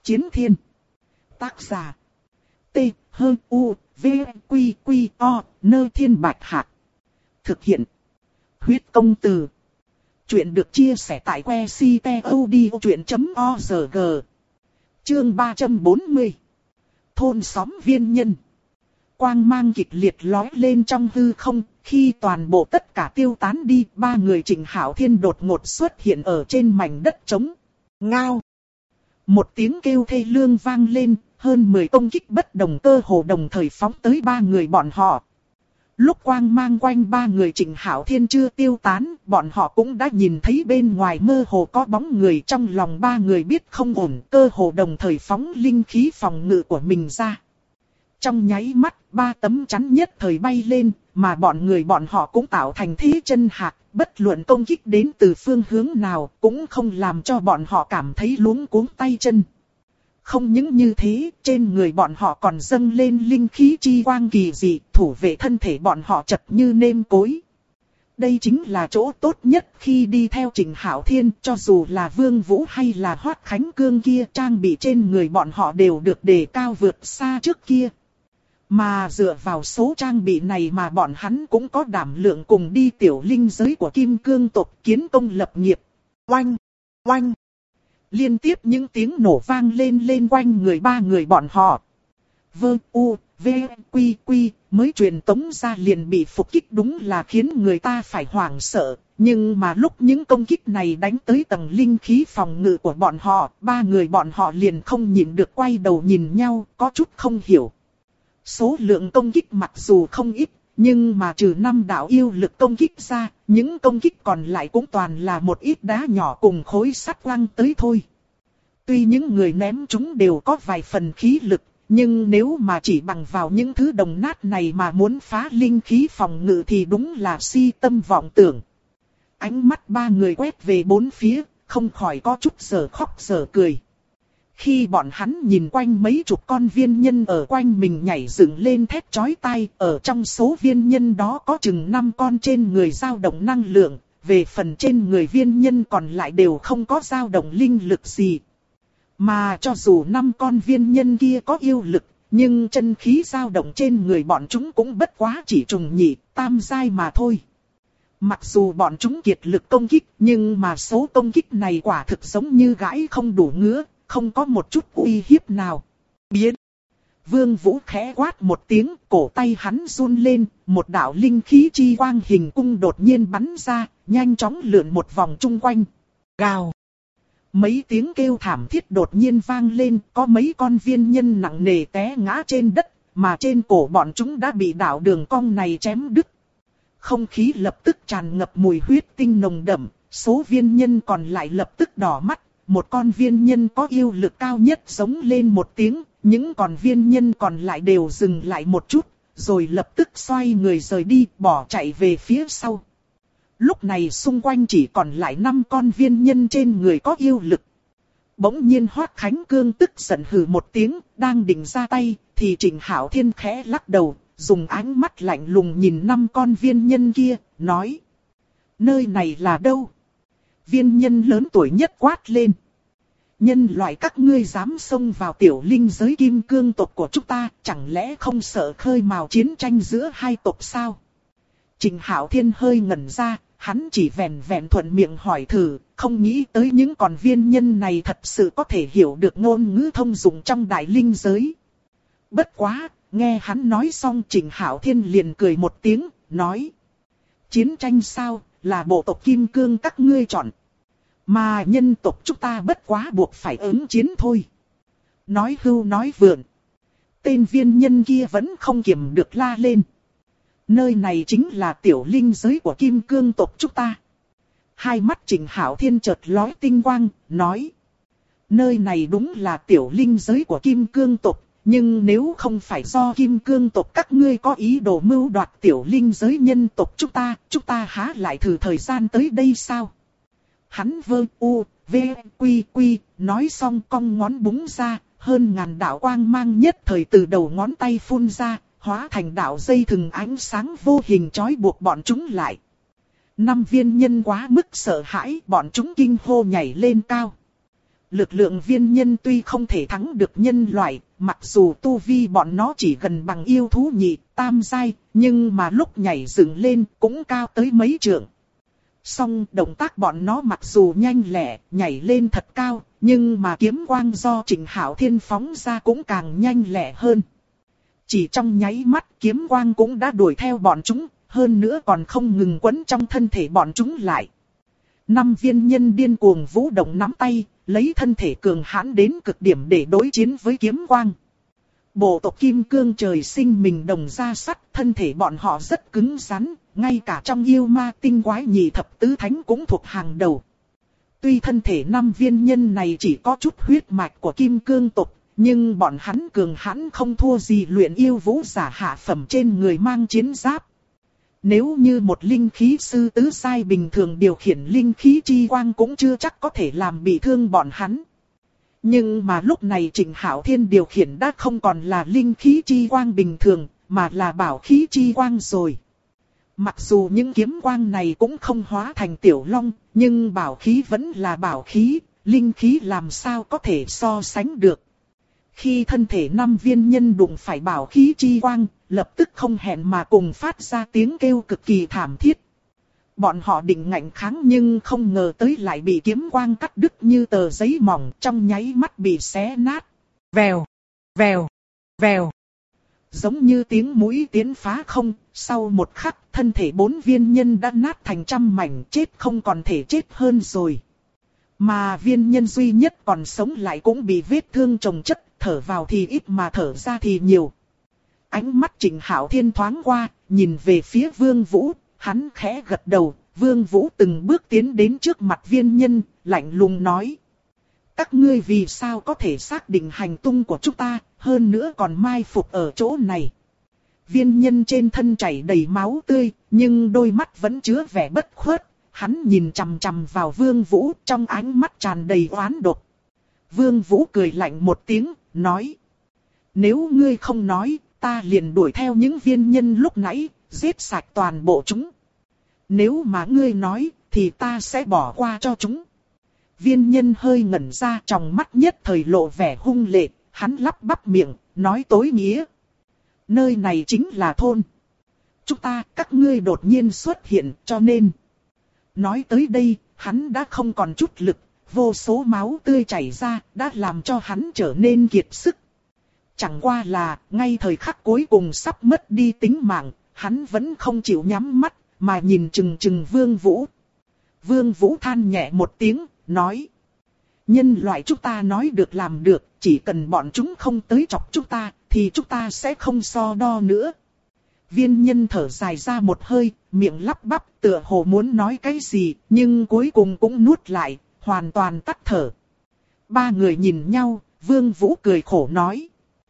Chiến thiên. Tác giả. T-H-U-V-Q-Q-O, Nơ Thiên Bạch Hạc. Thực hiện. Huyết Công Từ. Chuyện được chia sẻ tại que ctod.org. Chương 340. Thôn xóm viên nhân. Quang mang kịch liệt lói lên trong hư không, khi toàn bộ tất cả tiêu tán đi, ba người Trịnh Hạo Thiên đột ngột xuất hiện ở trên mảnh đất trống. Ngao. Một tiếng kêu thê lương vang lên, hơn 10 công kích bất đồng cơ hồ đồng thời phóng tới ba người bọn họ. Lúc quang mang quanh ba người Trịnh Hạo Thiên chưa tiêu tán, bọn họ cũng đã nhìn thấy bên ngoài mơ hồ có bóng người, trong lòng ba người biết không ổn, cơ hồ đồng thời phóng linh khí phòng ngự của mình ra. Trong nháy mắt, ba tấm chắn nhất thời bay lên, mà bọn họ cũng tạo thành thế chân hạc, bất luận công kích đến từ phương hướng nào, cũng không làm cho bọn họ cảm thấy luống cuống tay chân. Không những như thế, trên người bọn họ còn dâng lên linh khí chi quang kỳ dị, thủ vệ thân thể bọn họ chật như nêm cối. Đây chính là chỗ tốt nhất khi đi theo Trịnh Hạo Thiên, cho dù là Vương Vũ hay là Hoắc Khánh Cương kia, trang bị trên người bọn họ đều được đề cao vượt xa trước kia. Mà dựa vào số trang bị này mà bọn hắn cũng có đảm lượng cùng đi tiểu linh giới của Kim Cương tộc kiến công lập nghiệp. Oanh! Oanh! Liên tiếp những tiếng nổ vang lên quanh người ba người bọn họ. Vơ u, v, quy quy, mới truyền tống ra liền bị phục kích, đúng là khiến người ta phải hoảng sợ. Nhưng mà lúc những công kích này đánh tới tầng linh khí phòng ngự của bọn họ, ba người bọn họ liền không nhịn được quay đầu nhìn nhau, có chút không hiểu. Số lượng công kích mặc dù không ít, nhưng mà trừ 5 đạo yêu lực công kích ra, những công kích còn lại cũng toàn là một ít đá nhỏ cùng khối sắt quăng tới thôi. Tuy những người ném chúng đều có vài phần khí lực, nhưng nếu mà chỉ bằng vào những thứ đồng nát này mà muốn phá linh khí phòng ngự thì đúng là si tâm vọng tưởng. Ánh mắt ba người quét về bốn phía, không khỏi có chút giờ khóc giờ cười. Khi bọn hắn nhìn quanh mấy chục con viên nhân ở quanh mình nhảy dựng lên thét chói tai, ở trong số viên nhân đó có chừng 5 con trên người dao động năng lượng, về phần trên người viên nhân còn lại đều không có dao động linh lực gì. Mà cho dù 5 con viên nhân kia có yêu lực, nhưng chân khí dao động trên người bọn chúng cũng bất quá chỉ trùng nhị, tam giai mà thôi. Mặc dù bọn chúng kiệt lực công kích, nhưng mà số công kích này quả thực giống như gãi không đủ ngứa, không có một chút uy hiếp nào. Biến! Vương Vũ khẽ quát một tiếng, cổ tay hắn run lên, một đạo linh khí chi quang hình cung đột nhiên bắn ra, nhanh chóng lượn một vòng chung quanh. Gào! Mấy tiếng kêu thảm thiết đột nhiên vang lên, có mấy con viên nhân nặng nề té ngã trên đất, mà trên cổ bọn chúng đã bị đạo đường cong này chém đứt. Không khí lập tức tràn ngập mùi huyết tinh nồng đậm, số viên nhân còn lại lập tức đỏ mắt. Một con viên nhân có yêu lực cao nhất giống lên một tiếng, những con viên nhân còn lại đều dừng lại một chút, rồi lập tức xoay người rời đi, bỏ chạy về phía sau. Lúc này xung quanh chỉ còn lại 5 con viên nhân trên người có yêu lực. Bỗng nhiên Hoắc Khánh Cương tức giận hừ một tiếng, đang định ra tay, thì Trịnh Hạo Thiên khẽ lắc đầu, dùng ánh mắt lạnh lùng nhìn 5 con viên nhân kia, nói: Nơi này là đâu? Viên nhân lớn tuổi nhất quát lên: Nhân loại các ngươi dám xông vào tiểu linh giới Kim Cương tộc của chúng ta, chẳng lẽ không sợ khơi mào chiến tranh giữa hai tộc sao? Trịnh Hạo Thiên hơi ngẩn ra, hắn chỉ vẻn vẹn thuận miệng hỏi thử, không nghĩ tới những con viên nhân này thật sự có thể hiểu được ngôn ngữ thông dụng trong đại linh giới. Bất quá, nghe hắn nói xong Trịnh Hạo Thiên liền cười một tiếng, nói: Chiến tranh sao, là bộ tộc Kim Cương các ngươi chọn. Mà nhân tộc chúng ta bất quá buộc phải ứng chiến thôi. Nói hưu nói vượn. Tên viên nhân kia vẫn không kiềm được la lên: Nơi này chính là tiểu linh giới của Kim Cương tộc chúng ta. Hai mắt Trịnh Hạo Thiên chợt lóe tinh quang, nói: Nơi này đúng là tiểu linh giới của Kim Cương tộc, nhưng nếu không phải do Kim Cương tộc các ngươi có ý đồ mưu đoạt tiểu linh giới nhân tộc chúng ta há lại thử thời gian tới đây sao? Hắn vơ u, v, quy quy, nói xong cong ngón búng ra, hơn ngàn đạo quang mang nhất thời từ đầu ngón tay phun ra, hóa thành đạo dây thừng ánh sáng vô hình trói buộc bọn chúng lại. 5 viên nhân quá mức sợ hãi, bọn chúng kinh hô nhảy lên cao. Lực lượng viên nhân tuy không thể thắng được nhân loại, mặc dù tu vi bọn nó chỉ gần bằng yêu thú nhị, tam giai, nhưng mà lúc nhảy dựng lên cũng cao tới mấy trượng. Song động tác bọn nó mặc dù nhanh lẹ, nhảy lên thật cao, nhưng mà kiếm quang do Trịnh Hạo Thiên phóng ra cũng càng nhanh lẹ hơn. Chỉ trong nháy mắt kiếm quang cũng đã đuổi theo bọn chúng, hơn nữa còn không ngừng quấn trong thân thể bọn chúng lại. 5 viên nhân điên cuồng vũ động nắm tay, lấy thân thể cường hãn đến cực điểm để đối chiến với kiếm quang. Bộ tộc kim cương trời sinh mình đồng da sắt, thân thể bọn họ rất cứng rắn, ngay cả trong yêu ma tinh quái nhị thập tứ thánh cũng thuộc hàng đầu. Tuy thân thể 5 viên nhân này chỉ có chút huyết mạch của kim cương tộc, nhưng bọn hắn cường hãn không thua gì luyện yêu vũ giả hạ phẩm trên người mang chiến giáp. Nếu như một linh khí sư tứ sai bình thường điều khiển linh khí chi quang cũng chưa chắc có thể làm bị thương bọn hắn. Nhưng mà lúc này Trịnh Hạo Thiên điều khiển đã không còn là linh khí chi quang bình thường, mà là bảo khí chi quang rồi. Mặc dù những kiếm quang này cũng không hóa thành tiểu long, nhưng bảo khí vẫn là bảo khí, linh khí làm sao có thể so sánh được. Khi thân thể 5 viên nhân đụng phải bảo khí chi quang, lập tức không hẹn mà cùng phát ra tiếng kêu cực kỳ thảm thiết. Bọn họ định ngạnh kháng nhưng không ngờ tới lại bị kiếm quang cắt đứt như tờ giấy mỏng, trong nháy mắt bị xé nát. Vèo, vèo, vèo. Giống như tiếng mũi tiến phá không, sau một khắc thân thể 4 viên nhân đã nát thành trăm mảnh, chết không còn thể chết hơn rồi. Mà viên nhân duy nhất còn sống lại cũng bị vết thương chồng chất, thở vào thì ít mà thở ra thì nhiều. Ánh mắt Trịnh Hạo Thiên thoáng qua, nhìn về phía Vương Vũ, hắn khẽ gật đầu. Vương Vũ từng bước tiến đến trước mặt viên nhân, lạnh lùng nói: các ngươi vì sao có thể xác định hành tung của chúng ta, hơn nữa còn mai phục ở chỗ này. Viên nhân trên thân chảy đầy máu tươi, nhưng đôi mắt vẫn chứa vẻ bất khuất. Hắn nhìn chằm chằm vào Vương Vũ, trong ánh mắt tràn đầy oán độc. Vương Vũ cười lạnh một tiếng, nói: nếu ngươi không nói, ta liền đuổi theo những viên nhân lúc nãy, giết sạch toàn bộ chúng. Nếu mà ngươi nói, thì ta sẽ bỏ qua cho chúng. Viên nhân hơi ngẩn ra, trong mắt nhất thời lộ vẻ hung lệ, hắn lắp bắp miệng, nói tối nghĩa: nơi này chính là thôn chúng ta, các ngươi đột nhiên xuất hiện, cho nên. Nói tới đây, hắn đã không còn chút lực, vô số máu tươi chảy ra, đã làm cho hắn trở nên kiệt sức. Chẳng qua là, ngay thời khắc cuối cùng sắp mất đi tính mạng, hắn vẫn không chịu nhắm mắt, mà nhìn chừng chừng Vương Vũ. Vương Vũ than nhẹ một tiếng, nói: nhân loại chúng ta nói được làm được, chỉ cần bọn chúng không tới chọc chúng ta, thì chúng ta sẽ không so đo nữa. Viên nhân thở dài ra một hơi, miệng lắp bắp tựa hồ muốn nói cái gì, nhưng cuối cùng cũng nuốt lại, hoàn toàn tắt thở. 3 người nhìn nhau, Vương Vũ cười khổ nói: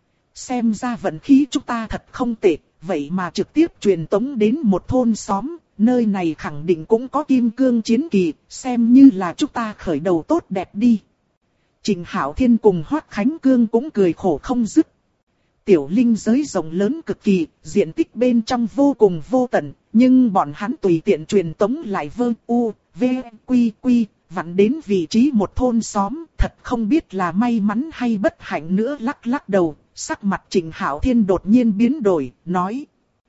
xem ra vận khí chúng ta thật không tệ, vậy mà trực tiếp truyền tống đến một thôn xóm, nơi này khẳng định cũng có kim cương chiến kỳ, xem như là chúng ta khởi đầu tốt đẹp đi. Trịnh Hạo Thiên cùng Hoắc Khánh Cương cũng cười khổ không dứt. Tiểu linh giới rộng lớn cực kỳ, diện tích bên trong vô cùng vô tận, nhưng bọn hắn tùy tiện truyền tống lại vơ u, v, quy quy, vặn đến vị trí một thôn xóm, thật không biết là may mắn hay bất hạnh nữa. Lắc lắc đầu, sắc mặt Trịnh Hạo Thiên đột nhiên biến đổi, nói: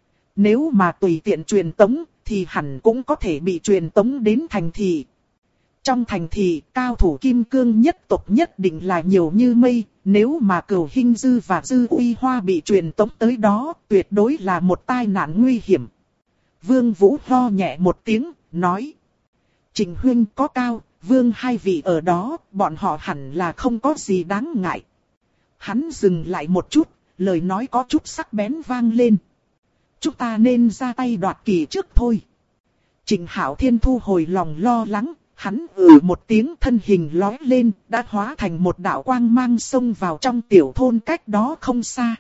nếu mà tùy tiện truyền tống, thì hẳn cũng có thể bị truyền tống đến thành thị. Trong thành thị, cao thủ kim cương nhất tộc nhất định là nhiều như mây, nếu mà Cửu Hinh Dư và Dư Uy Hoa bị truyền tống tới đó, tuyệt đối là một tai nạn nguy hiểm. Vương Vũ ho nhẹ một tiếng, nói: Trịnh huynh có Cao, Vương hai vị ở đó, bọn họ hẳn là không có gì đáng ngại. Hắn dừng lại một chút, lời nói có chút sắc bén vang lên: chúng ta nên ra tay đoạt kỳ trước thôi. Trịnh Hạo Thiên thu hồi lòng lo lắng, hắn một tiếng, thân hình lói lên, đã hóa thành một đạo quang mang xông vào trong tiểu thôn cách đó không xa.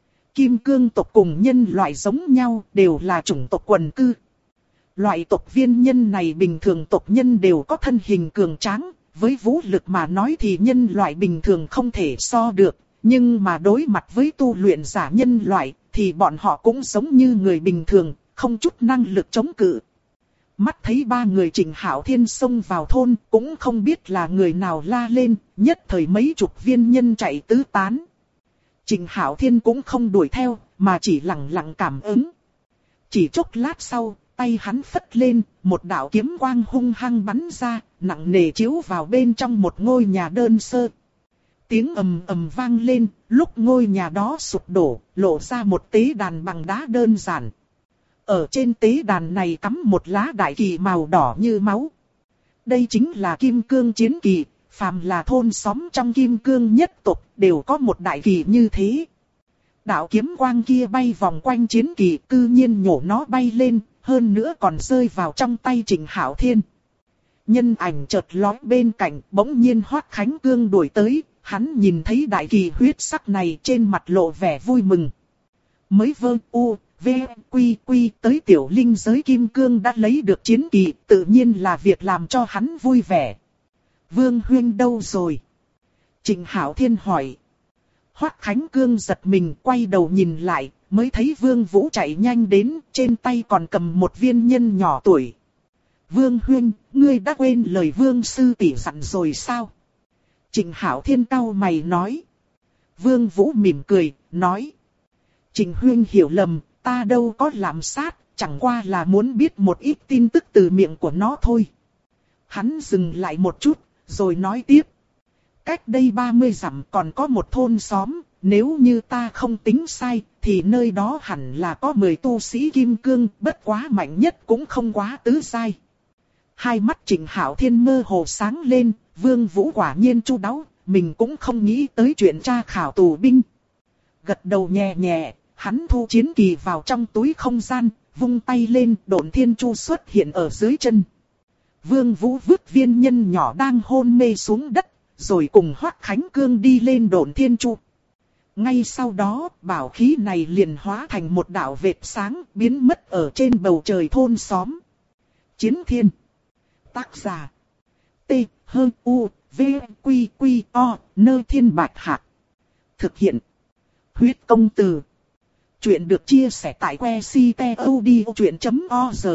Kim cương tộc cùng nhân loại giống nhau, đều là chủng tộc quần cư. Loại tộc viên nhân này bình thường tộc nhân đều có thân hình cường tráng, với vũ lực mà nói thì nhân loại bình thường không thể so được, nhưng mà đối mặt với tu luyện giả nhân loại, thì bọn họ cũng giống như người bình thường, không chút năng lực chống cự. Mắt thấy ba người Trịnh Hạo Thiên xông vào thôn, cũng không biết là người nào la lên, nhất thời mấy chục viên nhân chạy tứ tán. Trịnh Hạo Thiên cũng không đuổi theo, mà chỉ lặng lặng cảm ứng. Chỉ chốc lát sau, tay hắn phất lên, một đạo kiếm quang hung hăng bắn ra, nặng nề chiếu vào bên trong một ngôi nhà đơn sơ. Tiếng ầm ầm vang lên, lúc ngôi nhà đó sụp đổ, lộ ra một tế đàn bằng đá đơn giản. Ở trên tế đàn này cắm một lá đại kỳ màu đỏ như máu. Đây chính là kim cương chiến kỳ, phàm là thôn xóm trong kim cương nhất tộc đều có một đại kỳ như thế. Đạo kiếm quang kia bay vòng quanh chiến kỳ, cư nhiên nhổ nó bay lên, hơn nữa còn rơi vào trong tay Trịnh Hạo Thiên. Nhân ảnh chợt lóe bên cạnh, bỗng nhiên Hoắc Khánh Cương đuổi tới, hắn nhìn thấy đại kỳ huyết sắc này trên mặt lộ vẻ vui mừng. Mới quy tới tiểu linh giới kim cương đã lấy được chiến kỳ, tự nhiên là việc làm cho hắn vui vẻ. Vương huynh đâu rồi? Trịnh Hạo Thiên hỏi. Hoắc Khánh Cương giật mình quay đầu nhìn lại, mới thấy Vương Vũ chạy nhanh đến, trên tay còn cầm một viên nhân nhỏ tuổi. Vương huynh, ngươi đã quên lời Vương sư tỷ dặn rồi sao? Trịnh Hạo Thiên cau mày nói. Vương Vũ mỉm cười, nói. Trịnh huynh hiểu lầm, ta đâu có làm sát, chẳng qua là muốn biết một ít tin tức từ miệng của nó thôi. Hắn dừng lại một chút, rồi nói tiếp. Cách đây 30 dặm còn có một thôn xóm, nếu như ta không tính sai, thì nơi đó hẳn là có 10 tu sĩ kim cương, bất quá mạnh nhất cũng không quá tứ giai. Hai mắt Trịnh Hạo Thiên mơ hồ sáng lên, Vương Vũ quả nhiên chu đáo, mình cũng không nghĩ tới chuyện tra khảo tù binh. Gật đầu nhẹ nhẹ, hắn thu chiến kỳ vào trong túi không gian, vung tay lên, Độn Thiên Chu xuất hiện ở dưới chân. Vương Vũ vứt viên nhân nhỏ đang hôn mê xuống đất, rồi cùng Hoắc Khánh Cương đi lên Độn Thiên Chu. Ngay sau đó, bảo khí này liền hóa thành một đạo vệt sáng, biến mất ở trên bầu trời thôn xóm. Chiến Thiên. Tác giả. T-H-U-V-Q-Q-O, nơi thiên bạch hạc. Thực hiện. Huyết công từ. Chuyện được chia sẻ tại website.odchuyện.org.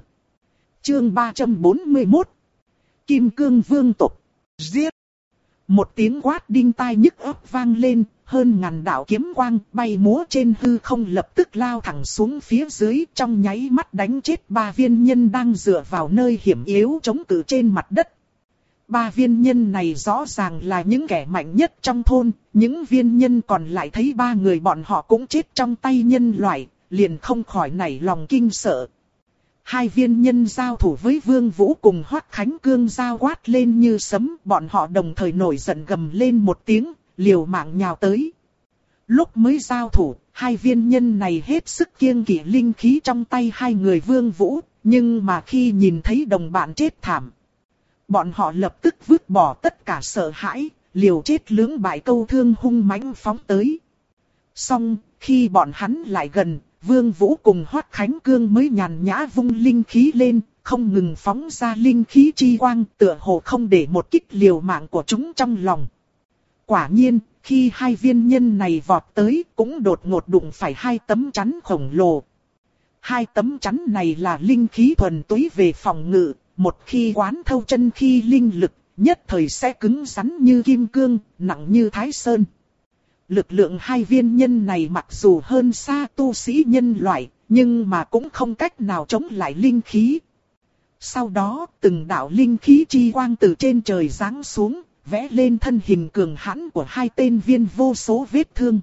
Chương 341. Kim Cương Vương tộc. Giết. Một tiếng quát đinh tai nhức óc vang lên, hơn ngàn đạo kiếm quang bay múa trên hư không lập tức lao thẳng xuống phía dưới, trong nháy mắt đánh chết 3 viên nhân đang dựa vào nơi hiểm yếu chống cự trên mặt đất. 3 viên nhân này rõ ràng là những kẻ mạnh nhất trong thôn, những viên nhân còn lại thấy 3 người bọn họ cũng chết trong tay nhân loại, liền không khỏi nảy lòng kinh sợ. 2 viên nhân giao thủ với Vương Vũ cùng Hoắc Khánh Cương giao quát lên như sấm, bọn họ đồng thời nổi giận gầm lên một tiếng, liều mạng nhào tới. Lúc mới giao thủ, 2 viên nhân này hết sức kiêng kỵ linh khí trong tay 2 người Vương Vũ, nhưng mà khi nhìn thấy đồng bạn chết thảm, bọn họ lập tức vứt bỏ tất cả sợ hãi, liều chết lưỡng bại câu thương hung mãnh phóng tới. Song, khi bọn hắn lại gần, Vương Vũ cùng Hoắc Khánh Cương mới nhàn nhã vung linh khí lên, không ngừng phóng ra linh khí chi quang, tựa hồ không để một kích liều mạng của chúng trong lòng. Quả nhiên, khi 2 viên nhân này vọt tới, cũng đột ngột đụng phải 2 tấm chắn khổng lồ. 2 tấm chắn này là linh khí thuần túy về phòng ngự, một khi quán thâu chân khí linh lực, nhất thời sẽ cứng rắn như kim cương, nặng như thái sơn. Lực lượng 2 viên nhân này mặc dù hơn xa tu sĩ nhân loại, nhưng mà cũng không cách nào chống lại linh khí. Sau đó, từng đạo linh khí chi quang từ trên trời giáng xuống, vẽ lên thân hình cường hãn của 2 tên viên vô số vết thương.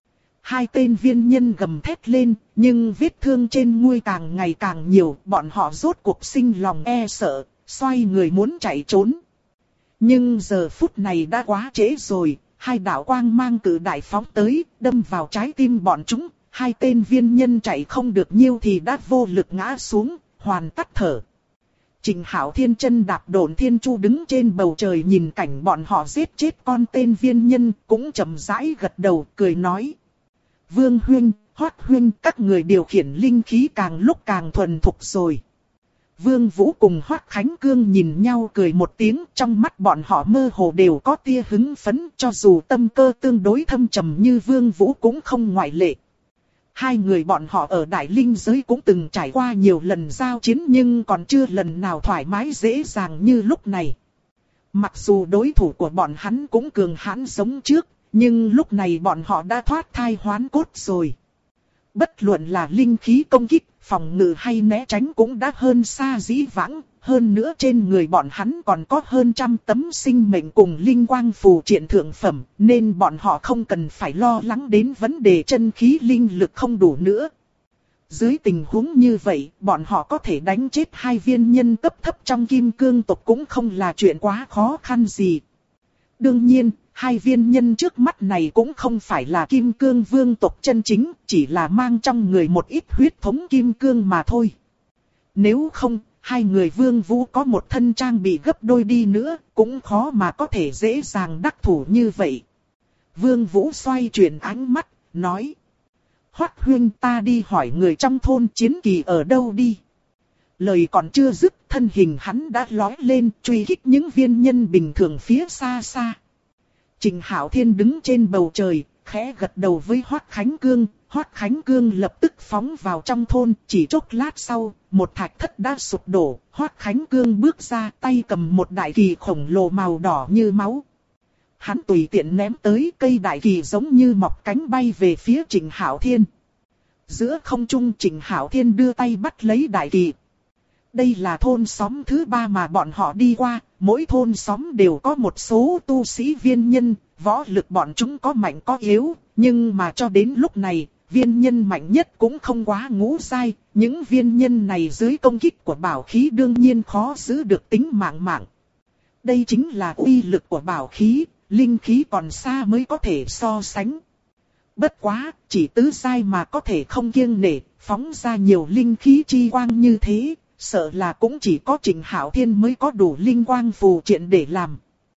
2 tên viên nhân gầm thét lên, nhưng vết thương trên nguôi càng ngày càng nhiều, bọn họ rốt cuộc sinh lòng e sợ, xoay người muốn chạy trốn. Nhưng giờ phút này đã quá trễ rồi, 2 đạo quang mang cự đại phóng tới, đâm vào trái tim bọn chúng, 2 tên viên nhân chạy không được nhiêu thì đã vô lực ngã xuống, hoàn tắt thở. Trịnh Hạo Thiên chân đạp Độn Thiên Chu đứng trên bầu trời nhìn cảnh bọn họ giết chết con tên viên nhân, cũng chậm rãi gật đầu cười nói. Vương huynh, Hoắc huynh, các người điều khiển linh khí càng lúc càng thuần thục rồi. Vương Vũ cùng Hoắc Khánh Cương nhìn nhau cười một tiếng, trong mắt bọn họ mơ hồ đều có tia hứng phấn, cho dù tâm cơ tương đối thâm trầm như Vương Vũ cũng không ngoại lệ. Hai người bọn họ ở Đại Linh giới cũng từng trải qua nhiều lần giao chiến nhưng còn chưa lần nào thoải mái dễ dàng như lúc này. Mặc dù đối thủ của bọn hắn cũng cường hãn giống trước, nhưng lúc này bọn họ đã thoát thai hoán cốt rồi. Bất luận là linh khí công kích, phòng ngự hay né tránh cũng đã hơn xa dĩ vãng. Hơn nữa trên người bọn hắn còn có hơn 100 tấm sinh mệnh cùng linh quang phù triện thượng phẩm, nên bọn họ không cần phải lo lắng đến vấn đề chân khí linh lực không đủ nữa. Dưới tình huống như vậy, bọn họ có thể đánh chết 2 viên nhân cấp thấp trong kim cương tộc cũng không là chuyện quá khó khăn gì. Đương nhiên, 2 viên nhân trước mắt này cũng không phải là kim cương vương tộc chân chính, chỉ là mang trong người một ít huyết thống kim cương mà thôi. Nếu không, 2 người Vương Vũ có một thân trang bị gấp đôi đi nữa, cũng khó mà có thể dễ dàng đắc thủ như vậy. Vương Vũ xoay chuyển ánh mắt, nói. Hoắc huynh, ta đi hỏi người trong thôn Chiến Kỳ ở đâu đi. Lời còn chưa dứt, thân hình hắn đã lói lên truy kích những viên nhân bình thường phía xa xa. Trình Hạo Thiên đứng trên bầu trời, khẽ gật đầu với Hoắc Khánh Cương. Hoắc Khánh Cương lập tức phóng vào trong thôn, chỉ chốc lát sau, một thạch thất đã sụp đổ. Hoắc Khánh Cương bước ra, tay cầm một đại kỳ khổng lồ màu đỏ như máu. Hắn tùy tiện ném tới, cây đại kỳ giống như mọc cánh bay về phía Trình Hạo Thiên. Giữa không trung, Trình Hạo Thiên đưa tay bắt lấy đại kỳ. Đây là thôn xóm thứ 3 mà bọn họ đi qua, mỗi thôn xóm đều có một số tu sĩ viên nhân, võ lực bọn chúng có mạnh có yếu, nhưng mà cho đến lúc này, viên nhân mạnh nhất cũng không quá ngũ giai, những viên nhân này dưới công kích của bảo khí đương nhiên khó giữ được tính mạng. Đây chính là uy lực của bảo khí, linh khí còn xa mới có thể so sánh. Bất quá, chỉ tứ giai mà có thể không kiêng nể, phóng ra nhiều linh khí chi quang như thế, sợ là cũng chỉ có Trình Hạo Thiên mới có đủ linh quang phù triện để làm.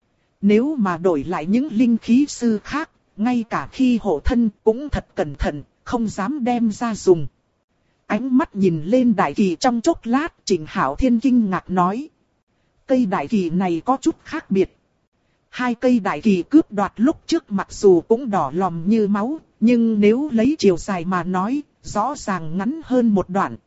Nếu mà đổi lại những linh khí sư khác, ngay cả khi hộ thân cũng thật cẩn thận, không dám đem ra dùng. Ánh mắt nhìn lên đại kỳ trong chốc lát, Trình Hạo Thiên kinh ngạc nói. Cây đại kỳ này có chút khác biệt. 2 cây đại kỳ cướp đoạt lúc trước mặc dù cũng đỏ lòm như máu, nhưng nếu lấy chiều dài mà nói, rõ ràng ngắn hơn một đoạn.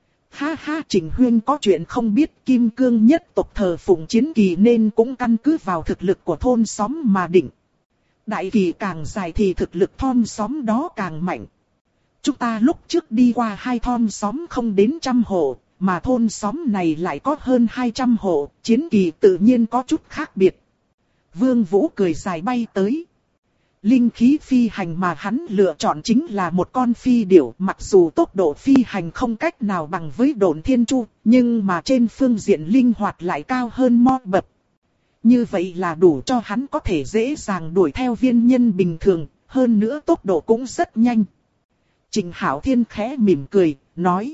Ha ha, Trình huynh có chuyện không biết, kim cương nhất tộc thờ phụng Chiến Kỳ nên cũng căn cứ vào thực lực của thôn xóm mà định. Đại kỳ càng dài thì thực lực thôn xóm đó càng mạnh. Chúng ta lúc trước đi qua 2 thôn xóm không đến 100 hộ, mà thôn xóm này lại có hơn 200 hộ, Chiến Kỳ tự nhiên có chút khác biệt. Vương Vũ cười dài bay tới. Linh khí phi hành mà hắn lựa chọn chính là một con phi điểu, mặc dù tốc độ phi hành không cách nào bằng với Độn Thiên Chu, nhưng mà trên phương diện linh hoạt lại cao hơn mo bậc. Như vậy là đủ cho hắn có thể dễ dàng đuổi theo viên nhân bình thường, hơn nữa tốc độ cũng rất nhanh. Trình Hạo Thiên khẽ mỉm cười, nói.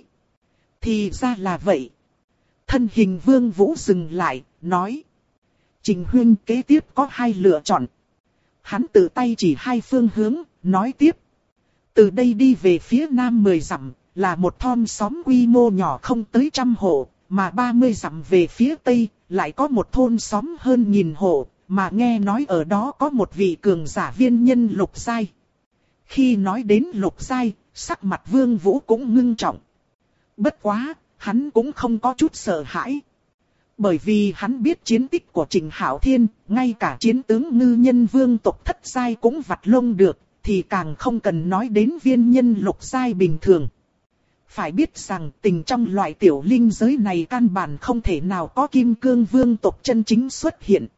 Thì ra là vậy. Thân hình Vương Vũ dừng lại, nói. Trình huynh, kế tiếp có 2 lựa chọn. Hắn tự tay chỉ 2 phương hướng, nói tiếp. Từ đây đi về phía nam 10 dặm, là một thôn xóm quy mô nhỏ không tới 100 hộ, mà 30 dặm về phía tây, lại có một thôn xóm hơn 1000 hộ, mà nghe nói ở đó có một vị cường giả viên nhân lục giai. Khi nói đến lục giai, sắc mặt Vương Vũ cũng ngưng trọng. Bất quá, hắn cũng không có chút sợ hãi. Bởi vì hắn biết chiến tích của Trình Hạo Thiên, ngay cả chiến tướng ngư nhân vương tộc thất giai cũng vặt lông được, thì càng không cần nói đến viên nhân lục giai bình thường. Phải biết rằng tình trong loại tiểu linh giới này căn bản không thể nào có kim cương vương tộc chân chính xuất hiện.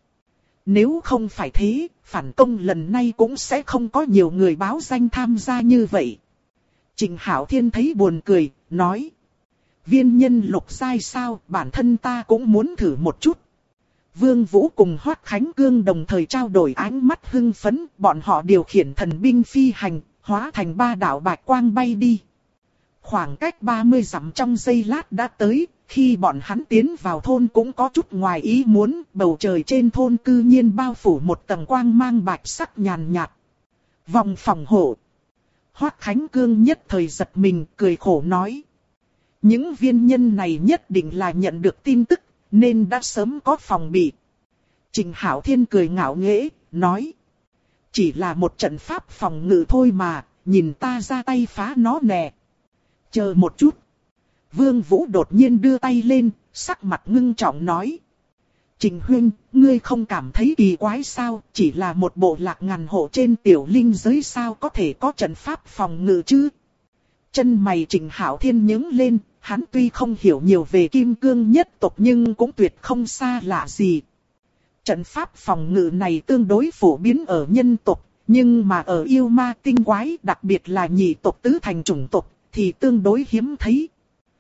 Nếu không phải thế, phản công lần này cũng sẽ không có nhiều người báo danh tham gia như vậy. Trình Hạo Thiên thấy buồn cười, nói. Viên nhân lục giai sao, bản thân ta cũng muốn thử một chút. Vương Vũ cùng Hoắc Khánh Cương đồng thời trao đổi ánh mắt hưng phấn, bọn họ điều khiển thần binh phi hành, hóa thành 3 đạo bạch quang bay đi. Khoảng cách 30 dặm trong giây lát đã tới, khi bọn hắn tiến vào thôn cũng có chút ngoài ý muốn, bầu trời trên thôn cư nhiên bao phủ một tầng quang mang bạch sắc nhàn nhạt. Vòng phòng hộ. Hoắc Khánh Cương nhất thời giật mình, cười khổ nói. Những viên nhân này nhất định là nhận được tin tức, nên đã sớm có phòng bị. Trình Hạo Thiên cười ngạo nghễ, nói. Chỉ là một trận pháp phòng ngự thôi mà, nhìn ta ra tay phá nó nè. Chờ một chút. Vương Vũ đột nhiên đưa tay lên, sắc mặt ngưng trọng nói. Trình huynh, ngươi không cảm thấy kỳ quái sao, chỉ là một bộ lạc ngàn hộ trên tiểu linh giới sao có thể có trận pháp phòng ngự chứ? Chân mày Trình Hạo Thiên nhướng lên, hắn tuy không hiểu nhiều về kim cương nhất tộc nhưng cũng tuyệt không xa lạ gì. Trận pháp phòng ngự này tương đối phổ biến ở nhân tộc, nhưng mà ở yêu ma tinh quái, đặc biệt là nhị tộc tứ thành chủng tộc, thì tương đối hiếm thấy.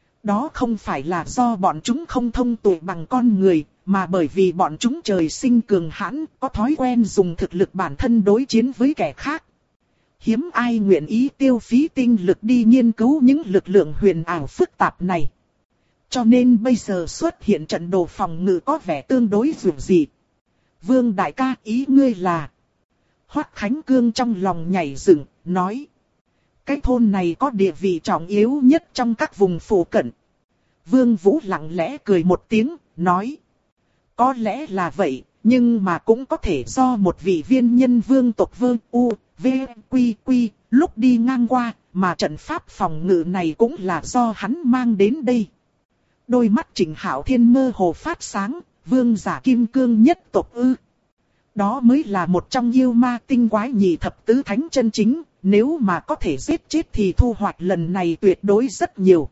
Đó không phải là do bọn chúng không thông tuệ bằng con người, mà bởi vì bọn chúng trời sinh cường hãn, có thói quen dùng thực lực bản thân đối chiến với kẻ khác. Hiếm ai nguyện ý tiêu phí tinh lực đi nghiên cứu những lực lượng huyền ảo phức tạp này. Cho nên bây giờ xuất hiện trận đồ phòng ngự có vẻ tương đối dữ dị. Vương đại ca, ý ngươi là... Hoắc Khánh Cương trong lòng nhảy dựng, nói. Cái thôn này có địa vị trọng yếu nhất trong các vùng phụ cận. Vương Vũ lặng lẽ cười một tiếng, nói. Có lẽ là vậy, nhưng mà cũng có thể do một vị viên nhân vương tộc Vương U, V, Quy, Quy, lúc đi ngang qua, mà trận pháp phòng ngự này cũng là do hắn mang đến đây. Đôi mắt Trình Hạo Thiên mơ hồ phát sáng, vương giả kim cương nhất tộc ư. Đó mới là một trong yêu ma tinh quái nhị thập tứ thánh chân chính, nếu mà có thể giết chết thì thu hoạch lần này tuyệt đối rất nhiều.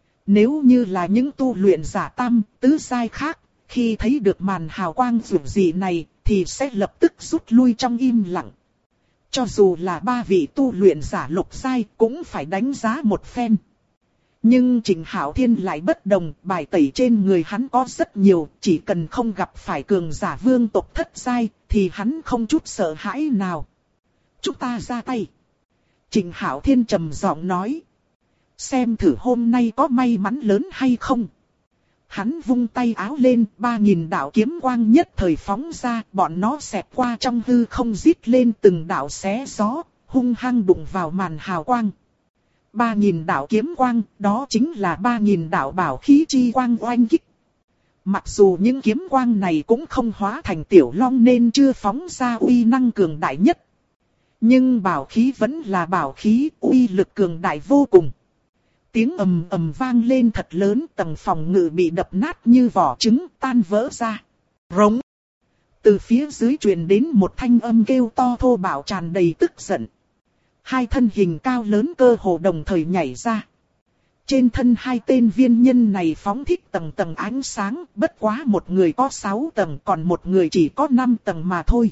Nếu như là những tu luyện giả tam, tứ giai khác, khi thấy được màn hào quang rực rỡ này, thì sẽ lập tức rút lui trong im lặng. Cho dù là ba vị tu luyện giả lục giai cũng phải đánh giá một phen. Nhưng Trình Hạo Thiên lại bất đồng, bài tẩy trên người hắn có rất nhiều, chỉ cần không gặp phải cường giả vương tộc thất giai, thì hắn không chút sợ hãi nào. Chúng ta ra tay. Trình Hạo Thiên trầm giọng nói. Xem thử hôm nay có may mắn lớn hay không. Hắn vung tay áo lên, 3000 đạo kiếm quang nhất thời phóng ra, bọn nó xẹt qua trong hư không rít lên từng đạo xé gió, hung hăng đụng vào màn hào quang. 3000 đạo kiếm quang, đó chính là 3000 đạo bảo khí chi quang oanh kích. Mặc dù những kiếm quang này cũng không hóa thành tiểu long nên chưa phóng ra uy năng cường đại nhất. Nhưng bảo khí vẫn là bảo khí, uy lực cường đại vô cùng. Tiếng ầm ầm vang lên thật lớn, tầng phòng ngự bị đập nát như vỏ trứng tan vỡ ra. Rống. Từ phía dưới truyền đến một thanh âm kêu to thô bạo tràn đầy tức giận. Hai thân hình cao lớn cơ hồ đồng thời nhảy ra. Trên thân hai tên viên nhân này phóng thích tầng tầng ánh sáng, bất quá một người có 6 tầng còn một người chỉ có 5 tầng mà thôi.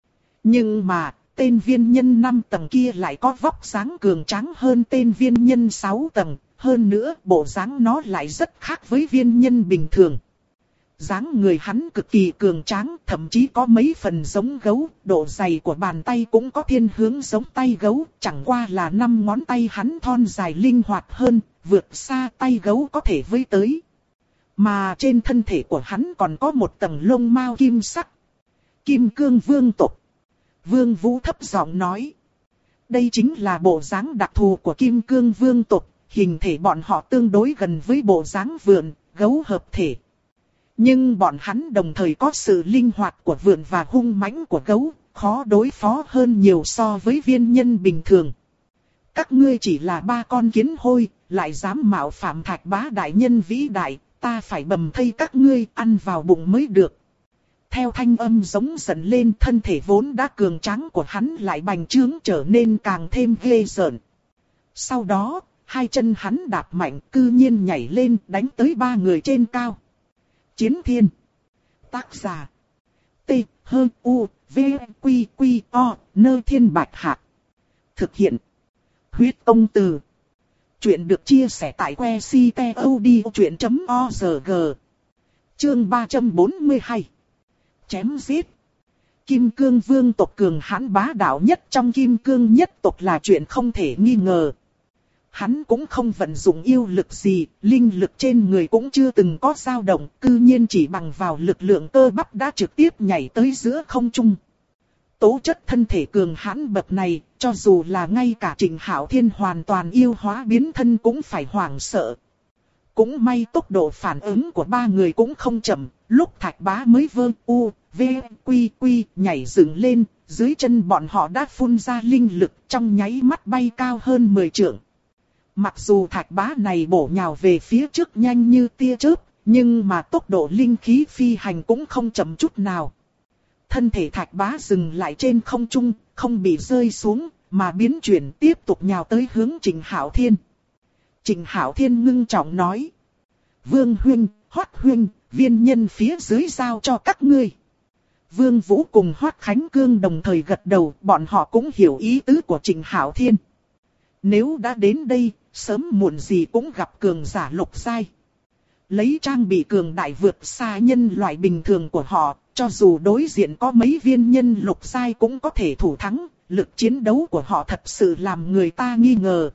Nhưng mà, tên viên nhân 5 tầng kia lại có vóc dáng cường tráng hơn tên viên nhân 6 tầng, hơn nữa bộ dáng nó lại rất khác với viên nhân bình thường. Dáng người hắn cực kỳ cường tráng, thậm chí có mấy phần giống gấu, độ dày của bàn tay cũng có thiên hướng giống tay gấu, chẳng qua là 5 ngón tay hắn thon dài linh hoạt hơn, vượt xa tay gấu có thể với tới. Mà trên thân thể của hắn còn có một tầng lông mao kim sắc. Kim cương vương tộc. Vương Vũ thấp giọng nói. Đây chính là bộ dáng đặc thù của kim cương vương tộc, hình thể bọn họ tương đối gần với bộ dáng vượn, gấu hợp thể. Nhưng bọn hắn đồng thời có sự linh hoạt của vượn và hung mãnh của gấu, khó đối phó hơn nhiều so với viên nhân bình thường. Các ngươi chỉ là 3 con kiến hôi, lại dám mạo phạm Thạch Bá đại nhân vĩ đại, ta phải bầm thây các ngươi ăn vào bụng mới được. Theo thanh âm giống dần lên, thân thể vốn đã cường tráng của hắn lại bành trướng trở nên càng thêm ghê rợn. Sau đó, hai chân hắn đạp mạnh cư nhiên nhảy lên đánh tới 3 người trên cao. Chiến thiên. Tác giả. T, H, U, V, Quy, Quy, O, Nơ Thiên Bạch Hạc. Thực hiện. Huyết Công Từ. Chuyện được chia sẻ tại que ctod.org. Chương 342. Chém giết. Kim cương vương tộc cường hãn bá đạo nhất trong kim cương nhất tộc là chuyện không thể nghi ngờ. Hắn cũng không vận dụng yêu lực gì, linh lực trên người cũng chưa từng có dao động, cư nhiên chỉ bằng vào lực lượng cơ bắp đã trực tiếp nhảy tới giữa không trung. Tố chất thân thể cường hãn bậc này, cho dù là ngay cả Trình Hạo Thiên hoàn toàn yêu hóa biến thân cũng phải hoảng sợ. Cũng may tốc độ phản ứng của 3 người cũng không chậm, lúc Thạch Bá mới vơ u, V, Quy, Quy, nhảy dựng lên, dưới chân bọn họ đã phun ra linh lực trong nháy mắt bay cao hơn 10 trượng. Mặc dù thạch bá này bổ nhào về phía trước nhanh như tia chớp, nhưng mà tốc độ linh khí phi hành cũng không chậm chút nào. Thân thể thạch bá dừng lại trên không trung, không bị rơi xuống, mà biến chuyển tiếp tục nhào tới hướng Trịnh Hạo Thiên. Trịnh Hạo Thiên ngưng trọng nói: Vương huynh, Hoắc huynh, viên nhân phía dưới giao cho các ngươi. Vương Vũ cùng Hoắc Khánh Cương đồng thời gật đầu, bọn họ cũng hiểu ý tứ của Trịnh Hạo Thiên. Nếu đã đến đây, sớm muộn gì cũng gặp cường giả lục giai. Lấy trang bị cường đại vượt xa nhân loại bình thường của họ, cho dù đối diện có mấy viên nhân lục giai cũng có thể thủ thắng, lực chiến đấu của họ thật sự làm người ta nghi ngờ.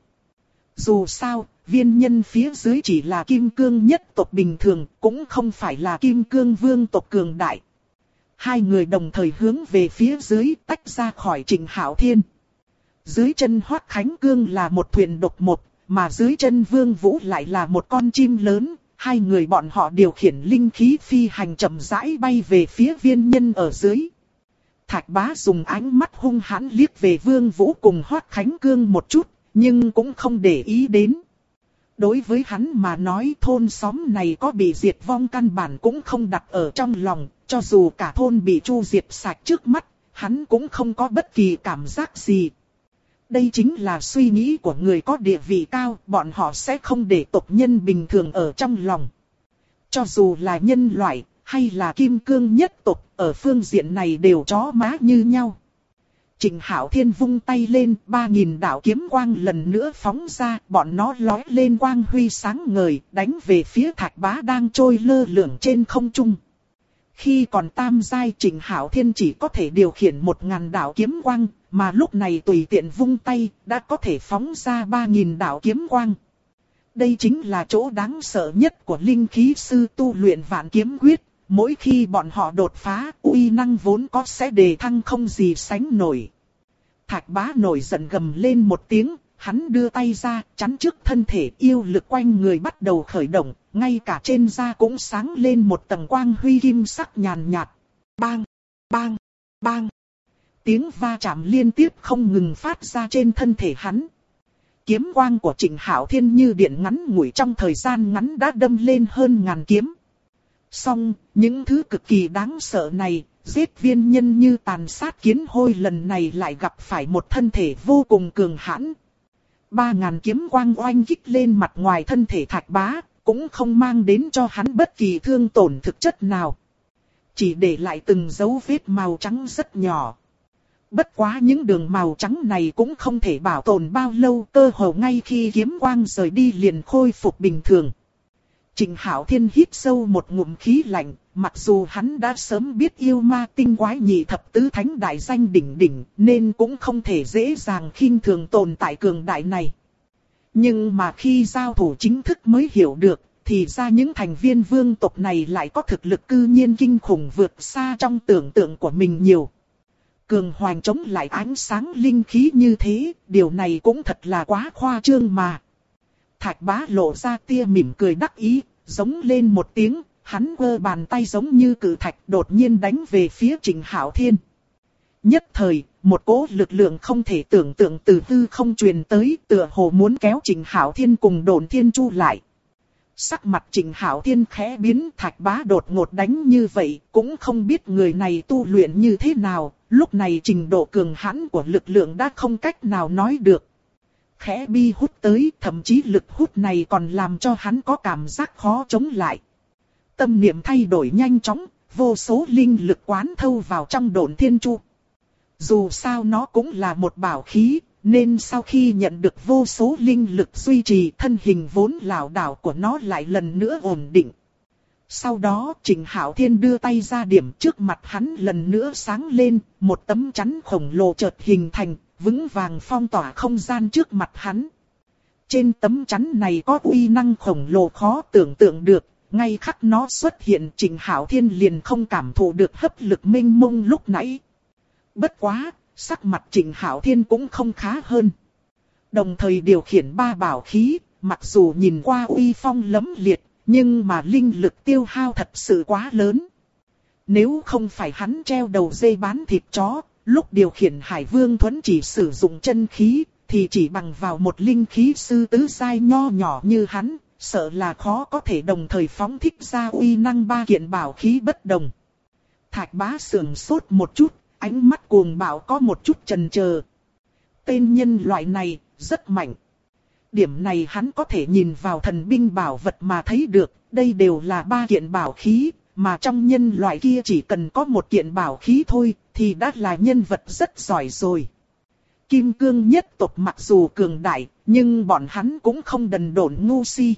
Dù sao, viên nhân phía dưới chỉ là kim cương nhất tộc bình thường, cũng không phải là kim cương vương tộc cường đại. Hai người đồng thời hướng về phía dưới tách ra khỏi Trịnh Hạo Thiên. Dưới chân Hoắc Khánh Cương là một thuyền độc một, mà dưới chân Vương Vũ lại là một con chim lớn. Hai người bọn họ điều khiển linh khí phi hành chậm rãi bay về phía viên nhân ở dưới. Thạch Bá dùng ánh mắt hung hãn liếc về Vương Vũ cùng Hoắc Khánh Cương một chút, nhưng cũng không để ý đến. Đối với hắn mà nói, thôn xóm này có bị diệt vong căn bản cũng không đặt ở trong lòng, cho dù cả thôn bị chu diệt sạch trước mắt, hắn cũng không có bất kỳ cảm giác gì. Đây chính là suy nghĩ của người có địa vị cao, bọn họ sẽ không để tộc nhân bình thường ở trong lòng. Cho dù là nhân loại, hay là kim cương nhất tộc, ở phương diện này đều chó má như nhau. Trịnh Hạo Thiên vung tay lên, 3000 đạo kiếm quang lần nữa phóng ra, bọn nó lói lên quang huy sáng ngời, đánh về phía Thạch Bá đang trôi lơ lửng trên không trung. Khi còn tam giai, Trịnh Hạo Thiên chỉ có thể điều khiển 1000 đạo kiếm quang, mà lúc này tùy tiện vung tay, đã có thể phóng ra 3000 đạo kiếm quang. Đây chính là chỗ đáng sợ nhất của linh khí sư tu luyện Vạn Kiếm Quyết. Mỗi khi bọn họ đột phá, uy năng vốn có sẽ đề thăng không gì sánh nổi. Thạch Bá nổi giận gầm lên một tiếng, hắn đưa tay ra, chắn trước thân thể, yêu lực quanh người bắt đầu khởi động, ngay cả trên da cũng sáng lên một tầng quang huy kim sắc nhàn nhạt. Bang, bang, bang. Tiếng va chạm liên tiếp không ngừng phát ra trên thân thể hắn. Kiếm quang của Trịnh Hạo Thiên như điện ngắn ngủi trong thời gian ngắn đã đâm lên hơn 1000 kiếm. Song, những thứ cực kỳ đáng sợ này, giết viên nhân như tàn sát kiến hôi lần này lại gặp phải một thân thể vô cùng cường hãn. 3000 kiếm quang oanh kích lên mặt ngoài thân thể Thạch Bá, cũng không mang đến cho hắn bất kỳ thương tổn thực chất nào. Chỉ để lại từng dấu vết màu trắng rất nhỏ. Bất quá những đường màu trắng này cũng không thể bảo tồn bao lâu, cơ hồ ngay khi kiếm quang rời đi liền khôi phục bình thường. Trịnh Hạo Thiên hít sâu một ngụm khí lạnh, mặc dù hắn đã sớm biết yêu ma tinh quái nhị thập tứ thánh đại danh đỉnh đỉnh, nên cũng không thể dễ dàng khinh thường tồn tại cường đại này. Nhưng mà khi giao thủ chính thức mới hiểu được, thì ra những thành viên vương tộc này lại có thực lực cư nhiên kinh khủng vượt xa trong tưởng tượng của mình nhiều. Cường hoành chống lại ánh sáng linh khí như thế, điều này cũng thật là quá khoa trương mà. Thạch Bá lộ ra tia mỉm cười đắc ý, giống lên một tiếng, hắn giơ bàn tay giống như cự thạch đột nhiên đánh về phía Trịnh Hạo Thiên. Nhất thời, một cỗ lực lượng không thể tưởng tượng từ hư không truyền tới, tựa hồ muốn kéo Trịnh Hạo Thiên cùng Độn Thiên Chu lại. Sắc mặt Trịnh Hạo Thiên khẽ biến, Thạch Bá đột ngột đánh như vậy, cũng không biết người này tu luyện như thế nào, lúc này trình độ cường hãn của lực lượng đã không cách nào nói được. Khẽ bi hút tới, thậm chí lực hút này còn làm cho hắn có cảm giác khó chống lại. Tâm niệm thay đổi nhanh chóng, vô số linh lực quán thâu vào trong Độn Thiên Chu. Dù sao nó cũng là một bảo khí, nên sau khi nhận được vô số linh lực duy trì, thân hình vốn lảo đảo của nó lại lần nữa ổn định. Sau đó Trịnh Hạo Thiên đưa tay ra điểm, trước mặt hắn lần nữa sáng lên, một tấm chắn khổng lồ chợt hình thành, vững vàng phong tỏa không gian trước mặt hắn. Trên tấm chắn này có uy năng khổng lồ khó tưởng tượng được, ngay khắc nó xuất hiện Trịnh Hạo Thiên liền không cảm thụ được hấp lực mênh mông lúc nãy. Bất quá, sắc mặt Trịnh Hạo Thiên cũng không khá hơn. Đồng thời điều khiển 3 bảo khí, mặc dù nhìn qua uy phong lẫm liệt, nhưng mà linh lực tiêu hao thật sự quá lớn. Nếu không phải hắn treo đầu dê bán thịt chó, lúc điều khiển Hải Vương Thuẫn chỉ sử dụng chân khí, thì chỉ bằng vào một linh khí sư tứ giai nho nhỏ như hắn, sợ là khó có thể đồng thời phóng thích ra uy năng ba kiện bảo khí bất đồng. Thạch Bá sườn sốt một chút, ánh mắt cuồng bạo có một chút chần chờ. Tên nhân loại này rất mạnh. Điểm này hắn có thể nhìn vào thần binh bảo vật mà thấy được, đây đều là ba kiện bảo khí, mà trong nhân loại kia chỉ cần có một kiện bảo khí thôi, thì đã là nhân vật rất giỏi rồi. Kim cương nhất tộc mặc dù cường đại, nhưng bọn hắn cũng không đần độn ngu si.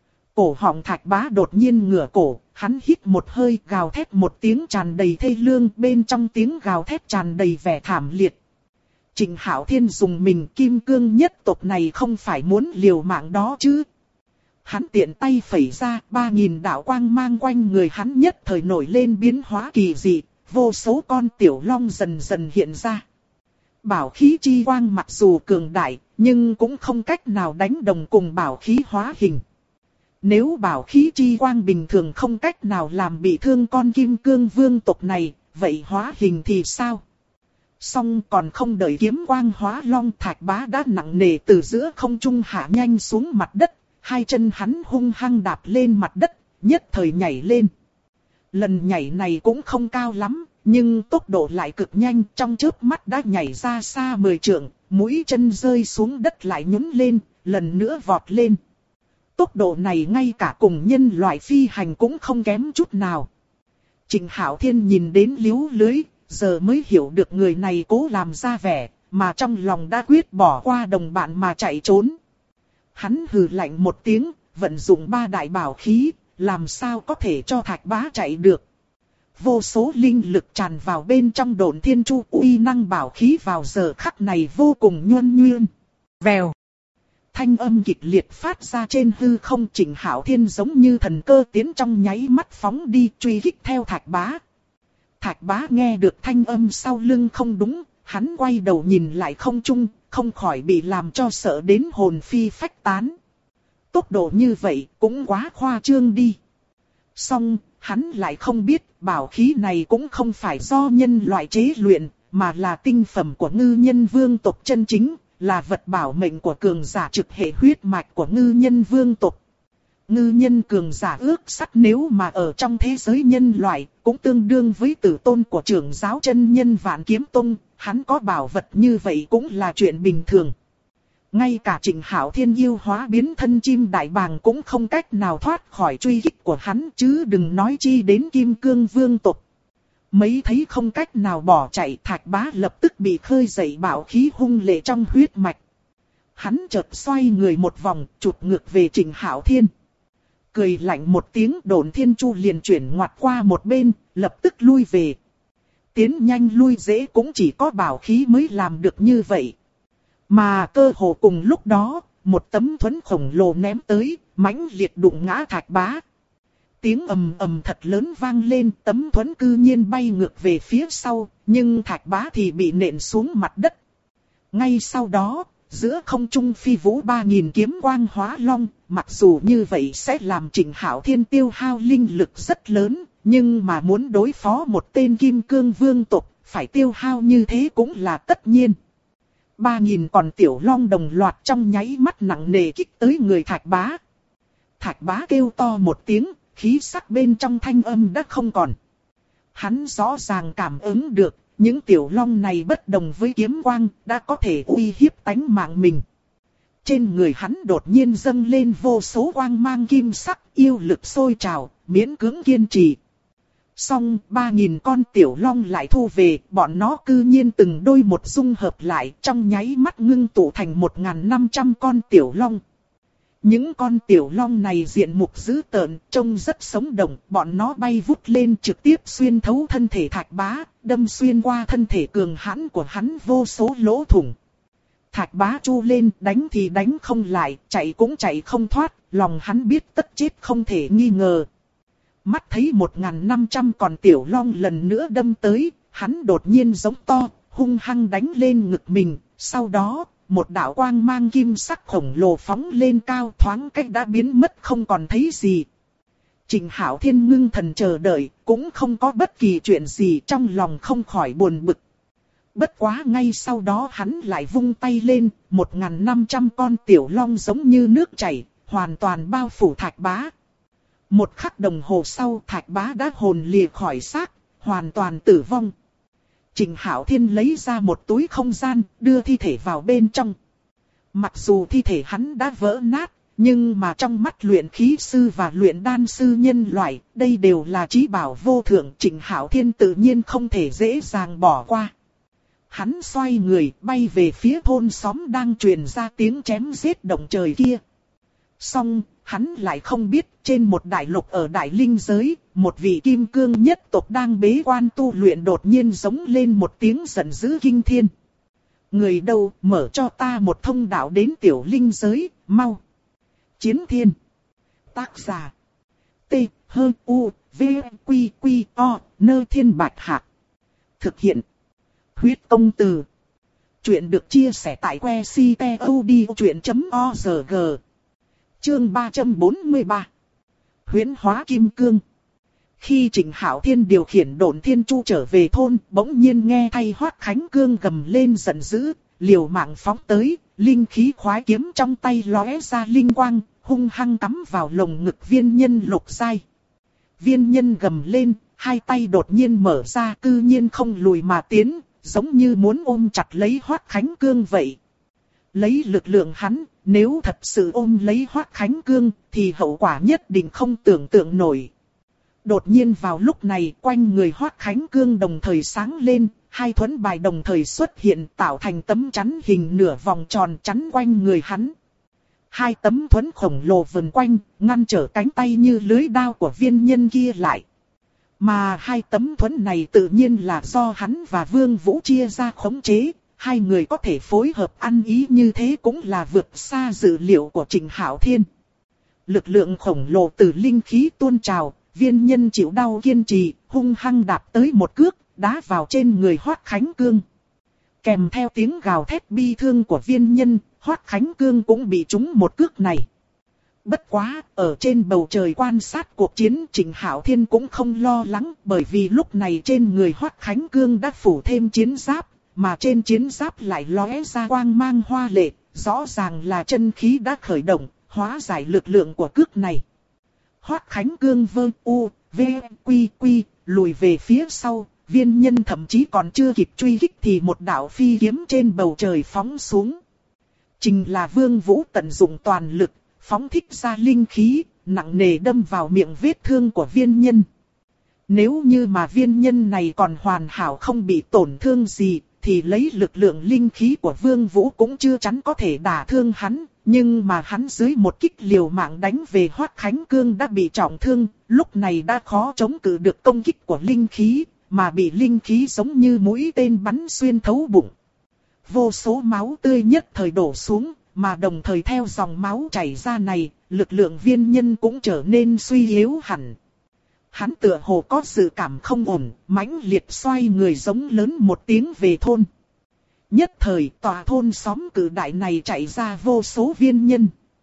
Cổ họng Thạch Bá đột nhiên ngửa cổ, hắn hít một hơi gào thét một tiếng tràn đầy thê lương, bên trong tiếng gào thét tràn đầy vẻ thảm liệt. Trịnh Hạo Thiên dùng mình, kim cương nhất tộc này không phải muốn liều mạng đó chứ. Hắn tiện tay phẩy ra, 3000 đạo quang mang quanh người hắn nhất thời nổi lên biến hóa kỳ dị, vô số con tiểu long dần dần hiện ra. Bảo khí chi quang mặc dù cường đại, nhưng cũng không cách nào đánh đồng cùng bảo khí hóa hình. Nếu bảo khí chi quang bình thường không cách nào làm bị thương con kim cương vương tộc này, vậy hóa hình thì sao? Song còn không đợi kiếm quang hóa long, Thạch Bá đã nặng nề từ giữa không trung hạ nhanh xuống mặt đất, hai chân hắn hung hăng đạp lên mặt đất, nhất thời nhảy lên. Lần nhảy này cũng không cao lắm, nhưng tốc độ lại cực nhanh, trong chớp mắt đã nhảy ra xa 10 trượng, mũi chân rơi xuống đất lại nhún lên, lần nữa vọt lên. Tốc độ này ngay cả cùng nhân loại phi hành cũng không kém chút nào. Trịnh Hạo Thiên nhìn đến liếu lưới, giờ mới hiểu được người này cố làm ra vẻ, mà trong lòng đã quyết bỏ qua đồng bạn mà chạy trốn. Hắn hừ lạnh một tiếng, vận dụng ba đại bảo khí, làm sao có thể cho Thạch Bá chạy được. Vô số linh lực tràn vào bên trong Độn Thiên Chu, uy năng bảo khí vào giờ khắc này vô cùng nhuần nhuyễn. Vèo. Thanh âm kịch liệt phát ra trên hư không, Trịnh Hạo Thiên giống như thần cơ tiến trong nháy mắt phóng đi truy kích theo Thạch Bá. Thạch Bá nghe được thanh âm sau lưng không đúng, hắn quay đầu nhìn lại không trung, không khỏi bị làm cho sợ đến hồn phi phách tán. Tốc độ như vậy cũng quá khoa trương đi. Song, hắn lại không biết bảo khí này cũng không phải do nhân loại chế luyện, mà là tinh phẩm của ngư nhân vương tộc chân chính, là vật bảo mệnh của cường giả trực hệ huyết mạch của ngư nhân vương tộc. Ngư nhân cường giả ước sắt nếu mà ở trong thế giới nhân loại, cũng tương đương với tử tôn của trưởng giáo chân nhân Vạn Kiếm Tông, hắn có bảo vật như vậy cũng là chuyện bình thường. Ngay cả Trịnh Hạo Thiên yêu hóa biến thân chim đại bàng cũng không cách nào thoát khỏi truy kích của hắn, chứ đừng nói chi đến kim cương vương tộc. Mấy thấy không cách nào bỏ chạy, Thạch Bá lập tức bị khơi dậy bảo khí hung lệ trong huyết mạch. Hắn chợt xoay người một vòng, chụp ngược về Trịnh Hạo Thiên. Cười lạnh một tiếng, Độn Thiên Chu liền chuyển ngoặt qua một bên, lập tức lui về. Tiến nhanh lui dễ cũng chỉ có bảo khí mới làm được như vậy. Mà cơ hồ cùng lúc đó, một tấm thuẫn khổng lồ ném tới, mãnh liệt đụng ngã Thạch Bá. Tiếng ầm ầm thật lớn vang lên, tấm thuẫn cư nhiên bay ngược về phía sau, nhưng Thạch Bá thì bị nện xuống mặt đất. Ngay sau đó, giữa không trung phi vũ 3000 kiếm quang hóa long, mặc dù như vậy sẽ làm Trịnh Hạo Thiên tiêu hao linh lực rất lớn, nhưng mà muốn đối phó một tên kim cương vương tộc, phải tiêu hao như thế cũng là tất nhiên. 3000 con tiểu long đồng loạt trong nháy mắt nặng nề kích tới người Thạch Bá. Thạch Bá kêu to một tiếng, khí sắc bên trong thanh âm đã không còn. Hắn rõ ràng cảm ứng được, những tiểu long này bất đồng với kiếm quang, đã có thể uy hiếp tánh mạng mình. Trên người hắn đột nhiên dâng lên vô số quang mang kim sắc, yêu lực sôi trào, miễn cưỡng kiên trì. Song 3000 con tiểu long lại thu về, bọn nó cư nhiên từng đôi một dung hợp lại, trong nháy mắt ngưng tụ thành 1500 con tiểu long. Những con tiểu long này diện mục dữ tợn, trông rất sống động, bọn nó bay vút lên trực tiếp xuyên thấu thân thể Thạch Bá, đâm xuyên qua thân thể cường hãn của hắn vô số lỗ thủng. Thạch Bá chu lên, đánh thì đánh không lại, chạy cũng chạy không thoát, lòng hắn biết tất chết không thể nghi ngờ. Mắt thấy 1500 con tiểu long lần nữa đâm tới, hắn đột nhiên giống to, hung hăng đánh lên ngực mình, sau đó, một đạo quang mang kim sắc khổng lồ phóng lên cao thoáng cách đã biến mất không còn thấy gì. Trịnh Hạo Thiên ngưng thần chờ đợi, cũng không có bất kỳ chuyện gì, trong lòng không khỏi buồn bực. Bất quá ngay sau đó hắn lại vung tay lên, 1.500 con tiểu long giống như nước chảy, hoàn toàn bao phủ Thạch Bá. Một khắc đồng hồ sau, Thạch Bá đã hồn lìa khỏi xác, hoàn toàn tử vong. Trịnh Hạo Thiên lấy ra một túi không gian, đưa thi thể vào bên trong. Mặc dù thi thể hắn đã vỡ nát, nhưng mà trong mắt luyện khí sư và luyện đan sư nhân loại, đây đều là chí bảo vô thượng, Trịnh Hạo Thiên tự nhiên không thể dễ dàng bỏ qua. Hắn xoay người bay về phía thôn xóm đang truyền ra tiếng chém giết động trời kia. Song, hắn lại không biết trên một đại lục ở Đại Linh giới, một vị kim cương nhất tộc đang bế quan tu luyện đột nhiên giống lên một tiếng giận dữ kinh thiên. Người đâu, mở cho ta một thông đạo đến tiểu linh giới, mau. Chiến Thiên. Tác giả. T-H-U-V-Q-Q-O, Nơ Thiên Bạch Hạc. Thực hiện. Huyết Công Từ. Chuyện được chia sẻ tại que ctod.org. Chương 343. Huyễn hóa kim cương. Khi Trịnh Hạo Thiên điều khiển Độn Thiên Chu trở về thôn, bỗng nhiên nghe thay Hoắc Khánh Cương gầm lên giận dữ, liều mạng phóng tới, linh khí khoái kiếm trong tay lóe ra linh quang, hung hăng cắm vào lồng ngực viên nhân lục giai. Viên nhân gầm lên, hai tay đột nhiên mở ra, cư nhiên không lùi mà tiến, giống như muốn ôm chặt lấy Hoắc Khánh Cương vậy. Lấy lực lượng hắn, nếu thật sự ôm lấy Hoắc Khánh Cương, thì hậu quả nhất định không tưởng tượng nổi. Đột nhiên vào lúc này, quanh người Hoắc Khánh Cương đồng thời sáng lên, hai thuẫn bài đồng thời xuất hiện tạo thành tấm chắn hình nửa vòng tròn chắn quanh người hắn. Hai tấm thuẫn khổng lồ vần quanh, ngăn trở cánh tay như lưới đao của viên nhân kia lại. Mà hai tấm thuẫn này tự nhiên là do hắn và Vương Vũ chia ra khống chế, hai người có thể phối hợp ăn ý như thế cũng là vượt xa dự liệu của Trịnh Hạo Thiên. Lực lượng khổng lồ từ linh khí tuôn trào, viên nhân chịu đau kiên trì, hung hăng đạp tới một cước, đá vào trên người Hoắc Khánh Cương. Kèm theo tiếng gào thét bi thương của viên nhân, Hoắc Khánh Cương cũng bị trúng một cước này. Bất quá, ở trên bầu trời quan sát cuộc chiến, Trịnh Hạo Thiên cũng không lo lắng, bởi vì lúc này trên người Hoắc Khánh Cương đã phủ thêm chiến giáp, mà trên chiến giáp lại lóe ra quang mang hoa lệ, rõ ràng là chân khí đã khởi động, hóa giải lực lượng của cước này. Hoắc Khánh Cương vơ u, v, quy quy, lùi về phía sau, viên nhân thậm chí còn chưa kịp truy kích thì một đạo phi kiếm trên bầu trời phóng xuống. Chính là Vương Vũ tận dụng toàn lực, phóng thích ra linh khí, nặng nề đâm vào miệng vết thương của viên nhân. Nếu như mà viên nhân này còn hoàn hảo không bị tổn thương gì, thì lấy lực lượng linh khí của Vương Vũ cũng chưa chắn có thể đả thương hắn. Nhưng mà hắn dưới một kích liều mạng đánh về Hoắc Khánh Cương đã bị trọng thương, lúc này đã khó chống cự được công kích của linh khí, mà bị linh khí giống như mũi tên bắn xuyên thấu bụng. Vô số máu tươi nhất thời đổ xuống, mà đồng thời theo dòng máu chảy ra này, lực lượng viên nhân cũng trở nên suy yếu hẳn. Hắn tựa hồ có dự cảm không ổn, mãnh liệt xoay người giống lớn một tiếng về thôn. Nhất thời tòa thôn xóm cử đại này chạy ra vô số viên nhân.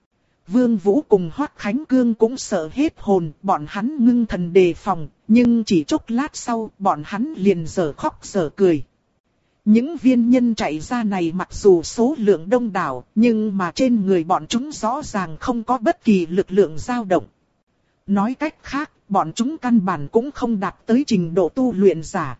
Vương Vũ cùng Hoắc Khánh Cương cũng sợ hết hồn, bọn hắn ngưng thần đề phòng, nhưng chỉ chốc lát sau bọn hắn liền dở khóc dở cười. Những viên nhân chạy ra này mặc dù số lượng đông đảo, nhưng mà trên người bọn chúng rõ ràng không có bất kỳ lực lượng dao động. Nói cách khác, bọn chúng căn bản cũng không đạt tới trình độ tu luyện giả.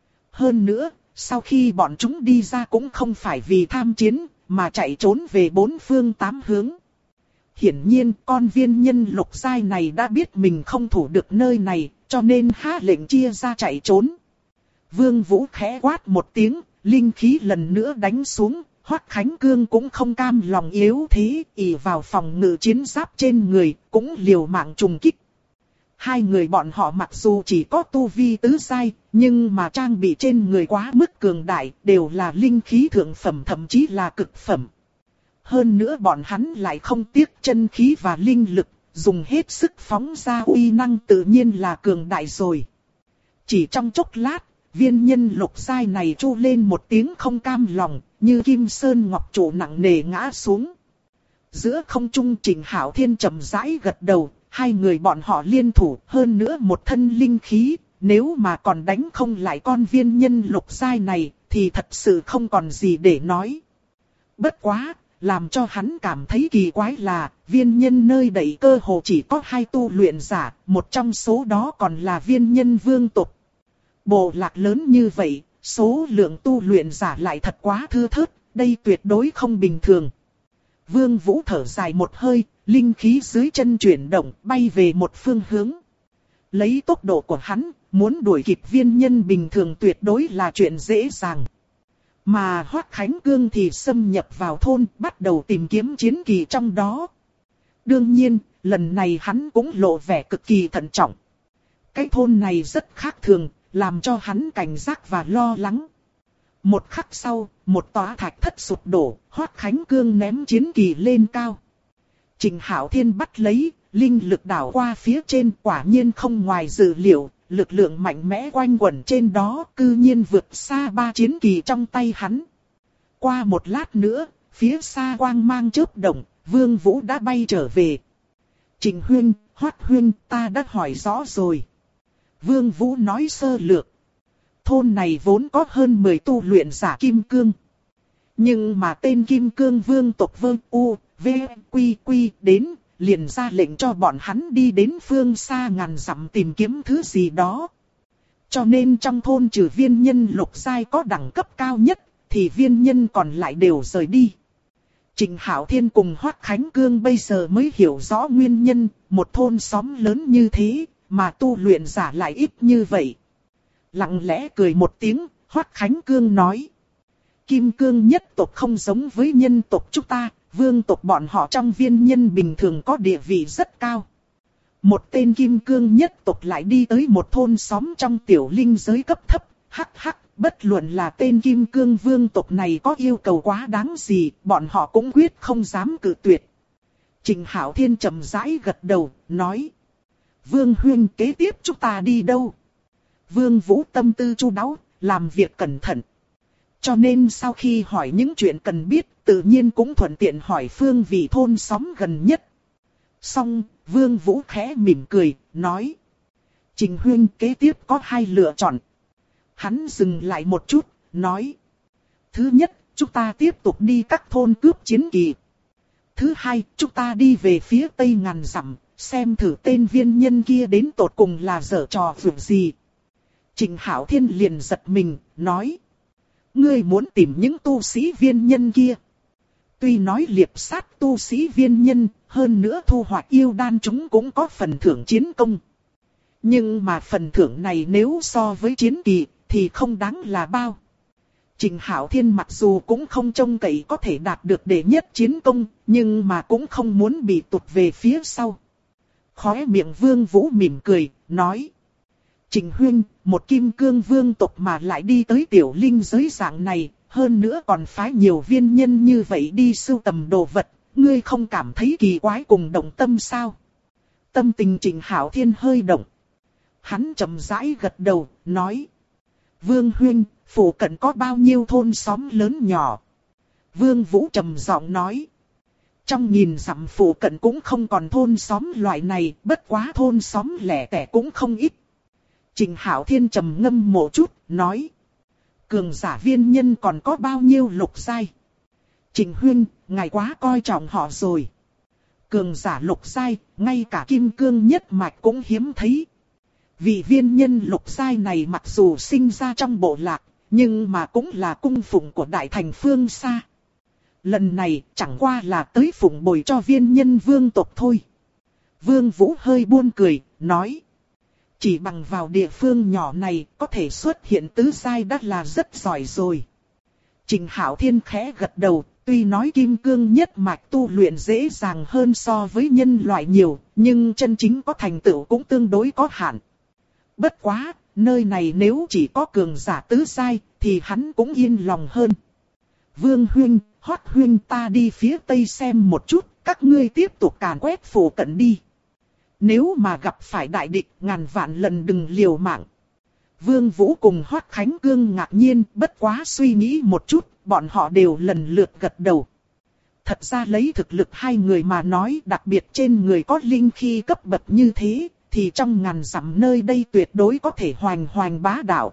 Hơn nữa, sau khi bọn chúng đi ra cũng không phải vì tham chiến, mà chạy trốn về bốn phương tám hướng. Hiển nhiên con viên nhân lục giai này đã biết mình không thủ được nơi này, cho nên hạ lệnh chia ra chạy trốn. Vương Vũ khẽ quát một tiếng, linh khí lần nữa đánh xuống, Hoắc Khánh Cương cũng không cam lòng yếu thế, ỷ vào phòng ngự chiến giáp trên người, cũng liều mạng trùng kích. Hai người bọn họ mặc dù chỉ có tu vi tứ giai, nhưng mà trang bị trên người quá mức cường đại, đều là linh khí thượng phẩm thậm chí là cực phẩm. Hơn nữa bọn hắn lại không tiếc chân khí và linh lực, dùng hết sức phóng ra uy năng tự nhiên là cường đại rồi. Chỉ trong chốc lát, viên nhân lục giai này chu lên một tiếng không cam lòng, như kim sơn ngọc trụ nặng nề ngã xuống. Giữa không trung Trịnh Hạo Thiên chậm rãi gật đầu, Hai người bọn họ liên thủ hơn nữa một thân linh khí, nếu mà còn đánh không lại con viên nhân lục giai này, thì thật sự không còn gì để nói. Bất quá, làm cho hắn cảm thấy kỳ quái là, viên nhân nơi đây cơ hồ chỉ có 2 tu luyện giả, một trong số đó còn là viên nhân vương tộc. Bộ lạc lớn như vậy, số lượng tu luyện giả lại thật quá thưa thớt, đây tuyệt đối không bình thường. Vương Vũ thở dài một hơi, linh khí dưới chân chuyển động, bay về một phương hướng. Lấy tốc độ của hắn, muốn đuổi kịp viên nhân bình thường tuyệt đối là chuyện dễ dàng. Mà Hoắc Khánh Cương thì xâm nhập vào thôn, bắt đầu tìm kiếm chiến kỳ trong đó. Đương nhiên, lần này hắn cũng lộ vẻ cực kỳ thận trọng. Cái thôn này rất khác thường, làm cho hắn cảnh giác và lo lắng. Một khắc sau, một tòa thạch thất sụp đổ, Hoắc Khánh Cương ném chiến kỳ lên cao. Trình Hạo Thiên bắt lấy, linh lực đảo qua phía trên, quả nhiên không ngoài dự liệu, lực lượng mạnh mẽ quanh quẩn trên đó, cư nhiên vượt xa 3 chiến kỳ trong tay hắn. Qua một lát nữa, phía xa quang mang chớp động, Vương Vũ đã bay trở về. Trình huynh, Hoắc huynh, ta đã hỏi rõ rồi. Vương Vũ nói sơ lược. Thôn này vốn có hơn 10 tu luyện giả kim cương. Nhưng mà tên kim cương vương tộc Vương U, V, Quy Quy đến, liền ra lệnh cho bọn hắn đi đến phương xa ngàn dặm tìm kiếm thứ gì đó. Cho nên trong thôn trừ viên nhân lục giai có đẳng cấp cao nhất, thì viên nhân còn lại đều rời đi. Trình Hạo Thiên cùng Hoắc Khánh Cương bây giờ mới hiểu rõ nguyên nhân, một thôn xóm lớn như thế, mà tu luyện giả lại ít như vậy. Lặng lẽ cười một tiếng, Hoắc Khánh Cương nói. Kim cương nhất tộc không giống với nhân tộc chúng ta, vương tộc bọn họ trong viên nhân bình thường có địa vị rất cao. Một tên kim cương nhất tộc lại đi tới một thôn xóm trong tiểu linh giới cấp thấp, hắc hắc, bất luận là tên kim cương vương tộc này có yêu cầu quá đáng gì, bọn họ cũng quyết không dám cự tuyệt. Trình Hạo Thiên trầm rãi gật đầu, nói. Vương huynh, kế tiếp chúng ta đi đâu? Vương Vũ tâm tư chu đáo, làm việc cẩn thận. Cho nên sau khi hỏi những chuyện cần biết, tự nhiên cũng thuận tiện hỏi phương vị thôn xóm gần nhất. Xong, Vương Vũ khẽ mỉm cười, nói. Trình huynh, kế tiếp có 2 lựa chọn. Hắn dừng lại một chút, nói. Thứ nhất, chúng ta tiếp tục đi các thôn cướp chiến kỳ. Thứ hai, chúng ta đi về phía tây ngàn dặm, xem thử tên viên nhân kia đến tột cùng là giở trò vượt gì. Trình Hạo Thiên liền giật mình, nói. Ngươi muốn tìm những tu sĩ viên nhân kia. Tuy nói liệp sát tu sĩ viên nhân, hơn nữa thu hoạch yêu đan chúng cũng có phần thưởng chiến công. Nhưng mà phần thưởng này nếu so với chiến kỳ, thì không đáng là bao. Trình Hạo Thiên mặc dù cũng không trông cậy có thể đạt được đệ nhất chiến công, nhưng mà cũng không muốn bị tụt về phía sau. Khóe miệng Vương Vũ mỉm cười, nói. Trình huynh, một kim cương vương tộc mà lại đi tới tiểu linh giới dạng này, hơn nữa còn phái nhiều viên nhân như vậy đi sưu tầm đồ vật, ngươi không cảm thấy kỳ quái cùng động tâm sao? Tâm tình Trình Hạo Thiên hơi động. Hắn chậm rãi gật đầu, nói. Vương huynh, phủ cận có bao nhiêu thôn xóm lớn nhỏ? Vương Vũ trầm giọng nói. Trong 1000 dặm phủ cận cũng không còn thôn xóm loại này, bất quá thôn xóm lẻ tẻ cũng không ít. Trình Hạo Thiên trầm ngâm một chút, nói. Cường giả viên nhân còn có bao nhiêu lục giai? Trình huynh, ngài quá coi trọng họ rồi. Cường giả lục giai, ngay cả kim cương nhất mạch cũng hiếm thấy. Vị viên nhân lục giai này mặc dù sinh ra trong bộ lạc, nhưng mà cũng là cung phụng của đại thành phương xa. Lần này chẳng qua là tới phụng bồi cho viên nhân vương tộc thôi. Vương Vũ hơi buồn cười, nói. Chỉ bằng vào địa phương nhỏ này có thể xuất hiện tứ giai đã là rất giỏi rồi. Trình Hạo Thiên khẽ gật đầu, tuy nói kim cương nhất mạch tu luyện dễ dàng hơn so với nhân loại nhiều, nhưng chân chính có thành tựu cũng tương đối có hạn. Bất quá, nơi này nếu chỉ có cường giả tứ giai, thì hắn cũng yên lòng hơn. Vương huynh, Hoắc huynh, ta đi phía tây xem một chút, các ngươi tiếp tục càn quét phủ cận đi. Nếu mà gặp phải đại địch, ngàn vạn lần đừng liều mạng. Vương Vũ cùng Hoắc Khánh Cương ngạc nhiên, bất quá suy nghĩ một chút, bọn họ đều lần lượt gật đầu. Thật ra lấy thực lực hai người mà nói, đặc biệt trên người có linh khí cấp bậc như thế, thì trong ngàn dặm nơi đây tuyệt đối có thể hoành hoành bá đạo.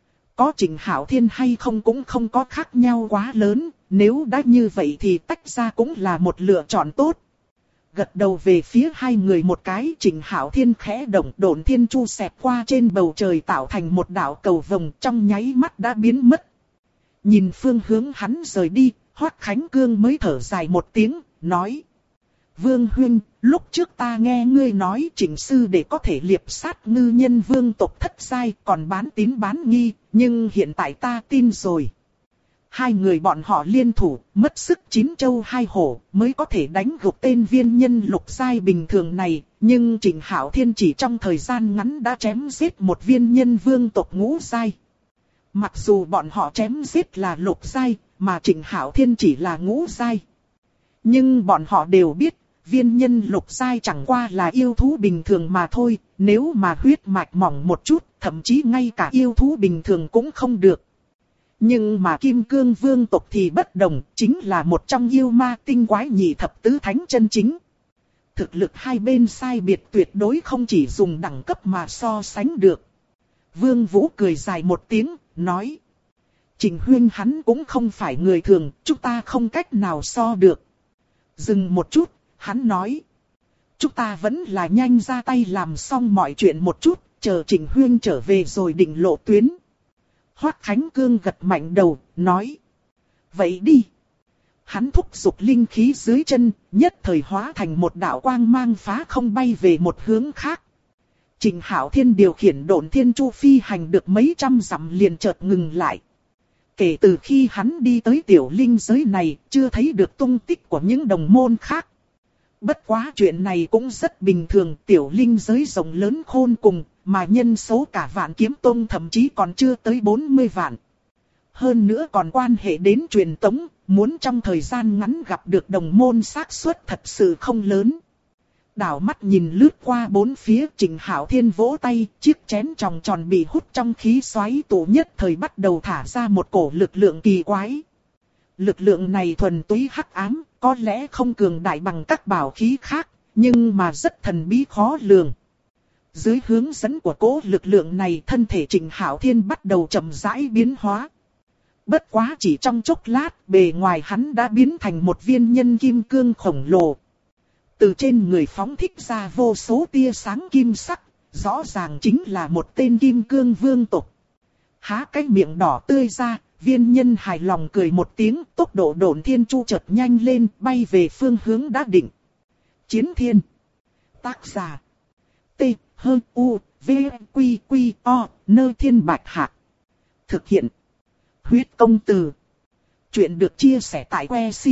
Có Trịnh Hạo Thiên hay không cũng không có khác nhau quá lớn, nếu đã như vậy thì tách ra cũng là một lựa chọn tốt. Gật đầu về phía hai người một cái, Trịnh Hạo Thiên khẽ động, độn thiên chu xẹt qua trên bầu trời tạo thành một đạo cầu vồng, trong nháy mắt đã biến mất. Nhìn phương hướng hắn rời đi, Hoắc Khánh Cương mới thở dài một tiếng, nói: Vương huynh, lúc trước ta nghe ngươi nói Trịnh sư để có thể liệp sát ngư nhân vương tộc thất giai, còn bán tín bán nghi, nhưng hiện tại ta tin rồi. Hai người bọn họ liên thủ, mất sức chín châu hai hổ, mới có thể đánh gục tên viên nhân lục giai bình thường này, nhưng Trịnh Hạo Thiên chỉ trong thời gian ngắn đã chém giết một viên nhân vương tộc ngũ giai. Mặc dù bọn họ chém giết là lục giai, mà Trịnh Hạo Thiên chỉ là ngũ giai. Nhưng bọn họ đều biết, viên nhân lục giai chẳng qua là yêu thú bình thường mà thôi, nếu mà huyết mạch mỏng một chút, thậm chí ngay cả yêu thú bình thường cũng không được. Nhưng mà Kim Cương Vương tộc thì bất đồng, chính là một trong yêu ma tinh quái nhị thập tứ thánh chân chính. Thực lực hai bên sai biệt tuyệt đối không chỉ dùng đẳng cấp mà so sánh được. Vương Vũ cười dài một tiếng, nói: Trịnh huynh hắn cũng không phải người thường, chúng ta không cách nào so được. Dừng một chút, hắn nói: chúng ta vẫn là nhanh ra tay làm xong mọi chuyện một chút, chờ Trịnh huynh trở về rồi định lộ tuyến. Hoắc Khánh Cương gật mạnh đầu, nói: vậy đi. Hắn thúc giục linh khí dưới chân, nhất thời hóa thành một đạo quang mang phá không bay về một hướng khác. Trịnh Hạo Thiên điều khiển độn thiên chu phi hành được mấy trăm dặm liền chợt ngừng lại. Kể từ khi hắn đi tới tiểu linh giới này, chưa thấy được tung tích của những đồng môn khác. Bất quá chuyện này cũng rất bình thường, tiểu linh giới rộng lớn khôn cùng, mà nhân số cả Vạn Kiếm Tông thậm chí còn chưa tới 40 vạn. Hơn nữa còn quan hệ đến truyền tống, muốn trong thời gian ngắn gặp được đồng môn xác suất thật sự không lớn. Đảo mắt nhìn lướt qua bốn phía, Trịnh Hạo Thiên vỗ tay, chiếc chén tròn tròn bị hút trong khí xoáy tụ nhất thời bắt đầu thả ra một cổ lực lượng kỳ quái. Lực lượng này thuần túy hắc ám, có lẽ không cường đại bằng các bảo khí khác, nhưng mà rất thần bí khó lường. Dưới hướng dẫn của cỗ lực lượng này, thân thể Trịnh Hạo Thiên bắt đầu chậm rãi biến hóa. Bất quá chỉ trong chốc lát, bề ngoài hắn đã biến thành một viên nhân kim cương khổng lồ. Từ trên người phóng thích ra vô số tia sáng kim sắc, rõ ràng chính là một tên kim cương vương tộc. Há cái miệng đỏ tươi ra, viên nhân hài lòng cười một tiếng, tốc độ độn thiên chu chợt nhanh lên, bay về phương hướng đã định. Chiến Thiên. Tác giả: T, H, U, V, Quy, Quy, O, Nơi Thiên Bạch Hạc. Thực hiện: Huyết Công Từ. Chuyện được chia sẻ tại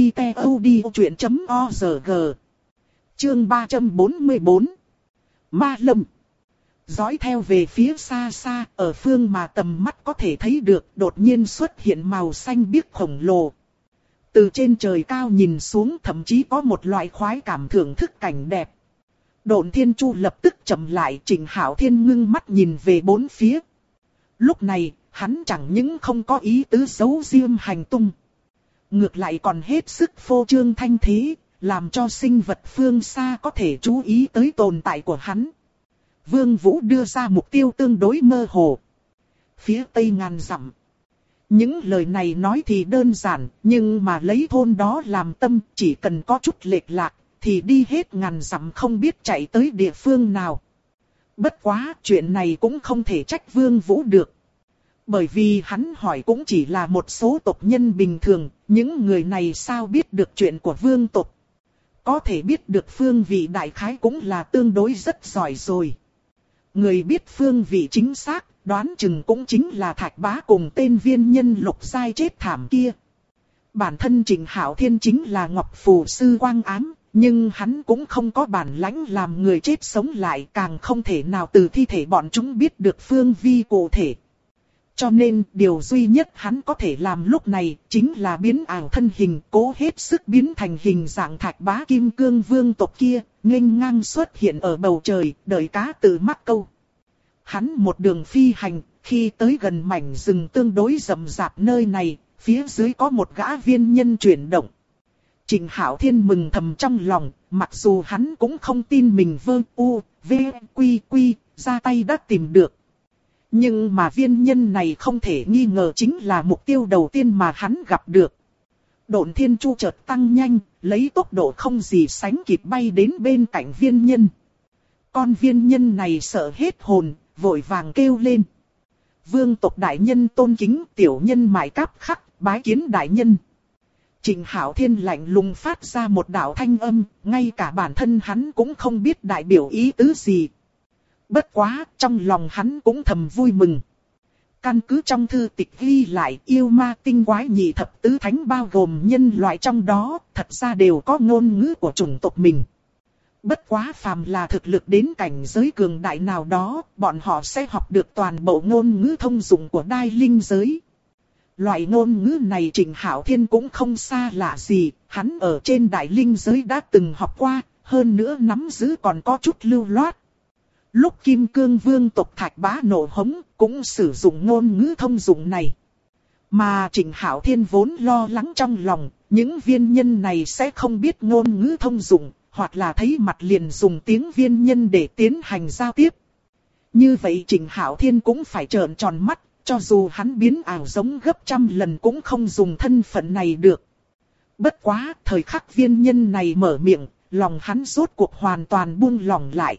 website.odchuyện.org. Chương 344. Ma Lâm. Dõi theo về phía xa xa, ở phương mà tầm mắt có thể thấy được, đột nhiên xuất hiện màu xanh biếc khổng lồ. Từ trên trời cao nhìn xuống, thậm chí có một loại khoái cảm thưởng thức cảnh đẹp. Độn thiên chu lập tức chậm lại, Trịnh Hạo Thiên ngưng mắt nhìn về bốn phía. Lúc này, hắn chẳng những không có ý tứ giấu diêm hành tung, ngược lại còn hết sức phô trương thanh thế, làm cho sinh vật phương xa có thể chú ý tới tồn tại của hắn. Vương Vũ đưa ra mục tiêu tương đối mơ hồ. Phía tây ngàn dặm. Những lời này nói thì đơn giản, nhưng mà lấy thôn đó làm tâm, chỉ cần có chút lệch lạc, thì đi hết ngàn dặm không biết chạy tới địa phương nào. Bất quá, chuyện này cũng không thể trách Vương Vũ được. Bởi vì hắn hỏi cũng chỉ là một số tộc nhân bình thường, những người này sao biết được chuyện của vương tộc. Có thể biết được phương vị đại khái cũng là tương đối rất giỏi rồi. Người biết phương vị chính xác, đoán chừng cũng chính là Thạch Bá cùng tên viên nhân lục giai chết thảm kia. Bản thân Trịnh Hạo Thiên chính là Ngọc Phù Sư Quang Ám, nhưng hắn cũng không có bản lãnh làm người chết sống lại, càng không thể nào từ thi thể bọn chúng biết được phương vi cụ thể. Cho nên, điều duy nhất hắn có thể làm lúc này, chính là biến ảo thân hình, cố hết sức biến thành hình dạng Thạch Bá Kim Cương Vương tộc kia, nghênh ngang xuất hiện ở bầu trời, đợi cá tự mắc câu. Hắn một đường phi hành, khi tới gần mảnh rừng tương đối rậm rạp nơi này, phía dưới có một gã viên nhân chuyển động. Trịnh Hạo Thiên mừng thầm trong lòng, mặc dù hắn cũng không tin mình ra tay đã tìm được. Nhưng mà viên nhân này không thể nghi ngờ chính là mục tiêu đầu tiên mà hắn gặp được. Độn thiên chu chợt tăng nhanh, lấy tốc độ không gì sánh kịp bay đến bên cạnh viên nhân. Con viên nhân này sợ hết hồn, vội vàng kêu lên. Vương tộc đại nhân tôn kính, tiểu nhân Mại Cáp Khắc, bái kiến đại nhân. Trịnh Hạo Thiên lạnh lùng phát ra một đạo thanh âm, ngay cả bản thân hắn cũng không biết đại biểu ý tứ gì. Bất quá, trong lòng hắn cũng thầm vui mừng. Căn cứ trong thư tịch ghi lại, yêu ma tinh quái nhị thập tứ thánh bao gồm nhân loại trong đó, thật ra đều có ngôn ngữ của chủng tộc mình. Bất quá phàm là thực lực đến cảnh giới cường đại nào đó, bọn họ sẽ học được toàn bộ ngôn ngữ thông dụng của đai linh giới. Loại ngôn ngữ này Trịnh Hạo Thiên cũng không xa lạ gì, hắn ở trên đại linh giới đã từng học qua, hơn nữa nắm giữ còn có chút lưu loát. Lúc Kim Cương Vương tộc Thạch Bá nổ hống, cũng sử dụng ngôn ngữ thông dụng này. Mà Trịnh Hạo Thiên vốn lo lắng trong lòng, những viên nhân này sẽ không biết ngôn ngữ thông dụng, hoặc là thấy mặt liền dùng tiếng viên nhân để tiến hành giao tiếp. Như vậy Trịnh Hạo Thiên cũng phải trợn tròn mắt, cho dù hắn biến ảo giống gấp trăm lần cũng không dùng thân phận này được. Bất quá, thời khắc viên nhân này mở miệng, lòng hắn rốt cuộc hoàn toàn buông lỏng lại.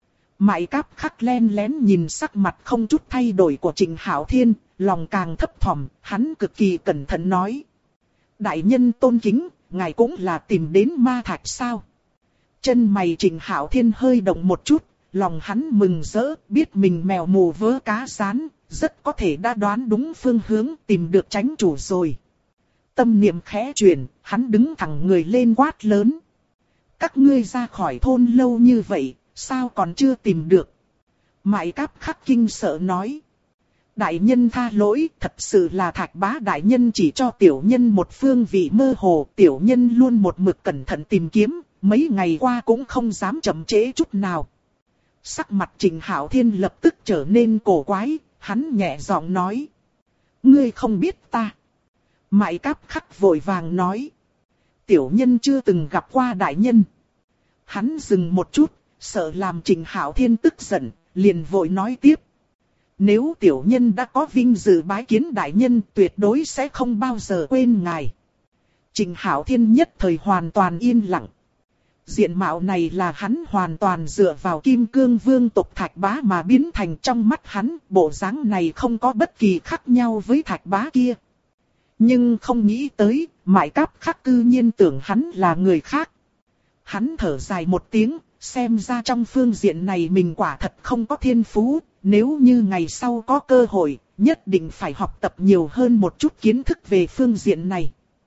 Mại Cáp Khắc len lén nhìn sắc mặt không chút thay đổi của Trịnh Hạo Thiên, lòng càng thấp thỏm, hắn cực kỳ cẩn thận nói. Đại nhân tôn kính, ngài cũng là tìm đến ma thạch sao? Chân mày Trịnh Hạo Thiên hơi động một chút, lòng hắn mừng rỡ, biết mình mèo mù vớ cá rán, rất có thể đã đoán đúng phương hướng, tìm được chánh chủ rồi. Tâm niệm khẽ chuyển, hắn đứng thẳng người lên quát lớn. Các ngươi ra khỏi thôn lâu như vậy, sao còn chưa tìm được? Mại Cáp Khắc kinh sợ nói. Đại nhân tha lỗi, thật sự là Thạch Bá đại nhân chỉ cho tiểu nhân một phương vị mơ hồ, tiểu nhân luôn một mực cẩn thận tìm kiếm, mấy ngày qua cũng không dám chậm trễ chút nào. Sắc mặt Trịnh Hạo Thiên lập tức trở nên cổ quái, hắn nhẹ giọng nói. Ngươi không biết ta. Mại Cáp Khắc vội vàng nói. Tiểu nhân chưa từng gặp qua đại nhân. Hắn dừng một chút, sợ làm Trịnh Hạo Thiên tức giận, liền vội nói tiếp. Nếu tiểu nhân đã có vinh dự bái kiến đại nhân, tuyệt đối sẽ không bao giờ quên ngài. Trịnh Hạo Thiên nhất thời hoàn toàn yên lặng. Diện mạo này là hắn hoàn toàn dựa vào Kim Cương Vương tộc Thạch Bá mà biến thành, trong mắt hắn, bộ dáng này không có bất kỳ khác nhau với Thạch Bá kia. Nhưng không nghĩ tới, Mại Cáp Khắc cư nhiên tưởng hắn là người khác. Hắn thở dài một tiếng, xem ra trong phương diện này mình quả thật không có thiên phú, nếu như ngày sau có cơ hội, nhất định phải học tập nhiều hơn một chút kiến thức về phương diện này.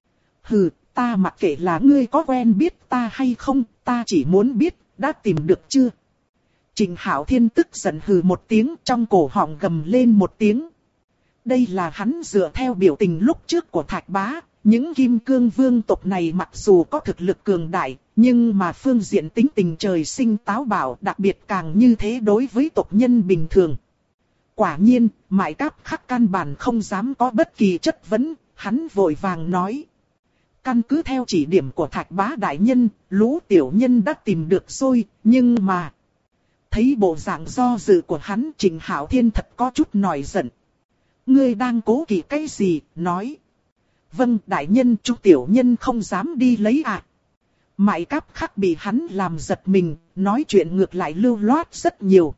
Hừ, ta mặc kệ là ngươi có quen biết ta hay không, ta chỉ muốn biết, đã tìm được chưa? Trịnh Hạo Thiên tức giận hừ một tiếng, trong cổ họng gầm lên một tiếng. Đây là hắn dựa theo biểu tình lúc trước của Thạch Bá, những Kim Cương Vương tộc này mặc dù có thực lực cường đại, nhưng mà phương diện tính tình trời sinh táo bạo, đặc biệt càng như thế đối với tộc nhân bình thường. Quả nhiên, Mại Cáp Khắc căn bản không dám có bất kỳ chất vấn, hắn vội vàng nói. Căn cứ theo chỉ điểm của Thạch Bá đại nhân, lũ tiểu nhân đã tìm được rồi, nhưng mà... Thấy bộ dạng do dự của hắn, Trịnh Hạo Thiên thật có chút nổi giận. Ngươi đang cố kỵ cái gì, nói. Vâng đại nhân, chú tiểu nhân không dám đi lấy ạ. Mại Cáp Khắc bị hắn làm giật mình, nói chuyện ngược lại lưu loát rất nhiều.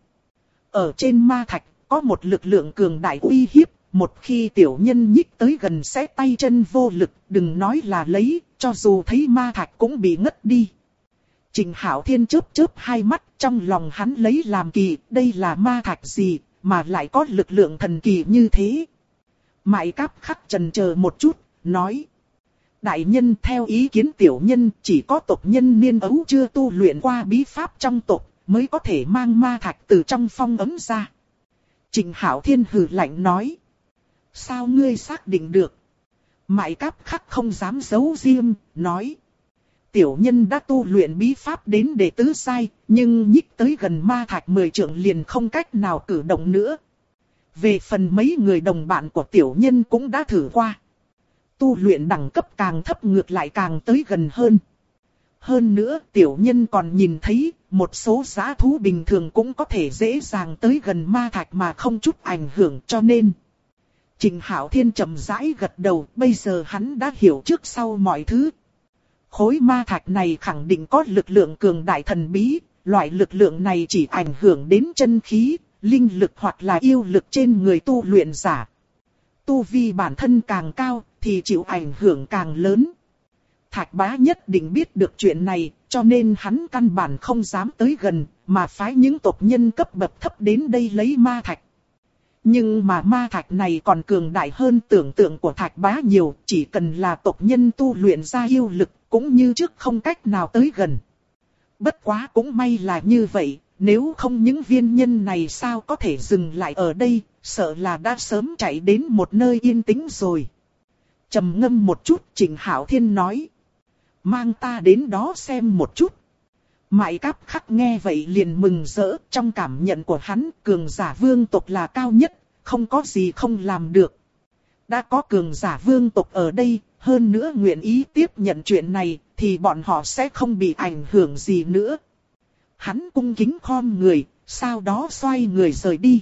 Ở trên ma thạch, có một lực lượng cường đại uy hiếp, một khi tiểu nhân nhích tới gần sẽ tay chân vô lực, đừng nói là lấy, cho dù thấy ma thạch cũng bị ngất đi. Trịnh Hạo Thiên chớp chớp hai mắt, trong lòng hắn lấy làm kỳ, đây là ma thạch gì, mà lại có lực lượng thần kỳ như thế. Mại Cáp Khắc chần chờ một chút, nói. Đại nhân theo ý kiến tiểu nhân, chỉ có tộc nhân niên ấu chưa tu luyện qua bí pháp trong tộc, mới có thể mang ma thạch từ trong phong ấm ra. Trịnh Hạo Thiên hừ lạnh nói. Sao ngươi xác định được? Mại Cáp Khắc không dám giấu riêng, nói. Tiểu nhân đã tu luyện bí pháp đến đệ tứ giai, nhưng nhích tới gần ma thạch 10 trượng liền không cách nào cử động nữa. Về phần mấy người đồng bạn của tiểu nhân cũng đã thử qua. tu luyện đẳng cấp càng thấp ngược lại càng tới gần hơn. Hơn nữa tiểu nhân còn nhìn thấy, một số dã thú bình thường cũng có thể dễ dàng tới gần ma thạch mà không chút ảnh hưởng, cho nên. Trình Hạo Thiên chậm rãi gật đầu, bây giờ hắn đã hiểu trước sau mọi thứ. Khối ma thạch này khẳng định có lực lượng cường đại thần bí, loại lực lượng này chỉ ảnh hưởng đến chân khí, linh lực hoặc là yêu lực trên người tu luyện giả. Tu vi bản thân càng cao thì chịu ảnh hưởng càng lớn. Thạch Bá nhất định biết được chuyện này, cho nên hắn căn bản không dám tới gần, mà phái những tộc nhân cấp bậc thấp đến đây lấy ma thạch. Nhưng mà ma thạch này còn cường đại hơn tưởng tượng của Thạch Bá nhiều, chỉ cần là tộc nhân tu luyện ra yêu lực, cũng như trước không cách nào tới gần. Bất quá cũng may là như vậy, nếu không những viên nhân này sao có thể dừng lại ở đây, sợ là đã sớm chạy đến một nơi yên tĩnh rồi. Trầm ngâm một chút, Trình Hạo Thiên nói. Mang ta đến đó xem một chút. Mại Cáp Khắc nghe vậy liền mừng rỡ, trong cảm nhận của hắn, cường giả vương tộc là cao nhất, không có gì không làm được. Đã có cường giả vương tộc ở đây, hơn nữa nguyện ý tiếp nhận chuyện này, thì bọn họ sẽ không bị ảnh hưởng gì nữa. Hắn cung kính khom người, sau đó xoay người rời đi.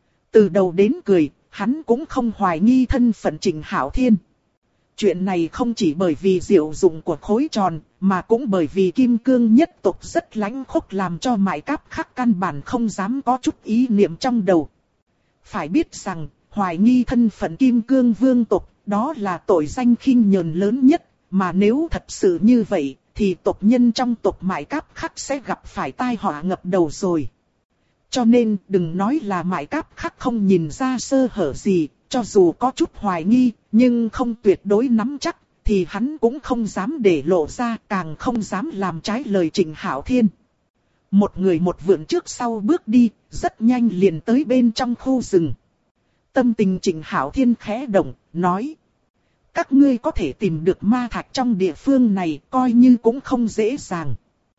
Từ đầu đến cười, hắn cũng không hoài nghi thân phận Trình Hạo Thiên. Chuyện này không chỉ bởi vì diệu dụng của khối tròn, mà cũng bởi vì Kim Cương nhất tộc rất lãnh khốc làm cho Mại Cáp Khắc căn bản không dám có chút ý niệm trong đầu. Phải biết rằng, hoài nghi thân phận Kim Cương vương tộc, đó là tội danh khinh nhờn lớn nhất, mà nếu thật sự như vậy, thì tộc nhân trong tộc Mại Cáp Khắc sẽ gặp phải tai họa ngập đầu rồi. Cho nên, đừng nói là Mại Cáp Khắc không nhìn ra sơ hở gì, cho dù có chút hoài nghi, nhưng không tuyệt đối nắm chắc, thì hắn cũng không dám để lộ ra, càng không dám làm trái lời Trình Hạo Thiên. Một người một vượn trước sau bước đi, rất nhanh liền tới bên trong khu rừng. Tâm tình Trình Hạo Thiên khẽ động, nói. Các ngươi có thể tìm được ma thạch trong địa phương này, coi như cũng không dễ dàng.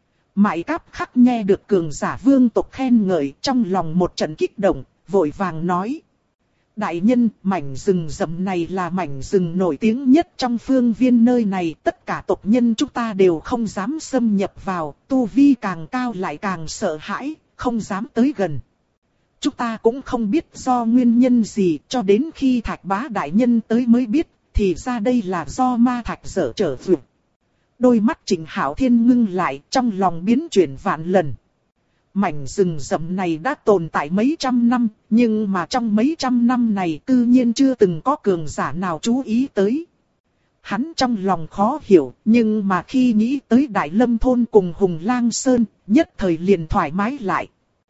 Mại Cáp Khắc nghe được cường giả vương tộc khen ngợi, trong lòng một trận kích động, vội vàng nói. Đại nhân, mảnh rừng rậm này là mảnh rừng nổi tiếng nhất trong phương viên nơi này. Tất cả tộc nhân chúng ta đều không dám xâm nhập vào, tu vi càng cao lại càng sợ hãi, không dám tới gần. Chúng ta cũng không biết do nguyên nhân gì, cho đến khi Thạch Bá đại nhân tới mới biết, thì ra đây là do ma thạch dở trở vượt. Đôi mắt Trình Hạo Thiên ngưng lại, trong lòng biến chuyển vạn lần. Mảnh rừng rậm này đã tồn tại mấy trăm năm, nhưng mà trong mấy trăm năm này tự nhiên chưa từng có cường giả nào chú ý tới. Hắn trong lòng khó hiểu, nhưng mà khi nghĩ tới Đại Lâm Thôn cùng Hùng Lang Sơn, nhất thời liền thoải mái lại.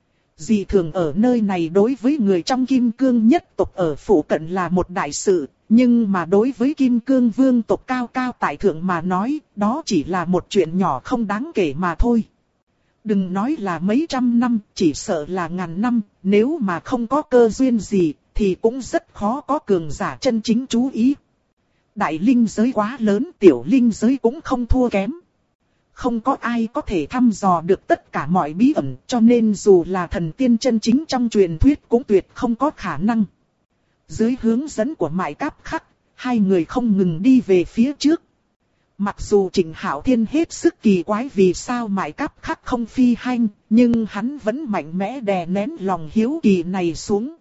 Dị thường ở nơi này đối với người trong Kim Cương nhất tộc ở phủ cận là một đại sự, nhưng mà đối với Kim Cương vương tộc cao cao tại thượng mà nói, đó chỉ là một chuyện nhỏ không đáng kể mà thôi. Đừng nói là mấy trăm năm, chỉ sợ là ngàn năm, nếu mà không có cơ duyên gì, thì cũng rất khó có cường giả chân chính chú ý. Đại linh giới quá lớn, tiểu linh giới cũng không thua kém. Không có ai có thể thăm dò được tất cả mọi bí ẩn, cho nên dù là thần tiên chân chính trong truyền thuyết cũng tuyệt không có khả năng. Dưới hướng dẫn của Mại Cáp Khắc, hai người không ngừng đi về phía trước. Mặc dù Trình Hạo Thiên hết sức kỳ quái vì sao Mại Cáp Khắc không phi hành, nhưng hắn vẫn mạnh mẽ đè nén lòng hiếu kỳ này xuống.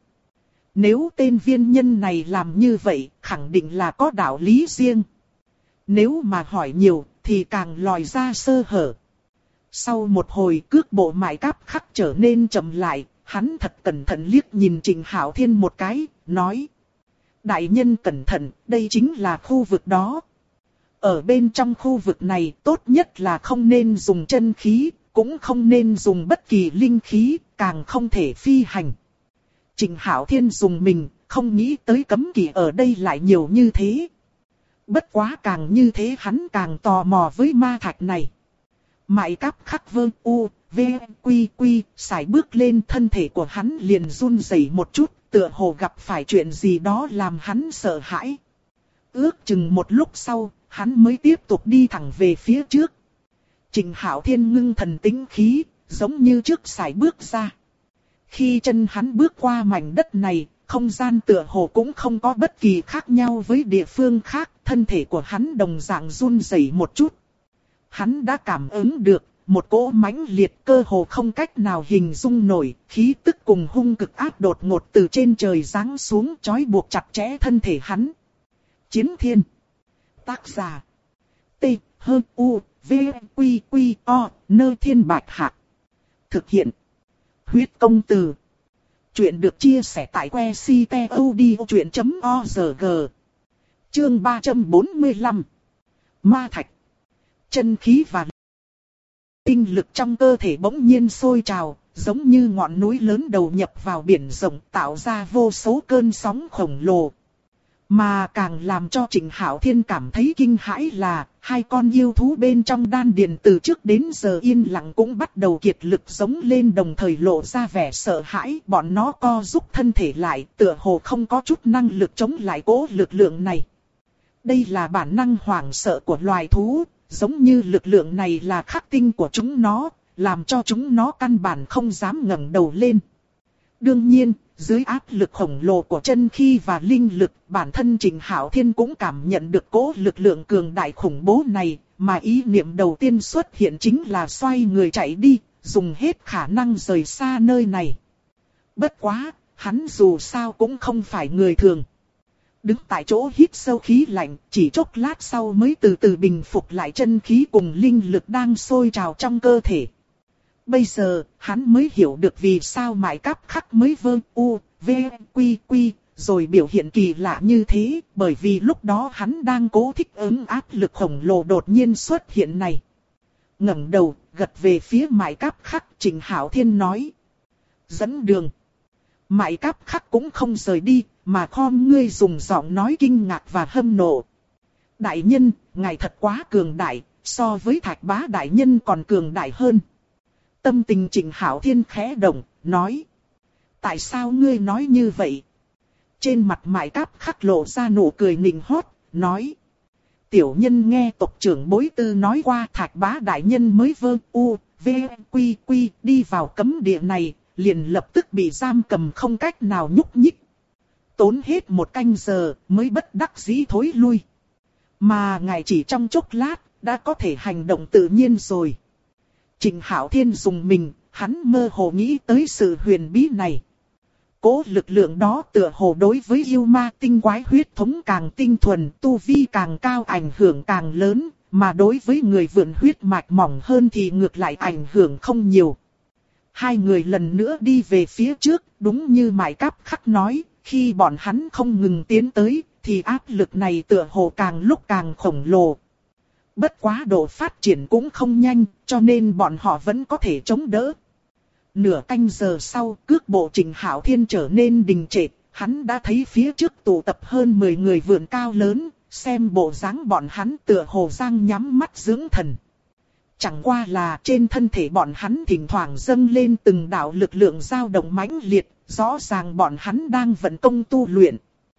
Nếu tên viên nhân này làm như vậy, khẳng định là có đạo lý riêng. Nếu mà hỏi nhiều, thì càng lòi ra sơ hở. Sau một hồi cước bộ Mại Cáp Khắc trở nên chậm lại, hắn thật cẩn thận liếc nhìn Trình Hạo Thiên một cái, nói. Đại nhân cẩn thận, đây chính là khu vực đó. Ở bên trong khu vực này tốt nhất là không nên dùng chân khí, cũng không nên dùng bất kỳ linh khí, càng không thể phi hành. Trình Hạo Thiên dùng mình, không nghĩ tới cấm kỵ ở đây lại nhiều như thế. Bất quá càng như thế hắn càng tò mò với ma thạch này. Mại Cáp Khắc vơ u, v, quy quy, sải bước lên, thân thể của hắn liền run rẩy một chút, tựa hồ gặp phải chuyện gì đó làm hắn sợ hãi. Ước chừng một lúc sau, hắn mới tiếp tục đi thẳng về phía trước. Trình Hạo Thiên ngưng thần tĩnh khí, giống như trước sải bước ra. Khi chân hắn bước qua mảnh đất này, không gian tựa hồ cũng không có bất kỳ khác nhau với địa phương khác, thân thể của hắn đồng dạng run rẩy một chút. Hắn đã cảm ứng được một cỗ mãnh liệt cơ hồ không cách nào hình dung nổi, khí tức cùng hung cực áp đột ngột từ trên trời giáng xuống trói buộc chặt chẽ thân thể hắn. Chiến Thiên. Tác giả. T, H, U, V, Quy, Quy, O, Nơ Thiên Bạch Hạc. Thực hiện. Huyết công từ. Chuyện được chia sẻ tại que ctod.org. Chương 345. Ma thạch. Chân khí và tinh lực trong cơ thể bỗng nhiên sôi trào, giống như ngọn núi lớn đầu nhập vào biển rộng tạo ra vô số cơn sóng khổng lồ. Mà càng làm cho Trịnh Hạo Thiên cảm thấy kinh hãi là, hai con yêu thú bên trong đan điền từ trước đến giờ yên lặng cũng bắt đầu kiệt lực giống lên, đồng thời lộ ra vẻ sợ hãi. Bọn nó co rúm thân thể lại, tựa hồ không có chút năng lực chống lại cỗ lực lượng này. Đây là bản năng hoảng sợ của loài thú, giống như lực lượng này là khắc tinh của chúng nó, làm cho chúng nó căn bản không dám ngẩng đầu lên. Đương nhiên, dưới áp lực khổng lồ của chân khí và linh lực, bản thân Trịnh Hạo Thiên cũng cảm nhận được cỗ lực lượng cường đại khủng bố này, mà ý niệm đầu tiên xuất hiện chính là xoay người chạy đi, dùng hết khả năng rời xa nơi này. Bất quá, hắn dù sao cũng không phải người thường. Đứng tại chỗ hít sâu khí lạnh, chỉ chốc lát sau mới từ từ bình phục lại chân khí cùng linh lực đang sôi trào trong cơ thể. Bây giờ, hắn mới hiểu được vì sao Mại Cáp Khắc mới vơ u, v, quy quy, rồi biểu hiện kỳ lạ như thế, bởi vì lúc đó hắn đang cố thích ứng áp lực khổng lồ đột nhiên xuất hiện này. Ngẩng đầu, gật về phía Mại Cáp Khắc, Trịnh Hạo Thiên nói. Dẫn đường. Mại Cáp Khắc cũng không rời đi, mà khom ngươi dùng giọng nói kinh ngạc và hâm nộ. Đại nhân, ngài thật quá cường đại, so với Thạch Bá đại nhân còn cường đại hơn. Tâm tình Trịnh Hạo Thiên khẽ động, nói. Tại sao ngươi nói như vậy? Trên mặt Mại Cáp Khắc lộ ra nụ cười nịnh hót, nói. Tiểu nhân nghe tộc trưởng Bối Tư nói qua Thạch Bá đại nhân mới vơ u, v, quy quy đi vào cấm địa này, liền lập tức bị giam cầm không cách nào nhúc nhích. Tốn hết một canh giờ mới bất đắc dĩ thối lui. Mà ngài chỉ trong chốc lát đã có thể hành động tự nhiên rồi. Trịnh Hạo Thiên dùng mình, hắn mơ hồ nghĩ tới sự huyền bí này. Cố lực lượng đó tựa hồ đối với yêu ma tinh quái huyết thống càng tinh thuần, tu vi càng cao ảnh hưởng càng lớn, mà đối với người vượn huyết mạch mỏng hơn thì ngược lại ảnh hưởng không nhiều. Hai người lần nữa đi về phía trước, đúng như Mại Cáp Khắc nói, khi bọn hắn không ngừng tiến tới, thì áp lực này tựa hồ càng lúc càng khổng lồ. Bất quá độ phát triển cũng không nhanh, cho nên bọn họ vẫn có thể chống đỡ. Nửa canh giờ sau, cước bộ Trịnh Hạo Thiên trở nên đình trệ, hắn đã thấy phía trước tụ tập hơn 10 người vượn cao lớn, xem bộ dáng bọn hắn tựa hồ đang nhắm mắt dưỡng thần. Chẳng qua là trên thân thể bọn hắn thỉnh thoảng dâng lên từng đạo lực lượng dao động mãnh liệt, rõ ràng bọn hắn đang vận công tu luyện.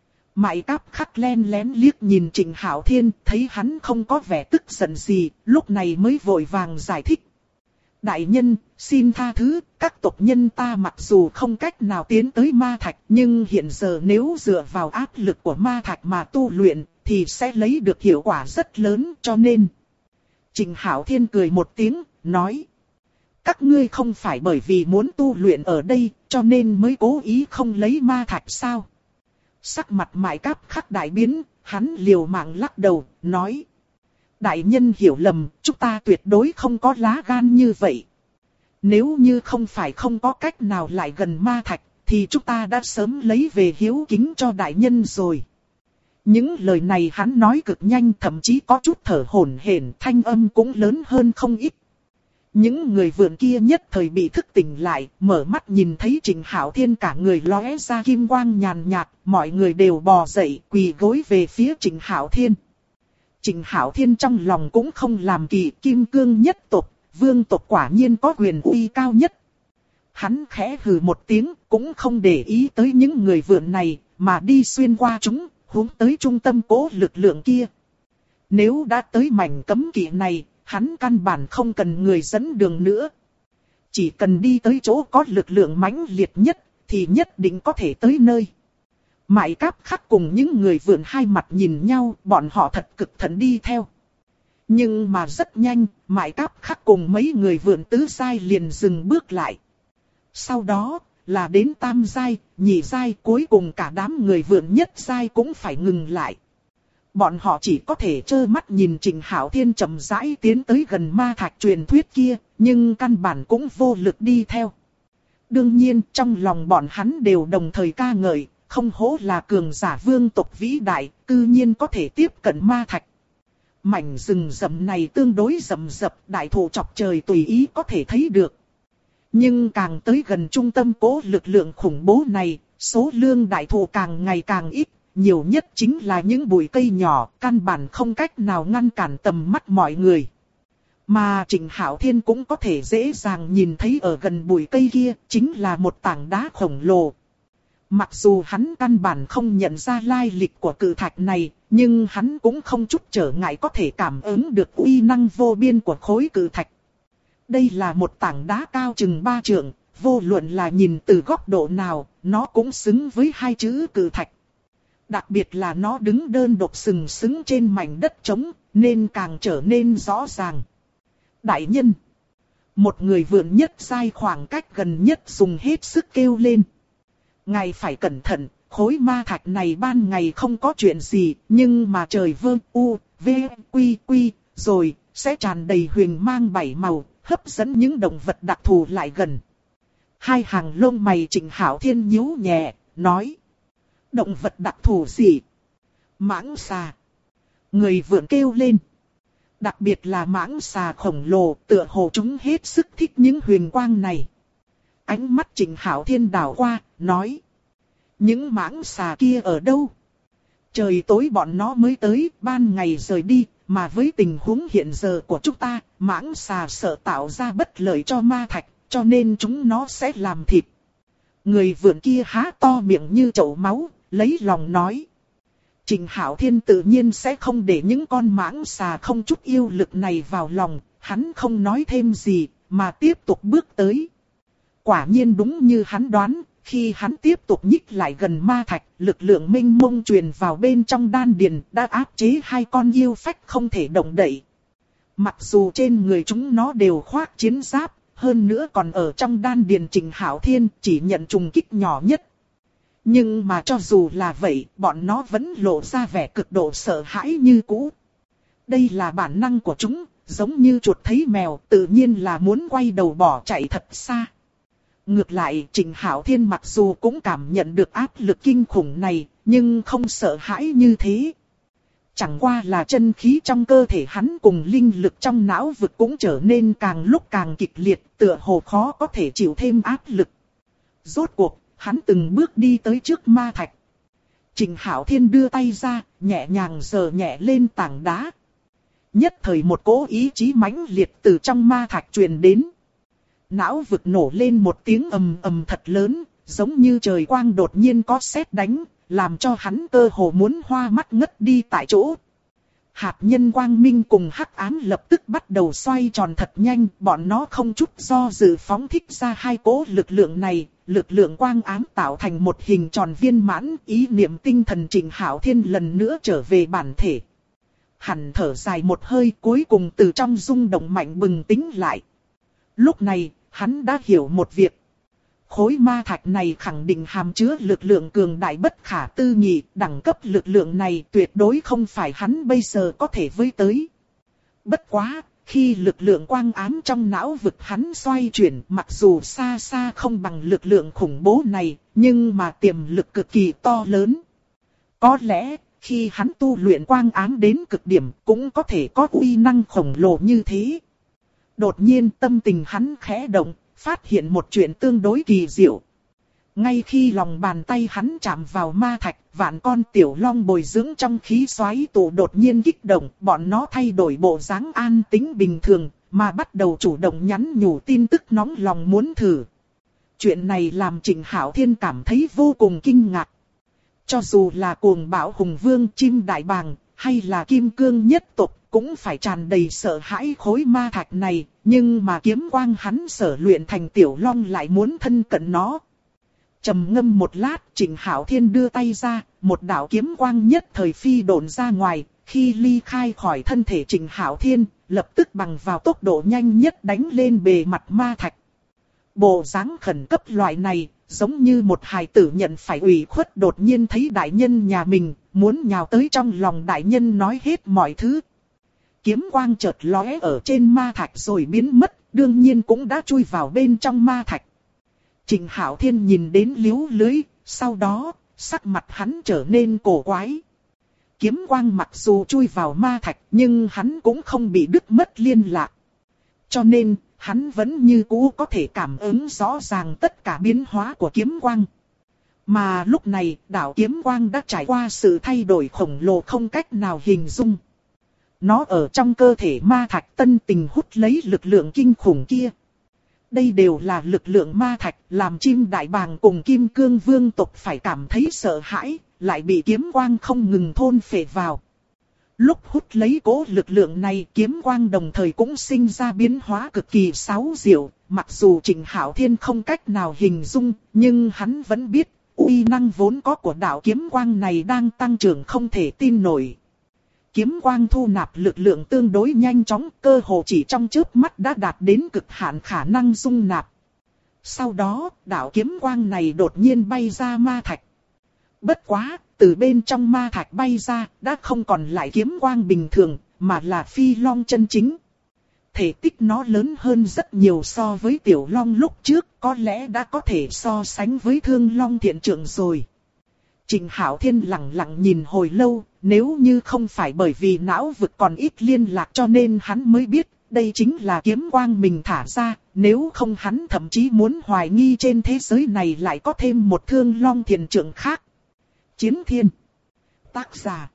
Mại Cáp Khắc len lén liếc nhìn Trịnh Hạo Thiên, thấy hắn không có vẻ tức giận gì, lúc này mới vội vàng giải thích. Đại nhân, xin tha thứ, các tộc nhân ta mặc dù không cách nào tiến tới ma thạch, nhưng hiện giờ nếu dựa vào áp lực của ma thạch mà tu luyện, thì sẽ lấy được hiệu quả rất lớn, cho nên. Trịnh Hạo Thiên cười một tiếng, nói. Các ngươi không phải bởi vì muốn tu luyện ở đây, cho nên mới cố ý không lấy ma thạch sao? Sắc mặt Mại Cáp Khắc đại biến, hắn liều mạng lắc đầu, nói. Đại nhân hiểu lầm, chúng ta tuyệt đối không có lá gan như vậy. Nếu như không phải không có cách nào lại gần ma thạch, thì chúng ta đã sớm lấy về hiếu kính cho đại nhân rồi. Những lời này hắn nói cực nhanh, thậm chí có chút thở hổn hển, thanh âm cũng lớn hơn không ít. Những người vượn kia nhất thời bị thức tỉnh lại, mở mắt nhìn thấy Trịnh Hạo Thiên cả người lóe ra kim quang nhàn nhạt, mọi người đều bò dậy, quỳ gối về phía Trịnh Hạo Thiên. Trịnh Hạo Thiên trong lòng cũng không làm kỳ, kim cương nhất tộc, vương tộc quả nhiên có quyền uy cao nhất. Hắn khẽ hừ một tiếng, cũng không để ý tới những người vượn này, mà đi xuyên qua chúng, hướng tới trung tâm cố lực lượng kia. Nếu đã tới mảnh cấm kỵ này, hắn căn bản không cần người dẫn đường nữa. Chỉ cần đi tới chỗ có lực lượng mãnh liệt nhất, thì nhất định có thể tới nơi. Mại Cáp Khắc cùng những người vượn hai mặt nhìn nhau, bọn họ thật cực thận đi theo. Nhưng mà rất nhanh, Mại Cáp Khắc cùng mấy người vượn tứ giai liền dừng bước lại. Sau đó, là đến tam giai, nhị giai, cuối cùng cả đám người vượn nhất giai cũng phải ngừng lại. Bọn họ chỉ có thể trơ mắt nhìn Trịnh Hạo Thiên chậm rãi tiến tới gần ma thạch truyền thuyết kia, nhưng căn bản cũng vô lực đi theo. Đương nhiên, trong lòng bọn hắn đều đồng thời ca ngợi, không hổ là cường giả vương tộc vĩ đại, cư nhiên có thể tiếp cận ma thạch. Mảnh rừng rậm này tương đối rậm rập, đại thụ chọc trời tùy ý có thể thấy được. Nhưng càng tới gần trung tâm cố lực lượng khủng bố này, số lượng đại thụ càng ngày càng ít, nhiều nhất chính là những bụi cây nhỏ, căn bản không cách nào ngăn cản tầm mắt mọi người. Mà Trịnh Hạo Thiên cũng có thể dễ dàng nhìn thấy ở gần bụi cây kia, chính là một tảng đá khổng lồ. Mặc dù hắn căn bản không nhận ra lai lịch của cự thạch này, nhưng hắn cũng không chút trở ngại có thể cảm ứng được uy năng vô biên của khối cự thạch. Đây là một tảng đá cao chừng 3 trượng, vô luận là nhìn từ góc độ nào, nó cũng xứng với hai chữ cự thạch. Đặc biệt là nó đứng đơn độc sừng sững trên mảnh đất trống, nên càng trở nên rõ ràng. Đại nhân! Một người vượn nhất giai khoảng cách gần nhất dùng hết sức kêu lên. Ngài phải cẩn thận, khối ma thạch này ban ngày không có chuyện gì, nhưng mà trời vương u, v, quy quy, rồi, sẽ tràn đầy huyền mang 7 màu, hấp dẫn những động vật đặc thù lại gần. Hai hàng lông mày Trịnh Hạo Thiên nhíu nhẹ, nói. Động vật đặc thù gì? Mãng xà. Người vượn kêu lên. Đặc biệt là mãng xà khổng lồ, tựa hồ chúng hết sức thích những huyền quang này. Ánh mắt Trịnh Hạo Thiên đảo qua, nói. Những mãng xà kia ở đâu? Trời tối bọn nó mới tới, ban ngày rời đi, mà với tình huống hiện giờ của chúng ta, mãng xà sợ tạo ra bất lợi cho ma thạch, cho nên chúng nó sẽ làm thịt. Người vượn kia há to miệng như chậu máu, lấy lòng nói. Trịnh Hạo Thiên tự nhiên sẽ không để những con mãng xà không chút yêu lực này vào lòng, hắn không nói thêm gì, mà tiếp tục bước tới. Quả nhiên đúng như hắn đoán, khi hắn tiếp tục nhích lại gần ma thạch, lực lượng mênh mông truyền vào bên trong đan điền đã áp chế hai con yêu phách không thể động đậy. Mặc dù trên người chúng nó đều khoác chiến giáp, hơn nữa còn ở trong đan điền Trịnh Hạo Thiên chỉ nhận trùng kích nhỏ nhất. Nhưng mà cho dù là vậy, bọn nó vẫn lộ ra vẻ cực độ sợ hãi như cũ. Đây là bản năng của chúng, giống như chuột thấy mèo, tự nhiên là muốn quay đầu bỏ chạy thật xa. Ngược lại, Trịnh Hạo Thiên mặc dù cũng cảm nhận được áp lực kinh khủng này, nhưng không sợ hãi như thế. Chẳng qua là chân khí trong cơ thể hắn cùng linh lực trong não vực cũng trở nên càng lúc càng kịch liệt, tựa hồ khó có thể chịu thêm áp lực. Rốt cuộc, hắn từng bước đi tới trước ma thạch. Trịnh Hạo Thiên đưa tay ra, nhẹ nhàng giở nhẹ lên tảng đá. Nhất thời một cỗ ý chí mãnh liệt từ trong ma thạch truyền đến. Não vực nổ lên một tiếng ầm ầm thật lớn, giống như trời quang đột nhiên có sét đánh, làm cho hắn cơ hồ muốn hoa mắt ngất đi tại chỗ. Hạt nhân quang minh cùng hắc ám lập tức bắt đầu xoay tròn thật nhanh, bọn nó không chút do dự phóng thích ra hai cỗ lực lượng này, lực lượng quang ám tạo thành một hình tròn viên mãn, ý niệm tinh thần Trịnh Hạo Thiên lần nữa trở về bản thể. Hắn thở dài một hơi, cuối cùng từ trong rung động mạnh bừng tỉnh lại. Lúc này, hắn đã hiểu một việc. Khối ma thạch này khẳng định hàm chứa lực lượng cường đại bất khả tư nghị, đẳng cấp lực lượng này tuyệt đối không phải hắn bây giờ có thể với tới. Bất quá, khi lực lượng quang ám trong não vực hắn xoay chuyển, mặc dù xa xa không bằng lực lượng khủng bố này, nhưng mà tiềm lực cực kỳ to lớn. Có lẽ, khi hắn tu luyện quang ám đến cực điểm, cũng có thể có uy năng khổng lồ như thế. Đột nhiên tâm tình hắn khẽ động, phát hiện một chuyện tương đối kỳ diệu. Ngay khi lòng bàn tay hắn chạm vào ma thạch, vạn con tiểu long bồi dưỡng trong khí xoáy tụ đột nhiên kích động, bọn nó thay đổi bộ dáng an tĩnh bình thường, mà bắt đầu chủ động nhắn nhủ tin tức nóng lòng muốn thử. Chuyện này làm Trịnh Hạo Thiên cảm thấy vô cùng kinh ngạc. Cho dù là cuồng bạo hùng vương chim đại bàng, hay là kim cương nhất tộc, cũng phải tràn đầy sợ hãi khối ma thạch này, nhưng mà kiếm quang hắn sở luyện thành tiểu long lại muốn thân cận nó. Trầm ngâm một lát, Trịnh Hạo Thiên đưa tay ra, một đạo kiếm quang nhất thời phi độn ra ngoài, khi ly khai khỏi thân thể Trịnh Hạo Thiên, lập tức bằng vào tốc độ nhanh nhất đánh lên bề mặt ma thạch. Bộ dáng khẩn cấp loại này, giống như một hài tử nhận phải ủy khuất đột nhiên thấy đại nhân nhà mình, muốn nhào tới trong lòng đại nhân nói hết mọi thứ. Kiếm quang chợt lóe ở trên ma thạch rồi biến mất, đương nhiên cũng đã chui vào bên trong ma thạch. Trịnh Hạo Thiên nhìn đến liếu lưới, sau đó, sắc mặt hắn trở nên cổ quái. Kiếm quang mặc dù chui vào ma thạch, nhưng hắn cũng không bị đứt mất liên lạc. Cho nên, hắn vẫn như cũ có thể cảm ứng rõ ràng tất cả biến hóa của kiếm quang. Mà lúc này, đạo kiếm quang đã trải qua sự thay đổi khổng lồ không cách nào hình dung. Nó ở trong cơ thể ma thạch tân tình hút lấy lực lượng kinh khủng kia. Đây đều là lực lượng ma thạch, làm chim đại bàng cùng kim cương vương tộc phải cảm thấy sợ hãi, lại bị kiếm quang không ngừng thôn phệ vào. Lúc hút lấy cỗ lực lượng này, kiếm quang đồng thời cũng sinh ra biến hóa cực kỳ xáo diệu, mặc dù Trịnh Hạo Thiên không cách nào hình dung, nhưng hắn vẫn biết, uy năng vốn có của đạo kiếm quang này đang tăng trưởng không thể tin nổi. Kiếm quang thu nạp lực lượng tương đối nhanh chóng, cơ hồ chỉ trong chớp mắt đã đạt đến cực hạn khả năng dung nạp. Sau đó, đạo kiếm quang này đột nhiên bay ra ma thạch. Bất quá, từ bên trong ma thạch bay ra, đã không còn lại kiếm quang bình thường, mà là phi long chân chính. Thể tích nó lớn hơn rất nhiều so với tiểu long lúc trước, có lẽ đã có thể so sánh với thương long thiện trượng rồi. Trịnh Hạo Thiên lặng lặng nhìn hồi lâu, nếu như không phải bởi vì não vực còn ít liên lạc cho nên hắn mới biết, đây chính là kiếm quang mình thả ra, nếu không hắn thậm chí muốn hoài nghi trên thế giới này lại có thêm một thương long thiện trượng khác. Chiến Thiên. Tác giả.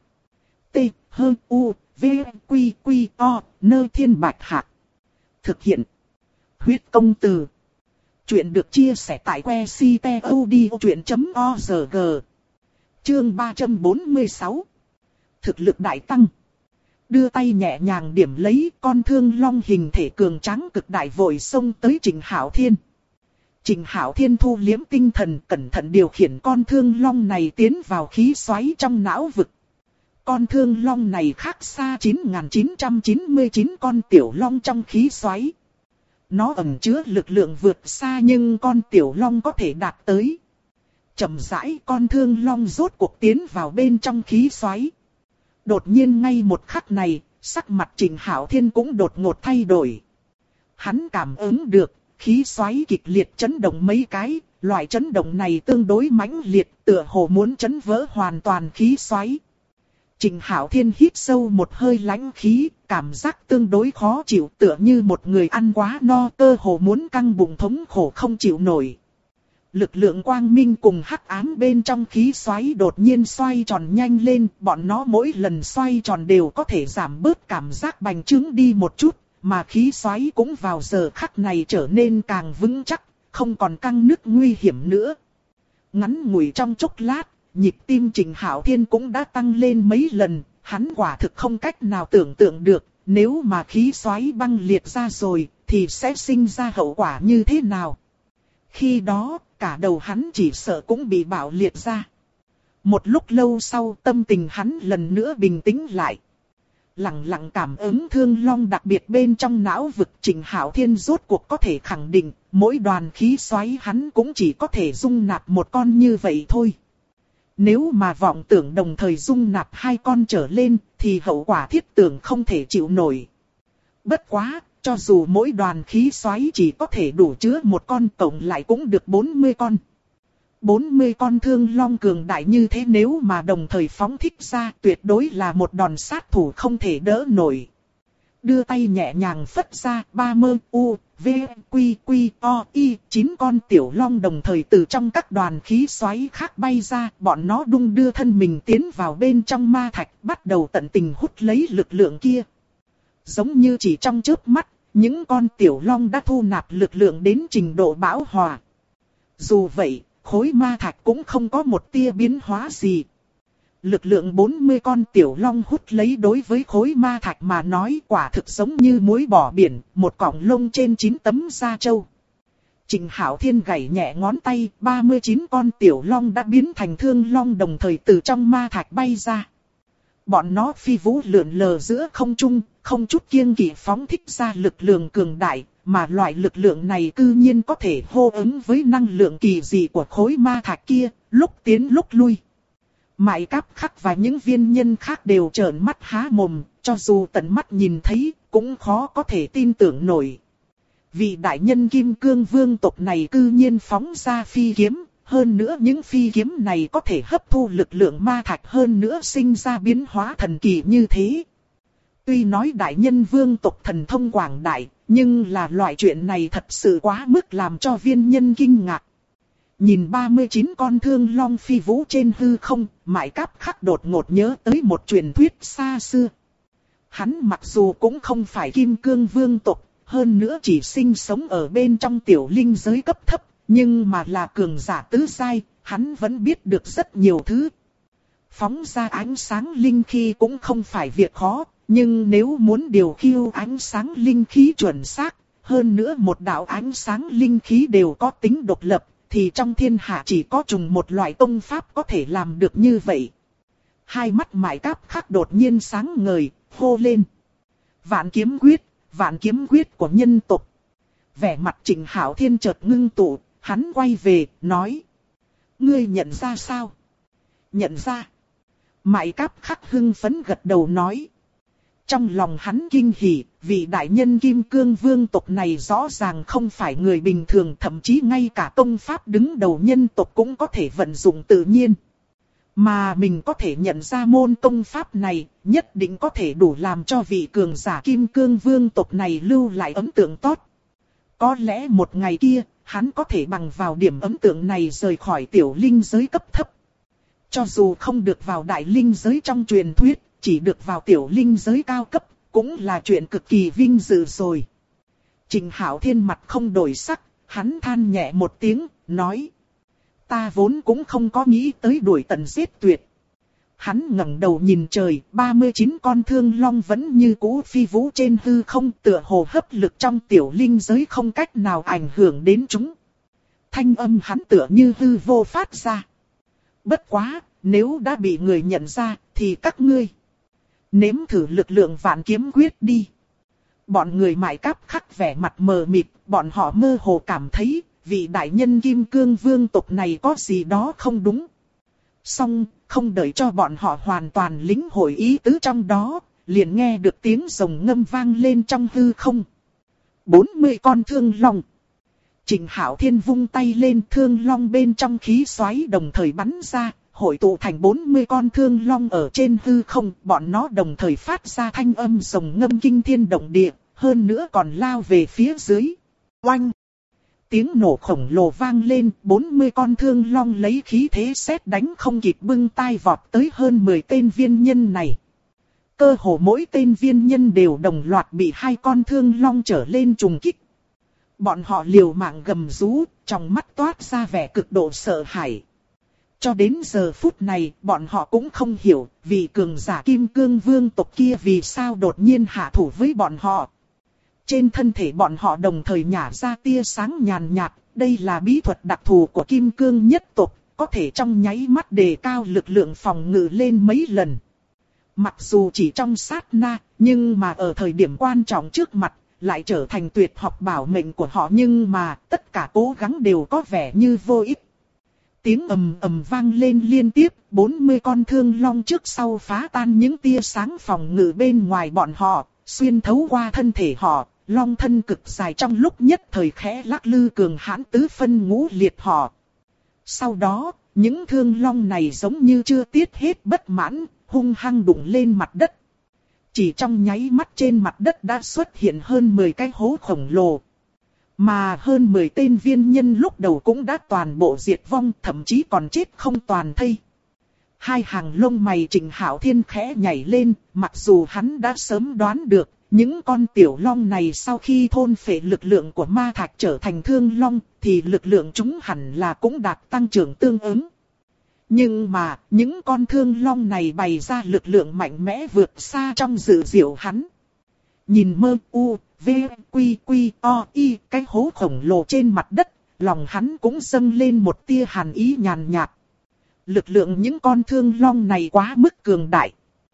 T-H-U-V-Q-Q-O, Nơi Thiên Bạch Hạc. Thực hiện. Huyết Công Từ. Chuyện được chia sẻ tại website.odchuyện.org. Chương 346. Thực lực đại tăng. Đưa tay nhẹ nhàng điểm lấy, con thương long hình thể cường tráng cực đại vội xông tới Trịnh Hạo Thiên. Trịnh Hạo Thiên thu liếm tinh thần, cẩn thận điều khiển con thương long này tiến vào khí xoáy trong não vực. Con thương long này khác xa 9.999 con tiểu long trong khí xoáy. Nó ẩn chứa lực lượng vượt xa nhưng con tiểu long có thể đạt tới. Chậm rãi con thương long rốt cuộc tiến vào bên trong khí xoáy. Đột nhiên ngay một khắc này, sắc mặt Trịnh Hạo Thiên cũng đột ngột thay đổi. Hắn cảm ứng được, khí xoáy kịch liệt chấn động mấy cái, loại chấn động này tương đối mãnh liệt, tựa hồ muốn chấn vỡ hoàn toàn khí xoáy. Trịnh Hạo Thiên hít sâu một hơi lãnh khí, cảm giác tương đối khó chịu, tựa như một người ăn quá no, cơ hồ muốn căng bụng thống khổ không chịu nổi. Lực lượng quang minh cùng hắc ám bên trong khí xoáy đột nhiên xoay tròn nhanh lên, bọn nó mỗi lần xoay tròn đều có thể giảm bớt cảm giác bành trướng đi một chút, mà khí xoáy cũng vào giờ khắc này trở nên càng vững chắc, không còn căng nứt nguy hiểm nữa. Ngắn ngủi trong chốc lát, nhịp tim Trịnh Hạo Thiên cũng đã tăng lên mấy lần, hắn quả thực không cách nào tưởng tượng được, nếu mà khí xoáy băng liệt ra rồi, thì sẽ sinh ra hậu quả như thế nào. Khi đó, cả đầu hắn chỉ sợ cũng bị bạo liệt ra. Một lúc lâu sau, tâm tình hắn lần nữa bình tĩnh lại. Lặng lặng cảm ứng thương long đặc biệt bên trong não vực, Trịnh Hạo Thiên rốt cuộc có thể khẳng định, mỗi đoàn khí xoáy hắn cũng chỉ có thể dung nạp một con như vậy thôi. Nếu mà vọng tưởng đồng thời dung nạp hai con trở lên, thì hậu quả thiết tưởng không thể chịu nổi. Bất quá, cho dù mỗi đoàn khí xoáy chỉ có thể đủ chứa một con, tổng lại cũng được 40 con. 40 con thương long cường đại như thế nếu mà đồng thời phóng thích ra, tuyệt đối là một đòn sát thủ không thể đỡ nổi. Đưa tay nhẹ nhàng phất ra, 30 U, V, Quy, Quy, O, Y, 9 con tiểu long đồng thời từ trong các đoàn khí xoáy khác bay ra, bọn nó đung đưa thân mình tiến vào bên trong ma thạch, bắt đầu tận tình hút lấy lực lượng kia. Giống như chỉ trong chớp mắt, những con tiểu long đã thu nạp lực lượng đến trình độ bão hòa. Dù vậy, khối ma thạch cũng không có một tia biến hóa gì. Lực lượng 40 con tiểu long hút lấy đối với khối ma thạch mà nói quả thực giống như muối bỏ biển, một cọng lông trên 9 tấm da trâu. Trịnh Hạo Thiên gảy nhẹ ngón tay, 39 con tiểu long đã biến thành thương long đồng thời từ trong ma thạch bay ra. Bọn nó phi vũ lượn lờ giữa không trung, không chút kiêng kỵ phóng thích ra lực lượng cường đại, mà loại lực lượng này cư nhiên có thể hô ứng với năng lượng kỳ dị của khối ma thạch kia, lúc tiến lúc lui. Mại Cáp Khắc và những viên nhân khác đều trợn mắt há mồm, cho dù tận mắt nhìn thấy, cũng khó có thể tin tưởng nổi. Vị đại nhân Kim Cương Vương tộc này cư nhiên phóng ra phi kiếm, hơn nữa những phi kiếm này có thể hấp thu lực lượng ma thạch, hơn nữa sinh ra biến hóa thần kỳ như thế. Tuy nói đại nhân vương tộc thần thông quảng đại, nhưng là loại chuyện này thật sự quá mức làm cho viên nhân kinh ngạc. Nhìn 39 con thương long phi vũ trên hư không, Mại Cáp Khắc đột ngột nhớ tới một truyền thuyết xa xưa. Hắn mặc dù cũng không phải Kim Cương Vương tộc, hơn nữa chỉ sinh sống ở bên trong tiểu linh giới cấp thấp, nhưng mà là cường giả tứ giai, hắn vẫn biết được rất nhiều thứ. Phóng ra ánh sáng linh khí cũng không phải việc khó, nhưng nếu muốn điều khiêu ánh sáng linh khí chuẩn xác, hơn nữa một đạo ánh sáng linh khí đều có tính độc lập, thì trong thiên hạ chỉ có trùng một loại tông pháp có thể làm được như vậy. Hai mắt Mại Cáp Khắc đột nhiên sáng ngời, hô lên. Vạn kiếm quyết của nhân tộc. Vẻ mặt Trịnh Hạo Thiên chợt ngưng tụ, hắn quay về, nói. Ngươi nhận ra sao? Nhận ra. Mại Cáp Khắc hưng phấn gật đầu nói. Trong lòng hắn kinh hỉ, vị đại nhân Kim Cương Vương tộc này rõ ràng không phải người bình thường, thậm chí ngay cả công pháp đứng đầu nhân tộc cũng có thể vận dụng tự nhiên. Mà mình có thể nhận ra môn công pháp này, nhất định có thể đủ làm cho vị cường giả Kim Cương Vương tộc này lưu lại ấn tượng tốt. Có lẽ một ngày kia, hắn có thể bằng vào điểm ấn tượng này rời khỏi tiểu linh giới cấp thấp. Cho dù không được vào đại linh giới trong truyền thuyết, chỉ được vào tiểu linh giới cao cấp, cũng là chuyện cực kỳ vinh dự rồi. Trịnh Hạo Thiên mặt không đổi sắc, hắn than nhẹ một tiếng, nói. Ta vốn cũng không có nghĩ tới đuổi tận giết tuyệt. Hắn ngẩng đầu nhìn trời, 39 con thương long vẫn như cũ phi vũ trên hư không, tựa hồ hấp lực trong tiểu linh giới không cách nào ảnh hưởng đến chúng. Thanh âm hắn tựa như hư vô phát ra. Bất quá, nếu đã bị người nhận ra, thì các ngươi nếm thử lực lượng vạn kiếm quyết đi. Bọn người Mại Cáp Khắc vẻ mặt mờ mịt, bọn họ mơ hồ cảm thấy, vị đại nhân Kim Cương Vương tộc này có gì đó không đúng. Song, không đợi cho bọn họ hoàn toàn lĩnh hội ý tứ trong đó, liền nghe được tiếng rồng ngâm vang lên trong hư không. 40 con thương long. Trịnh Hạo Thiên vung tay lên, thương long bên trong khí xoáy đồng thời bắn ra, hội tụ thành 40 con thương long ở trên hư không, bọn nó đồng thời phát ra thanh âm rồng ngâm kinh thiên động địa, hơn nữa còn lao về phía dưới. Oanh! Tiếng nổ khổng lồ vang lên, 40 con thương long lấy khí thế sét đánh không kịp bưng tai vọt tới hơn 10 tên viên nhân này. Cơ hồ mỗi tên viên nhân đều đồng loạt bị hai con thương long trở lên trùng kích. Bọn họ liều mạng gầm rú, trong mắt toát ra vẻ cực độ sợ hãi. Cho đến giờ phút này, bọn họ cũng không hiểu, vì cường giả Kim Cương Vương tộc kia vì sao đột nhiên hạ thủ với bọn họ. Trên thân thể bọn họ đồng thời nhả ra tia sáng nhàn nhạt, đây là bí thuật đặc thù của Kim Cương nhất tộc, có thể trong nháy mắt đề cao lực lượng phòng ngự lên mấy lần. Mặc dù chỉ trong sát na, nhưng mà ở thời điểm quan trọng trước mặt, lại trở thành tuyệt học bảo mệnh của họ, nhưng mà tất cả cố gắng đều có vẻ như vô ích. Tiếng ầm ầm vang lên liên tiếp, 40 con thương long trước sau phá tan những tia sáng phòng ngự bên ngoài bọn họ, xuyên thấu qua thân thể họ, long thân cực dài trong lúc nhất thời khẽ lắc lư cường hãn tứ phân ngũ liệt họ. Sau đó, những thương long này giống như chưa tiết hết bất mãn, hung hăng đụng lên mặt đất. Chỉ trong nháy mắt trên mặt đất đã xuất hiện hơn 10 cái hố khổng lồ. Mà hơn 10 tên viên nhân lúc đầu cũng đã toàn bộ diệt vong, thậm chí còn chết không toàn thây. Hai hàng lông mày Trịnh Hạo Thiên khẽ nhảy lên, mặc dù hắn đã sớm đoán được, những con tiểu long này sau khi thôn phệ lực lượng của ma thạch trở thành thương long, thì lực lượng chúng hẳn là cũng đạt tăng trưởng tương ứng. Nhưng mà, những con thương long này bày ra lực lượng mạnh mẽ vượt xa trong dự liệu hắn. Nhìn mơ u, v, quy, o, y, cái hố khổng lồ trên mặt đất, lòng hắn cũng dâng lên một tia hàn ý nhàn nhạt. Lực lượng những con thương long này quá mức cường đại.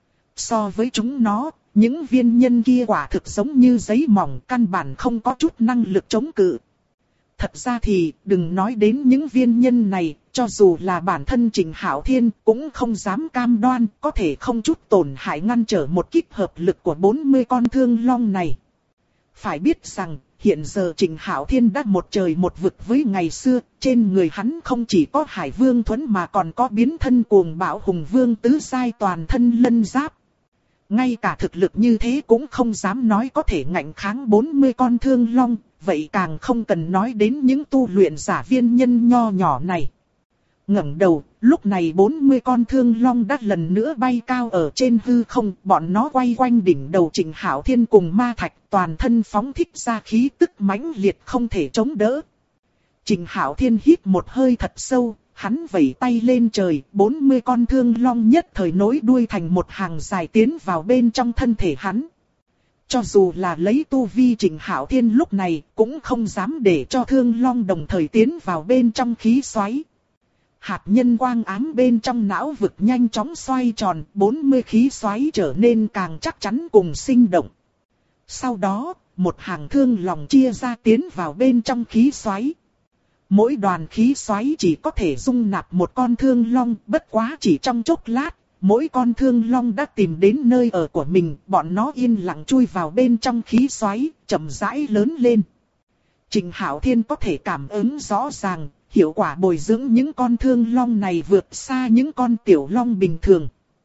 So với chúng nó, những viên nhân kia quả thực giống như giấy mỏng, căn bản không có chút năng lực chống cự. Thật ra thì, đừng nói đến những viên nhân này, cho dù là bản thân Trịnh Hạo Thiên cũng không dám cam đoan có thể không chút tổn hại ngăn trở một kích hợp lực của 40 con thương long này. Phải biết rằng, hiện giờ Trịnh Hạo Thiên đã một trời một vực với ngày xưa, trên người hắn không chỉ có Hải Vương Thuẫn mà còn có biến thân cuồng bạo hùng vương tứ giai toàn thân lân giáp. Ngay cả thực lực như thế cũng không dám nói có thể ngạnh kháng 40 con thương long, vậy càng không cần nói đến những tu luyện giả viên nhân nho nhỏ này. Ngẩng đầu, lúc này 40 con thương long đã lần nữa bay cao ở trên hư không, bọn nó quay quanh đỉnh đầu Trịnh Hạo Thiên cùng ma thạch, toàn thân phóng thích ra khí tức mãnh liệt không thể chống đỡ. Trịnh Hạo Thiên hít một hơi thật sâu, hắn vẩy tay lên trời, 40 con thương long nhất thời nối đuôi thành một hàng dài tiến vào bên trong thân thể hắn. Cho dù là lấy tu vi Trịnh Hạo Thiên lúc này, cũng không dám để cho thương long đồng thời tiến vào bên trong khí xoáy. Hạt nhân quang ám bên trong não vực nhanh chóng xoay tròn, 40 khí xoáy trở nên càng chắc chắn cùng sinh động. Sau đó, một hàng thương lòng chia ra tiến vào bên trong khí xoáy. Mỗi đoàn khí xoáy chỉ có thể dung nạp một con thương long, bất quá chỉ trong chốc lát, mỗi con thương long đã tìm đến nơi ở của mình, bọn nó yên lặng chui vào bên trong khí xoáy, chậm rãi lớn lên. Trịnh Hạo Thiên có thể cảm ứng rõ ràng, hiệu quả bồi dưỡng những con thương long này vượt xa những con tiểu long bình thường.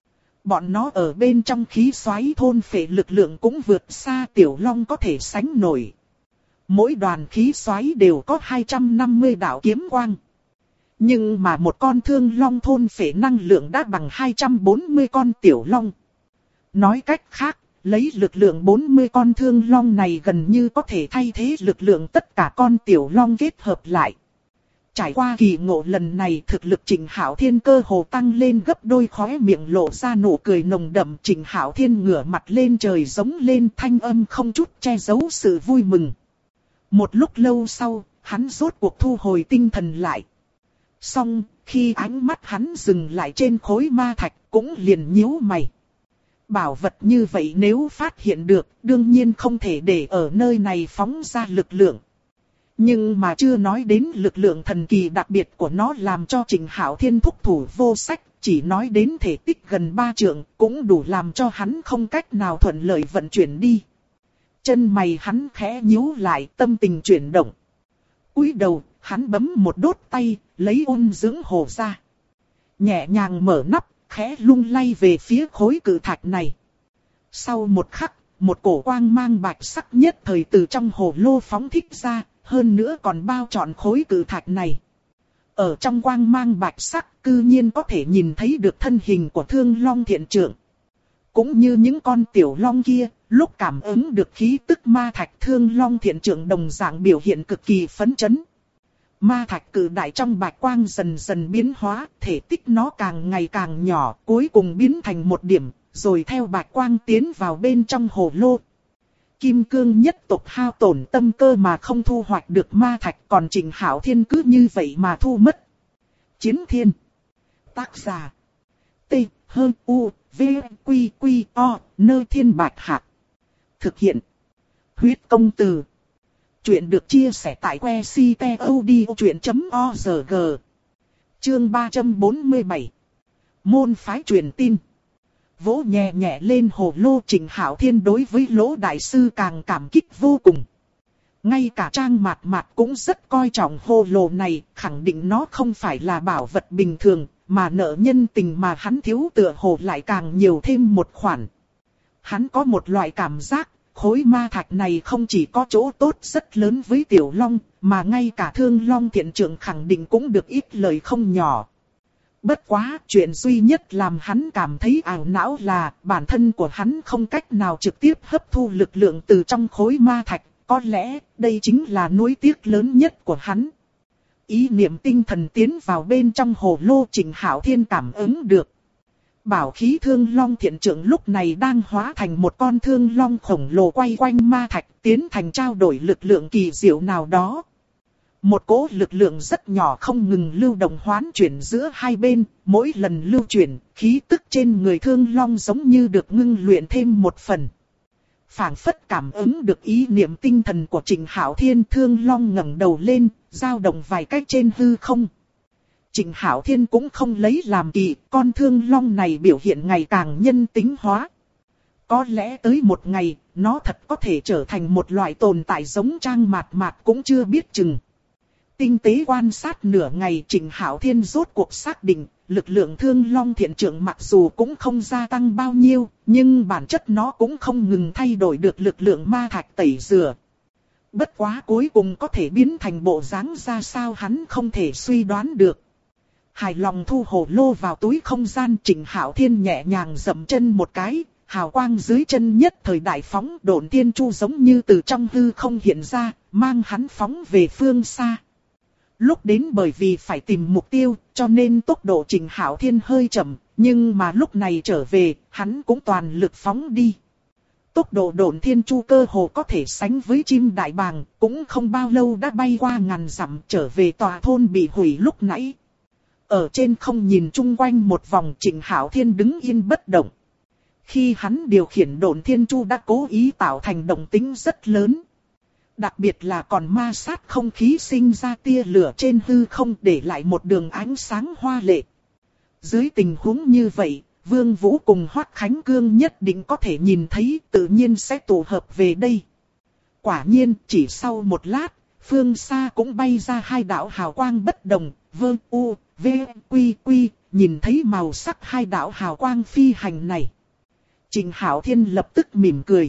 Bọn nó ở bên trong khí xoáy thôn phệ lực lượng cũng vượt xa tiểu long có thể sánh nổi. Mỗi đoàn khí xoáy đều có 250 đạo kiếm quang. Nhưng mà một con thương long thôn phệ năng lượng đã bằng 240 con tiểu long. Nói cách khác, lấy lực lượng 40 con thương long này gần như có thể thay thế lực lượng tất cả con tiểu long kết hợp lại. Trải qua kỳ ngộ lần này, thực lực Trịnh Hạo Thiên cơ hồ tăng lên gấp đôi, khóe miệng lộ ra nụ cười nồng đậm. Trịnh Hạo Thiên ngửa mặt lên trời giống lên, thanh âm không chút che giấu sự vui mừng. Một lúc lâu sau, hắn rốt cuộc thu hồi tinh thần lại. Xong, khi ánh mắt hắn dừng lại trên khối ma thạch, cũng liền nhíu mày. Bảo vật như vậy nếu phát hiện được, đương nhiên không thể để ở nơi này phóng ra lực lượng. Nhưng mà chưa nói đến lực lượng thần kỳ đặc biệt của nó làm cho Trịnh Hạo Thiên thúc thủ vô sách, chỉ nói đến thể tích gần 3 trượng, cũng đủ làm cho hắn không cách nào thuận lợi vận chuyển đi. Chân mày hắn khẽ nhíu lại, tâm tình chuyển động. Cúi đầu, hắn bấm một đốt tay, lấy ôn dưỡng hồ ra. Nhẹ nhàng mở nắp, khẽ lung lay về phía khối cự thạch này. Sau một khắc, một cổ quang mang bạch sắc nhất thời từ trong hồ lô phóng thích ra, hơn nữa còn bao trọn khối cự thạch này. Ở trong quang mang bạch sắc, cư nhiên có thể nhìn thấy được thân hình của Thương Long Thiện Trượng. Cũng như những con tiểu long kia, lúc cảm ứng được khí tức ma thạch, Thương Long Thiện Trượng đồng dạng biểu hiện cực kỳ phấn chấn. Ma thạch cự đại trong bạch quang dần dần biến hóa, thể tích nó càng ngày càng nhỏ, cuối cùng biến thành một điểm, rồi theo bạch quang tiến vào bên trong hồ lô. Kim cương nhất tộc hao tổn tâm cơ mà không thu hoạch được ma thạch, còn Trịnh Hạo Thiên cứ như vậy mà thu mất. Chiến Thiên. Tác giả. T. H. U. V. Q. Q. O. Nơi Thiên Bạch Hạc. Thực hiện. Huyết công từ. Chuyện được chia sẻ tại que ctod.org. Chương 347. Môn phái truyền tin. Vỗ nhẹ nhẹ lên hồ lô, Trịnh Hạo Thiên đối với Lỗ đại sư càng cảm kích vô cùng. Ngay cả Trang Mạt Mạt cũng rất coi trọng hồ lô này, khẳng định nó không phải là bảo vật bình thường, mà nợ nhân tình mà hắn thiếu tựa hồ lại càng nhiều thêm một khoản. Hắn có một loại cảm giác, khối ma thạch này không chỉ có chỗ tốt rất lớn với Tiểu Long, mà ngay cả Thương Long Thiện Trượng khẳng định cũng được ít lời không nhỏ. Bất quá, chuyện duy nhất làm hắn cảm thấy ảo não là bản thân của hắn không cách nào trực tiếp hấp thu lực lượng từ trong khối ma thạch, có lẽ đây chính là nuối tiếc lớn nhất của hắn. Ý niệm tinh thần tiến vào bên trong hồ lô, Trịnh Hạo Thiên cảm ứng được. Bảo khí Thương Long Thiện Trượng lúc này đang hóa thành một con thương long khổng lồ quay quanh ma thạch, tiến thành trao đổi lực lượng kỳ diệu nào đó. Một cỗ lực lượng rất nhỏ không ngừng lưu động hoán chuyển giữa hai bên, mỗi lần lưu chuyển, khí tức trên người Thương Long giống như được ngưng luyện thêm một phần. Phảng phất cảm ứng được ý niệm tinh thần của Trịnh Hạo Thiên, Thương Long ngẩng đầu lên, dao động vài cách trên hư không. Trịnh Hạo Thiên cũng không lấy làm kỳ, con Thương Long này biểu hiện ngày càng nhân tính hóa. Có lẽ tới một ngày, nó thật có thể trở thành một loại tồn tại giống Trang Mạt Mạt cũng chưa biết chừng. Tinh tế quan sát nửa ngày, Trịnh Hạo Thiên rốt cuộc xác định, lực lượng Thương Long thiện trưởng mặc dù cũng không gia tăng bao nhiêu, nhưng bản chất nó cũng không ngừng thay đổi được lực lượng ma thạch tẩy rửa. Bất quá cuối cùng có thể biến thành bộ dáng ra sao hắn không thể suy đoán được. Hài lòng thu hồ lô vào túi không gian, Trịnh Hạo Thiên nhẹ nhàng dậm chân một cái, hào quang dưới chân nhất thời đại phóng, Độn Thiên Chu giống như từ trong hư không hiện ra, mang hắn phóng về phương xa. Lúc đến bởi vì phải tìm mục tiêu, cho nên tốc độ Trịnh Hạo Thiên hơi chậm, nhưng mà lúc này trở về, hắn cũng toàn lực phóng đi. Tốc độ Độn Thiên Chu cơ hồ có thể sánh với chim đại bàng, cũng không bao lâu đã bay qua ngàn dặm trở về tòa thôn bị hủy lúc nãy. Ở trên không nhìn chung quanh một vòng, Trịnh Hạo Thiên đứng yên bất động. Khi hắn điều khiển Độn Thiên Chu đã cố ý tạo thành động tĩnh rất lớn. Đặc biệt là còn ma sát không khí sinh ra tia lửa trên hư không để lại một đường ánh sáng hoa lệ. Dưới tình huống như vậy, Vương Vũ cùng Hoắc Khánh Cương nhất định có thể nhìn thấy, tự nhiên sẽ tụ hợp về đây. Quả nhiên, chỉ sau một lát, phương xa cũng bay ra hai đạo hào quang bất đồng, Vơ U, V, Quy Quy, nhìn thấy màu sắc hai đạo hào quang phi hành này. Trịnh Hạo Thiên lập tức mỉm cười.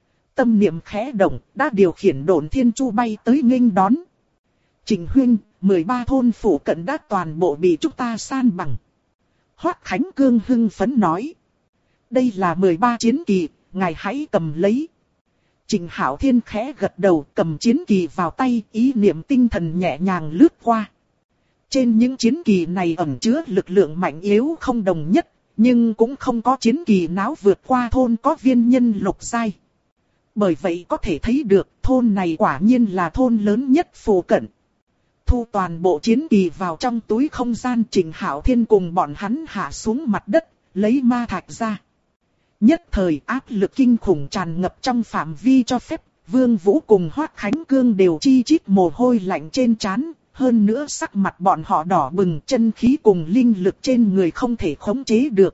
Tâm niệm khẽ động, đã điều khiển Độn Thiên Chu bay tới nghênh đón. Trịnh huynh, 13 thôn phủ cận đã toàn bộ bị chúng ta san bằng. Hoắc Khánh Cương hưng phấn nói. Đây là 13 chiến kỳ, ngài hãy cầm lấy. Trịnh Hạo Thiên khẽ gật đầu, cầm chiến kỳ vào tay, ý niệm tinh thần nhẹ nhàng lướt qua. Trên những chiến kỳ này ẩn chứa lực lượng mạnh yếu không đồng nhất, nhưng cũng không có chiến kỳ nào vượt qua thôn có viên nhân lục giai. Bởi vậy có thể thấy được thôn này quả nhiên là thôn lớn nhất phủ cận. Thu toàn bộ chiến kỳ vào trong túi không gian, Trịnh Hạo Thiên cùng bọn hắn hạ xuống mặt đất, lấy ma thạch ra. Nhất thời áp lực kinh khủng tràn ngập trong phạm vi cho phép, Vương Vũ cùng Hoắc Khánh Cương đều chi chít mồ hôi lạnh trên trán, hơn nữa sắc mặt bọn họ đỏ bừng, chân khí cùng linh lực trên người không thể khống chế được.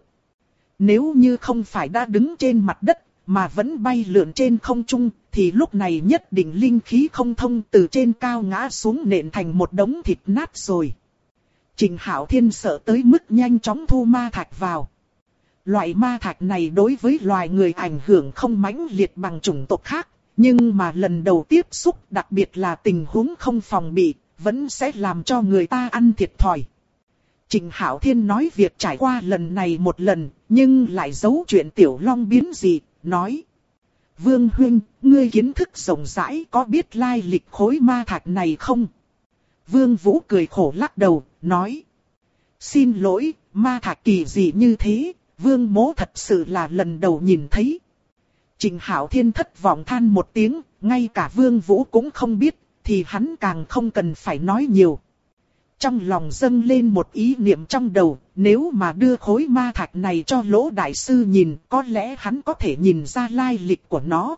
Nếu như không phải đã đứng trên mặt đất, mà vẫn bay lượn trên không trung, thì lúc này nhất định linh khí không thông, từ trên cao ngã xuống nện thành một đống thịt nát rồi. Trịnh Hạo Thiên sợ tới mức nhanh chóng thu ma thạch vào. Loại ma thạch này đối với loài người ảnh hưởng không mãnh liệt bằng chủng tộc khác, nhưng mà lần đầu tiếp xúc, đặc biệt là tình huống không phòng bị, vẫn sẽ làm cho người ta ăn thiệt thòi. Trịnh Hạo Thiên nói việc trải qua lần này một lần, nhưng lại giấu chuyện Tiểu Long biến dị, nói. Vương huynh, ngươi kiến thức rộng rãi, có biết lai lịch khối ma thạch này không? Vương Vũ cười khổ lắc đầu, nói. Xin lỗi, ma thạch kỳ dị như thế, Vương mỗ thật sự là lần đầu nhìn thấy. Trịnh Hạo Thiên thất vọng than một tiếng, ngay cả Vương Vũ cũng không biết, thì hắn càng không cần phải nói nhiều. Trong lòng dâng lên một ý niệm trong đầu, nếu mà đưa khối ma thạch này cho Lỗ Đại Sư nhìn, có lẽ hắn có thể nhìn ra lai lịch của nó.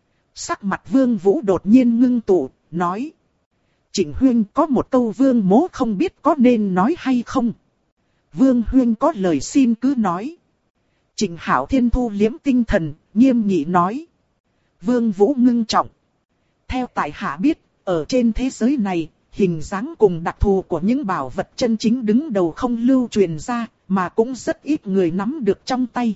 Sắc mặt Vương Vũ đột nhiên ngưng tụ, nói. Trịnh huynh, có một câu Vương mỗ không biết có nên nói hay không? Vương huynh có lời xin cứ nói. Trịnh Hạo Thiên thu liếm tinh thần, nghiêm nghị nói. Vương Vũ ngưng trọng. Theo tại hạ biết, ở trên thế giới này, hình dáng cùng đặc thù của những bảo vật chân chính đứng đầu không lưu truyền ra, mà cũng rất ít người nắm được trong tay.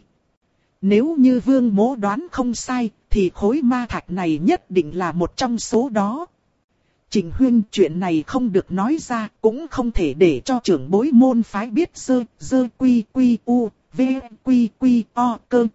Nếu như Vương mỗ đoán không sai, thì khối ma thạch này nhất định là một trong số đó. Trịnh huynh, chuyện này không được nói ra, cũng không thể để cho trưởng bối môn phái biết dơ quy quy u, v quy quy o cơ.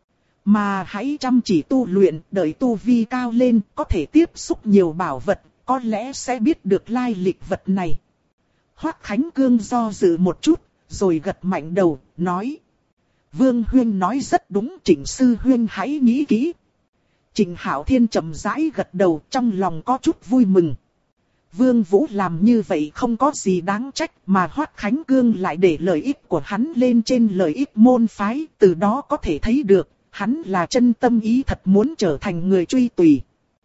Mà hãy chăm chỉ tu luyện, đợi tu vi cao lên, có thể tiếp xúc nhiều bảo vật, có lẽ sẽ biết được lai lịch vật này. Hoắc Khánh Cương do dự một chút, rồi gật mạnh đầu, nói. Vương huynh nói rất đúng, Trịnh sư huynh hãy nghĩ kỹ. Trịnh Hạo Thiên chậm rãi gật đầu, trong lòng có chút vui mừng. Vương Vũ làm như vậy không có gì đáng trách, mà Hoắc Khánh Cương lại để lợi ích của hắn lên trên lợi ích môn phái, từ đó có thể thấy được, hắn là chân tâm ý thật muốn trở thành người truy tùy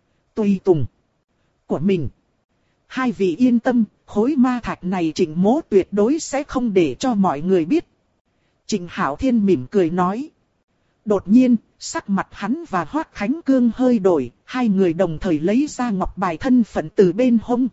tùng của mình. Hai vị yên tâm, khối ma thạch này Trịnh Mỗ tuyệt đối sẽ không để cho mọi người biết. Trịnh Hạo Thiên mỉm cười nói. Đột nhiên, sắc mặt hắn và Hoắc Khánh Cương hơi đổi, hai người đồng thời lấy ra ngọc bài thân phận từ bên hông.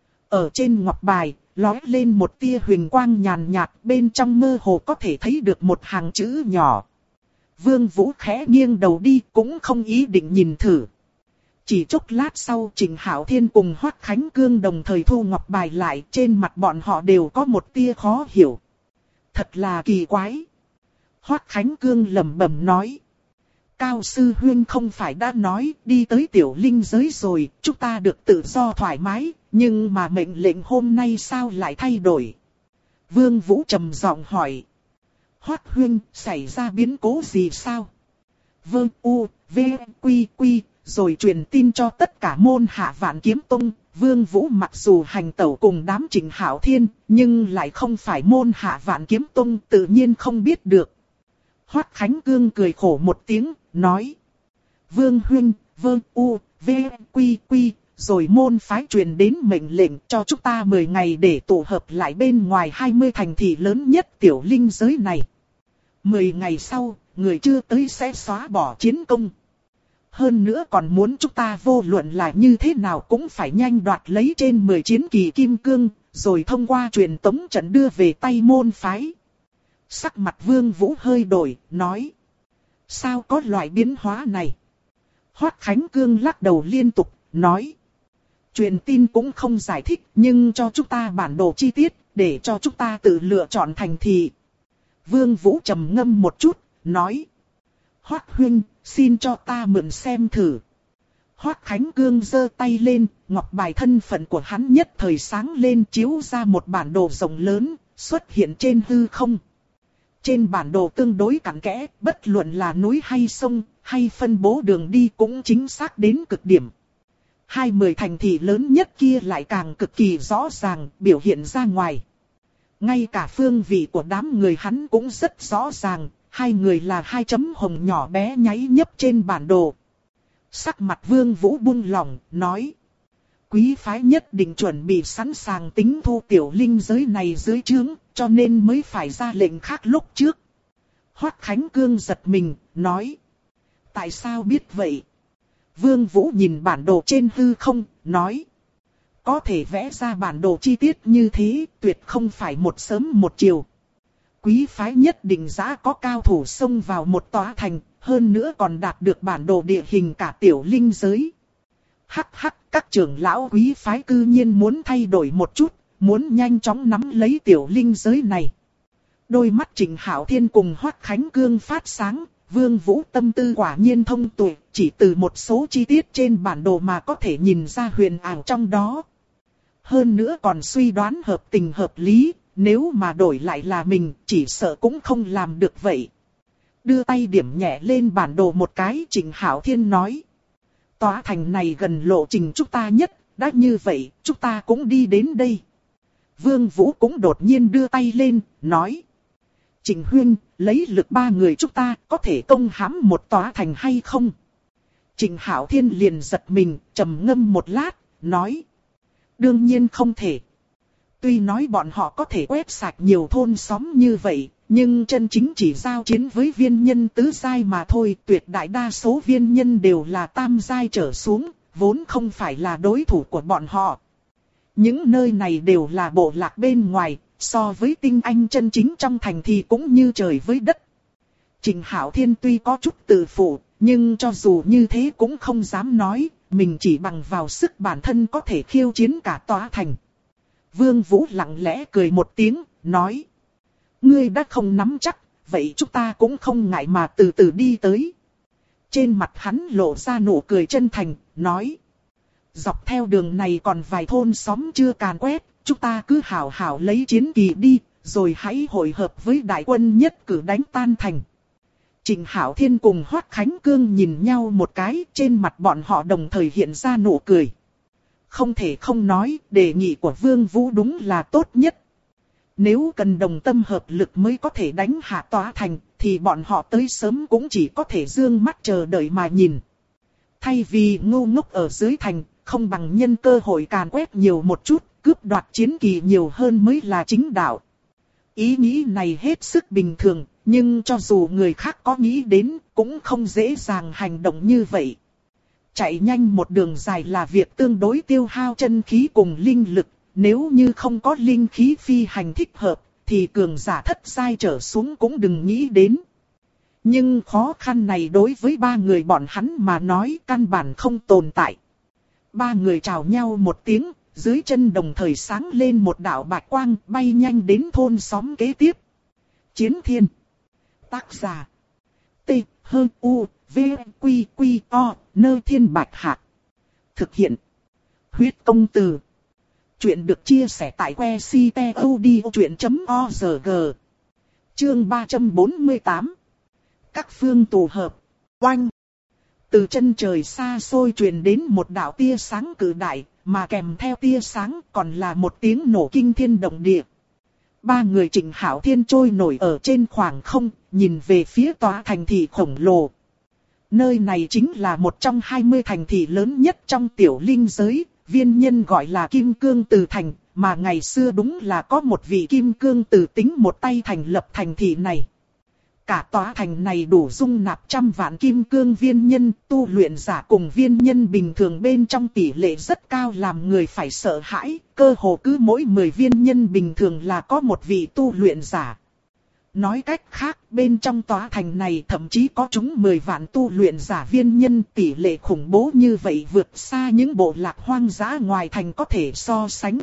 Ở trên ngọc bài, lóe lên một tia huyền quang nhàn nhạt, bên trong mơ hồ có thể thấy được một hàng chữ nhỏ. Vương Vũ khẽ nghiêng đầu đi, cũng không ý định nhìn thử. Chỉ chốc lát sau, Trịnh Hạo Thiên cùng Hoắc Khánh Cương đồng thời thu ngọc bài lại, trên mặt bọn họ đều có một tia khó hiểu. Thật là kỳ quái. Hoắc Khánh Cương lẩm bẩm nói. Cao sư huynh không phải đã nói đi tới tiểu linh giới rồi, chúng ta được tự do thoải mái, nhưng mà mệnh lệnh hôm nay sao lại thay đổi? Vương Vũ trầm giọng hỏi. Hoắc huynh, xảy ra biến cố gì sao? Vương U, V, Quy, Quy, rồi truyền tin cho tất cả môn hạ Vạn Kiếm Tông. Vương Vũ mặc dù hành tẩu cùng đám Trịnh Hạo Thiên, nhưng lại không phải môn hạ Vạn Kiếm Tông, tự nhiên không biết được. Hoắc Khánh Cương cười khổ một tiếng, nói. Vương huynh, Vương U, V, Quy, Quy, rồi môn phái truyền đến mệnh lệnh cho chúng ta 10 ngày để tụ hợp lại bên ngoài 20 thành thị lớn nhất tiểu linh giới này. 10 ngày sau, người chưa tới sẽ xóa bỏ chiến công. Hơn nữa còn muốn chúng ta vô luận là như thế nào cũng phải nhanh đoạt lấy trên 10 chiến kỳ kim cương, rồi thông qua truyền tống trận đưa về tay môn phái. Sắc mặt Vương Vũ hơi đổi, nói. Sao có loại biến hóa này? Hoắc Khánh Cương lắc đầu liên tục, nói. Truyền tin cũng không giải thích, nhưng cho chúng ta bản đồ chi tiết, để cho chúng ta tự lựa chọn thành thị. Vương Vũ trầm ngâm một chút, nói. Hoắc huynh, xin cho ta mượn xem thử. Hoắc Khánh Cương giơ tay lên, ngọc bài thân phận của hắn nhất thời sáng lên chiếu ra một bản đồ rộng lớn, xuất hiện trên hư không. Trên bản đồ tương đối cặn kẽ, bất luận là núi hay sông, hay phân bố đường đi cũng chính xác đến cực điểm. 20 thành thị lớn nhất kia lại càng cực kỳ rõ ràng, biểu hiện ra ngoài. Ngay cả phương vị của đám người hắn cũng rất rõ ràng, hai người là hai chấm hồng nhỏ bé nháy nhấp trên bản đồ. Sắc mặt Vương Vũ buông lỏng, nói. Quý phái nhất định chuẩn bị sẵn sàng tính thu tiểu linh giới này dưới trướng, cho nên mới phải ra lệnh khác lúc trước. Hoắc Khánh Cương giật mình, nói. Tại sao biết vậy? Vương Vũ nhìn bản đồ trên hư không, nói. Có thể vẽ ra bản đồ chi tiết như thế, tuyệt không phải một sớm một chiều. Quý phái nhất định đã có cao thủ xông vào một tòa thành, hơn nữa còn đạt được bản đồ địa hình cả tiểu linh giới. Hắc hắc, các trưởng lão quý phái cư nhiên muốn thay đổi một chút, muốn nhanh chóng nắm lấy tiểu linh giới này. Đôi mắt Trịnh Hạo Thiên cùng Hoắc Khánh Cương phát sáng, Vương Vũ tâm tư quả nhiên thông tuệ, chỉ từ một số chi tiết trên bản đồ mà có thể nhìn ra huyền ảo trong đó. Hơn nữa còn suy đoán hợp tình hợp lý, nếu mà đổi lại là mình, chỉ sợ cũng không làm được vậy. Đưa tay điểm nhẹ lên bản đồ một cái, Trịnh Hạo Thiên nói. Tòa thành này gần lộ trình chúng ta nhất, đã như vậy, chúng ta cũng đi đến đây. Vương Vũ cũng đột nhiên đưa tay lên, nói. Trịnh huynh, lấy lực 3 người chúng ta, có thể công hãm một tòa thành hay không? Trịnh Hạo Thiên liền giật mình, trầm ngâm một lát, nói. Đương nhiên không thể. Tuy nói bọn họ có thể quét sạch nhiều thôn xóm như vậy, nhưng chân chính chỉ giao chiến với viên nhân tứ giai mà thôi. Tuyệt đại đa số viên nhân đều là tam giai trở xuống, vốn không phải là đối thủ của bọn họ. Những nơi này đều là bộ lạc bên ngoài, so với tinh anh chân chính trong thành thì cũng như trời với đất. Trịnh Hạo Thiên tuy có chút tự phụ, nhưng cho dù như thế cũng không dám nói, mình chỉ bằng vào sức bản thân có thể khiêu chiến cả tòa thành. Vương Vũ lặng lẽ cười một tiếng, nói. Ngươi đã không nắm chắc, vậy chúng ta cũng không ngại mà từ từ đi tới. Trên mặt hắn lộ ra nụ cười chân thành, nói. Dọc theo đường này còn vài thôn xóm chưa càn quét, chúng ta cứ hảo hảo lấy chiến kỳ đi, rồi hãy hội hợp với đại quân nhất cử đánh tan thành. Trịnh Hạo Thiên cùng Hoắc Khánh Cương nhìn nhau một cái, trên mặt bọn họ đồng thời hiện ra nụ cười. Không thể không nói, đề nghị của Vương Vũ đúng là tốt nhất. Nếu cần đồng tâm hợp lực mới có thể đánh hạ tòa thành, thì bọn họ tới sớm cũng chỉ có thể dương mắt chờ đợi mà nhìn. Thay vì ngu ngốc ở dưới thành, không bằng nhân cơ hội càn quét nhiều một chút, cướp đoạt chiến kỳ nhiều hơn mới là chính đạo. Ý nghĩ này hết sức bình thường, nhưng cho dù người khác có nghĩ đến, cũng không dễ dàng hành động như vậy. Chạy nhanh một đường dài là việc tương đối tiêu hao chân khí cùng linh lực, nếu như không có linh khí phi hành thích hợp, thì cường giả thất giai trở xuống cũng đừng nghĩ đến. Nhưng khó khăn này đối với ba người bọn hắn mà nói căn bản không tồn tại. Ba người chào nhau một tiếng, dưới chân đồng thời sáng lên một đạo bạch quang bay nhanh đến thôn xóm kế tiếp. Chiến Thiên. Tác giả. T, H, U, V, Quy, Quy, O, Nơ Thiên Bạch Hạc. Thực hiện. Huyết Công Từ. Chuyện được chia sẻ tại website.odchuyện.org. Chương 348. Các phương tụ hợp. Oanh. Từ chân trời xa xôi truyền đến một đạo tia sáng cự đại, mà kèm theo tia sáng còn là một tiếng nổ kinh thiên động địa. Ba người Trịnh Hạo Thiên trôi nổi ở trên khoảng không, nhìn về phía tòa thành thị khổng lồ. Nơi này chính là một trong 20 thành thị lớn nhất trong tiểu linh giới, viên nhân gọi là Kim Cương Từ Thành, mà ngày xưa đúng là có một vị Kim Cương Từ tính một tay thành lập thành thị này. Cả tòa thành này đủ dung nạp trăm vạn kim cương viên nhân, tu luyện giả cùng viên nhân bình thường bên trong tỷ lệ rất cao làm người phải sợ hãi, cơ hồ cứ mỗi 10 viên nhân bình thường là có một vị tu luyện giả. Nói cách khác, bên trong tòa thành này thậm chí có chúng 10 vạn tu luyện giả viên nhân, tỷ lệ khủng bố như vậy vượt xa những bộ lạc hoang dã ngoài thành có thể so sánh.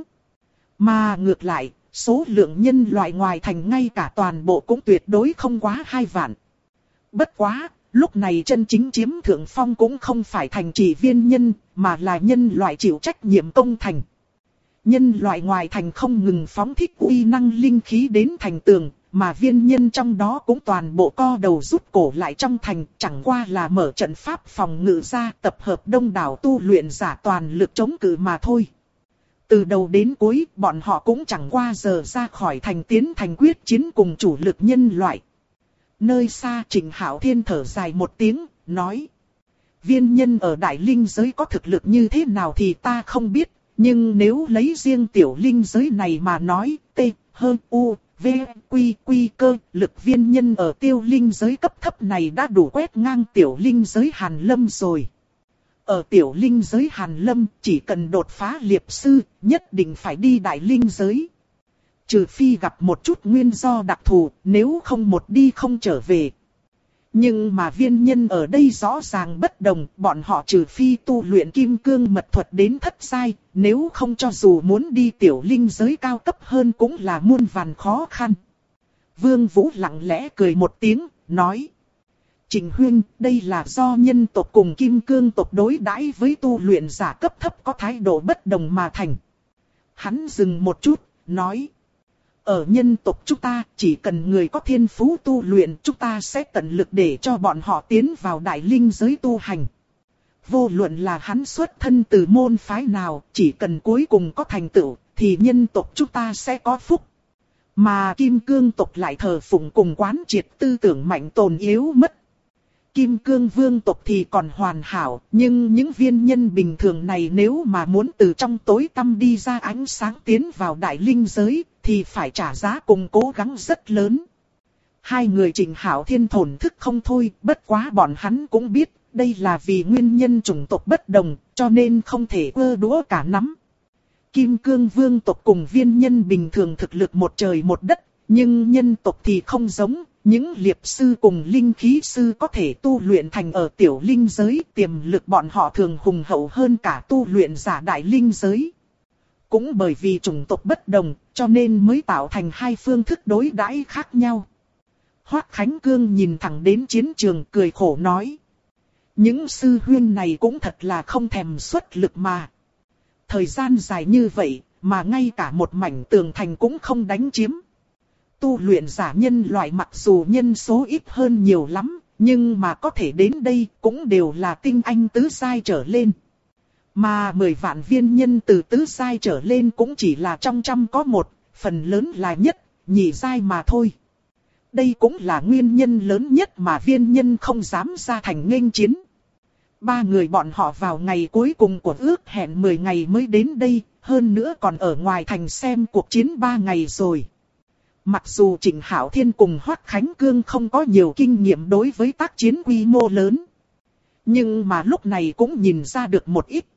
Mà ngược lại, số lượng nhân loại ngoài thành ngay cả toàn bộ cũng tuyệt đối không quá 2 vạn. Bất quá, lúc này chân chính chiếm thượng phong cũng không phải thành trì viên nhân, mà là nhân loại chịu trách nhiệm công thành. Nhân loại ngoài thành không ngừng phóng thích uy năng linh khí đến thành tường, mà viên nhân trong đó cũng toàn bộ co đầu rút cổ lại trong thành, chẳng qua là mở trận pháp phòng ngự ra tập hợp đông đảo tu luyện giả toàn lực chống cự mà thôi. Từ đầu đến cuối, bọn họ cũng chẳng qua giờ ra khỏi thành tiến thành quyết chiến cùng chủ lực nhân loại. Nơi xa Trịnh Hạo Thiên thở dài một tiếng, nói. Viên nhân ở đại linh giới có thực lực như thế nào thì ta không biết, nhưng nếu lấy riêng tiểu linh giới này mà nói, T, H, U, V, Quy, Quy cơ, lực viên nhân ở tiêu linh giới cấp thấp này đã đủ quét ngang tiểu linh giới Hàn Lâm rồi. Ở tiểu linh giới Hàn Lâm, chỉ cần đột phá liệp sư, nhất định phải đi đại linh giới. Trừ phi gặp một chút nguyên do đặc thù, nếu không một đi không trở về. Nhưng mà viên nhân ở đây rõ ràng bất đồng, bọn họ trừ phi tu luyện kim cương mật thuật đến thất giai, nếu không cho dù muốn đi tiểu linh giới cao cấp hơn cũng là muôn vàn khó khăn. Vương Vũ lặng lẽ cười một tiếng, nói. Trịnh Huynh, đây là do nhân tộc cùng kim cương tộc đối đãi với tu luyện giả cấp thấp có thái độ bất đồng mà thành. Hắn dừng một chút, nói. Ở nhân tộc chúng ta, chỉ cần người có thiên phú tu luyện, chúng ta sẽ tận lực để cho bọn họ tiến vào đại linh giới tu hành. Vô luận là hắn xuất thân từ môn phái nào, chỉ cần cuối cùng có thành tựu, thì nhân tộc chúng ta sẽ có phúc. Mà kim cương tộc lại thờ phụng cùng quán triệt tư tưởng mạnh tồn yếu mất. Kim cương vương tộc thì còn hoàn hảo, nhưng những viên nhân bình thường này nếu mà muốn từ trong tối tăm đi ra ánh sáng tiến vào đại linh giới, thì phải trả giá cùng cố gắng rất lớn. Hai người Trịnh Hạo Thiên thổn thức không thôi, bất quá bọn hắn cũng biết, đây là vì nguyên nhân chủng tộc bất đồng, cho nên không thể ơ đũa cả nắm. Kim cương vương tộc cùng viên nhân bình thường thực lực một trời một đất, nhưng nhân tộc thì không giống. Những liệp sư cùng linh khí sư có thể tu luyện thành ở tiểu linh giới, tiềm lực bọn họ thường hùng hậu hơn cả tu luyện giả đại linh giới. Cũng bởi vì chủng tộc bất đồng, cho nên mới tạo thành hai phương thức đối đãi khác nhau. Hoắc Khánh Cương nhìn thẳng đến chiến trường cười khổ nói. Những sư huynh này cũng thật là không thèm xuất lực mà. Thời gian dài như vậy, mà ngay cả một mảnh tường thành cũng không đánh chiếm. Tu luyện giả nhân loại mặc dù nhân số ít hơn nhiều lắm, nhưng mà có thể đến đây cũng đều là tinh anh tứ giai trở lên. Mà 10 vạn viên nhân từ tứ giai trở lên cũng chỉ là trong trăm có một, phần lớn là nhất, nhị giai mà thôi. Đây cũng là nguyên nhân lớn nhất mà viên nhân không dám ra thành nghênh chiến. 3 người bọn họ vào ngày cuối cùng của ước hẹn 10 ngày mới đến đây, hơn nữa còn ở ngoài thành xem cuộc chiến 3 ngày rồi. Mặc dù Trịnh Hạo Thiên cùng Hoắc Khánh Cương không có nhiều kinh nghiệm đối với tác chiến quy mô lớn, nhưng mà lúc này cũng nhìn ra được một ít.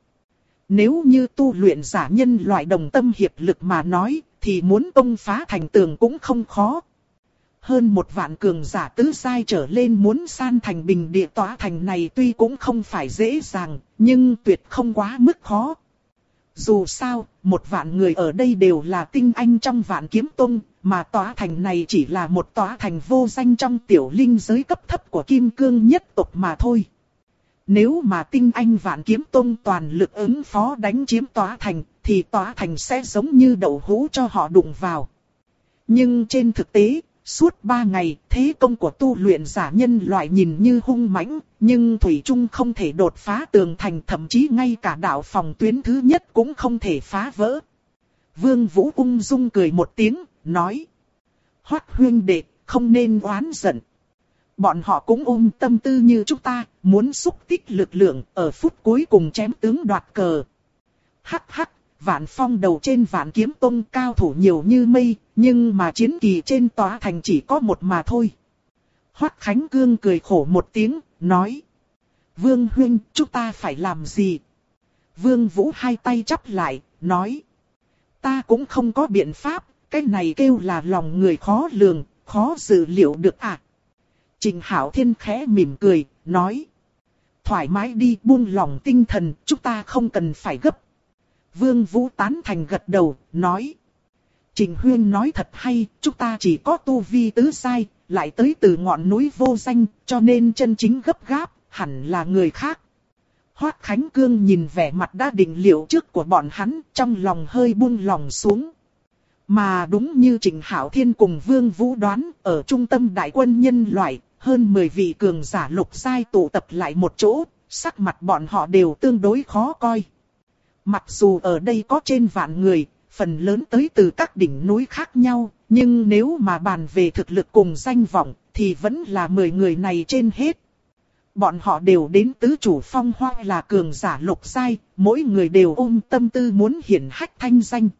Nếu như tu luyện giả nhân loại đồng tâm hiệp lực mà nói, thì muốn công phá thành tường cũng không khó. Hơn 1 vạn cường giả tứ giai trở lên muốn san thành bình địa tỏa thành này tuy cũng không phải dễ dàng, nhưng tuyệt không quá mức khó. Dù sao, 1 vạn người ở đây đều là tinh anh trong Vạn Kiếm Tông, mà tỏa thành này chỉ là một tỏa thành vô danh trong tiểu linh giới cấp thấp của Kim Cương nhất tộc mà thôi. Nếu mà tinh anh Vạn Kiếm Tông toàn lực ứng phó đánh chiếm tỏa thành, thì tỏa thành sẽ giống như đậu hũ cho họ đụng vào. Nhưng trên thực tế, suốt 3 ngày, thế công của tu luyện giả nhân loại nhìn như hung mãnh, nhưng thủy chung không thể đột phá tường thành, thậm chí ngay cả đạo phòng tuyến thứ nhất cũng không thể phá vỡ. Vương Vũ ung dung cười một tiếng, nói: Hoắc huynh đệ, không nên oán giận. Bọn họ cũng ôm tâm tư như chúng ta, muốn xúc tích lực lượng, ở phút cuối cùng chém tướng đoạt cờ. Hắc hắc, Vạn Phong đầu trên Vạn Kiếm Tông cao thủ nhiều như mây, nhưng mà chiến kỳ trên tòa thành chỉ có một mà thôi. Hoắc Khánh Cương cười khổ một tiếng, nói: Vương huynh, chúng ta phải làm gì? Vương Vũ hai tay chắp lại, nói: Ta cũng không có biện pháp, cái này kêu là lòng người khó lường, khó dự liệu được à? Trịnh Hạo Thiên khẽ mỉm cười, nói: Thoải mái đi, buông lòng tinh thần, chúng ta không cần phải gấp. Vương Vũ tán thành gật đầu, nói: Trịnh huynh nói thật hay, chúng ta chỉ có tu vi tứ giai, lại tới từ ngọn núi vô danh, cho nên chân chính gấp gáp, hẳn là người khác. Hoắc Khánh Cương nhìn vẻ mặt đã định liệu trước của bọn hắn, trong lòng hơi buông lòng xuống. Mà đúng như Trịnh Hạo Thiên cùng Vương Vũ đoán, ở trung tâm đại quân nhân loại, hơn 10 vị cường giả lục giai tụ tập lại một chỗ, sắc mặt bọn họ đều tương đối khó coi. Mặc dù ở đây có trên vạn người, phần lớn tới từ các đỉnh núi khác nhau, nhưng nếu mà bàn về thực lực cùng danh vọng, thì vẫn là 10 người này trên hết. Bọn họ đều đến tứ chủ phong hoa là cường giả lục giai, mỗi người đều ôm tâm tư muốn hiển hách thanh danh.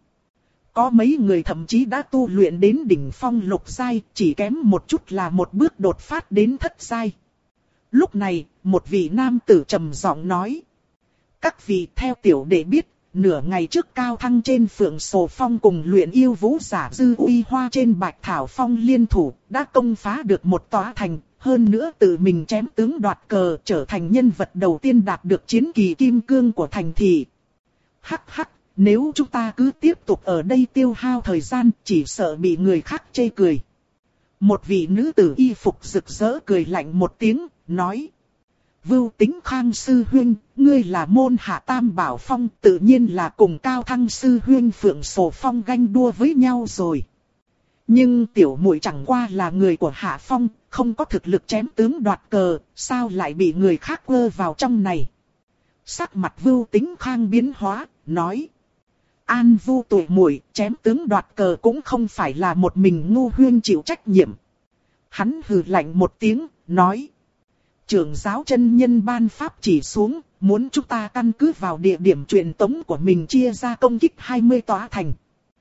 Có mấy người thậm chí đã tu luyện đến đỉnh phong lục giai, chỉ kém một chút là một bước đột phát đến thất giai. Lúc này, một vị nam tử trầm giọng nói: Các vị, theo tiểu đệ biết, nửa ngày trước Cao Thăng trên Phượng Sổ Phong cùng luyện yêu vũ giả Dư Uy Hoa trên Bạch Thảo Phong liên thủ, đã công phá được một tòa thành, hơn nữa tự mình chém tướng đoạt cờ, trở thành nhân vật đầu tiên đạt được chiến kỳ kim cương của thành thị. Hắc hắc, nếu chúng ta cứ tiếp tục ở đây tiêu hao thời gian, chỉ sợ bị người khác chê cười. Một vị nữ tử y phục rực rỡ cười lạnh một tiếng, nói: Vưu Tính Khang sư huynh, ngươi là môn hạ Tam Bảo Phong, tự nhiên là cùng Cao Thăng sư huynh Phượng Sổ Phong ganh đua với nhau rồi. Nhưng tiểu muội chẳng qua là người của Hạ Phong, không có thực lực chém tướng đoạt cờ, sao lại bị người khác quơ vào trong này? Sắc mặt Vưu Tính Khang biến hóa, nói: An Vu tuổi muội, chém tướng đoạt cờ cũng không phải là một mình ngu huyên chịu trách nhiệm. Hắn hừ lạnh một tiếng, nói: Trưởng giáo chân nhân ban pháp chỉ xuống, muốn chúng ta căn cứ vào địa điểm truyền tống của mình chia ra công kích 20 tòa thành.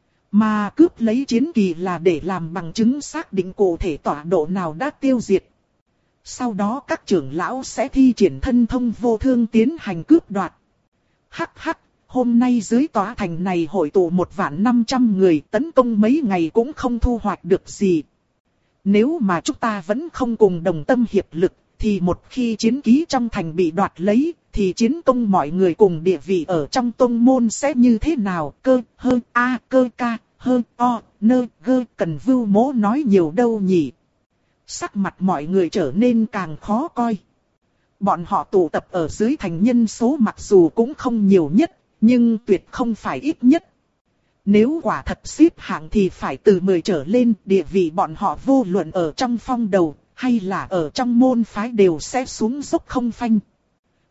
Mà cướp lấy chiến kỳ là để làm bằng chứng xác định cụ thể tọa độ nào đã tiêu diệt. Sau đó các trưởng lão sẽ thi triển thân thông vô thương tiến hành cướp đoạt. Hắc hắc, hôm nay dưới tòa thành này hội tụ 1.500.000 người, tấn công mấy ngày cũng không thu hoạch được gì. Nếu mà chúng ta vẫn không cùng đồng tâm hiệp lực, thì một khi chiến ký trong thành bị đoạt lấy, thì chiến công mọi người cùng địa vị ở trong tông môn sẽ như thế nào? Cơ, hơ, a, cơ ca, hơ, o, nơ, gơ, cần Vưu Mỗ nói nhiều đâu nhỉ? Sắc mặt mọi người trở nên càng khó coi. Bọn họ tụ tập ở dưới thành nhân số mặc dù cũng không nhiều nhất, nhưng tuyệt không phải ít nhất. Nếu quả thật xếp hạng thì phải từ 10 trở lên, địa vị bọn họ vô luận ở trong phong đầu, hay là ở trong môn phái đều sẽ xuống dốc không phanh.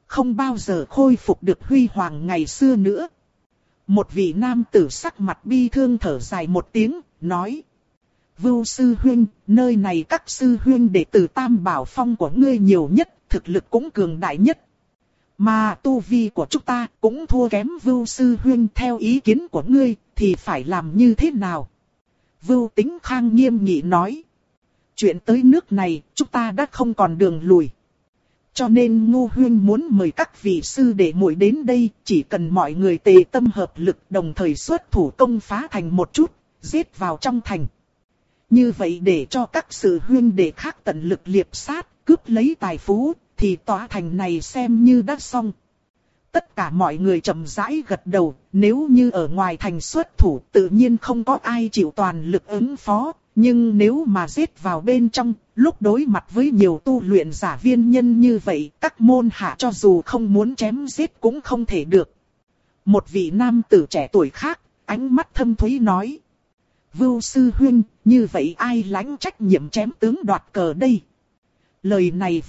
không bao giờ khôi phục được huy hoàng ngày xưa nữa. Một vị nam tử sắc mặt bi thương thở dài một tiếng, nói. Vưu sư huynh, nơi này các sư huynh đệ tử Tam Bảo Phong của ngươi nhiều nhất, thực lực cũng cường đại nhất. Mà tu vi của chúng ta cũng thua kém Vưu sư huynh, theo ý kiến của ngươi thì phải làm như thế nào? Vưu Tính Khang nghiêm nghị nói. Chuyện tới nước này, chúng ta đã không còn đường lùi. Cho nên Ngô huynh muốn mời các vị sư đệ muội đến đây, chỉ cần mọi người tề tâm hợp lực đồng thời xuất thủ công phá thành một chút, giết vào trong thành. Như vậy để cho các sư huynh đệ khác tận lực liệp sát, cướp lấy tài phú, thì tòa thành này xem như đã xong. Tất cả mọi người chậm rãi gật đầu, nếu như ở ngoài thành xuất thủ tự nhiên không có ai chịu toàn lực ứng phó. Nhưng nếu mà giết vào bên trong, lúc đối mặt với nhiều tu luyện giả viên nhân như vậy, các môn hạ cho dù không muốn chém giết cũng không thể được. Một vị nam tử trẻ tuổi khác, ánh mắt thâm thúy nói. Vưu sư huynh, như vậy ai lãnh trách nhiệm chém tướng đoạt cờ đây? Lời này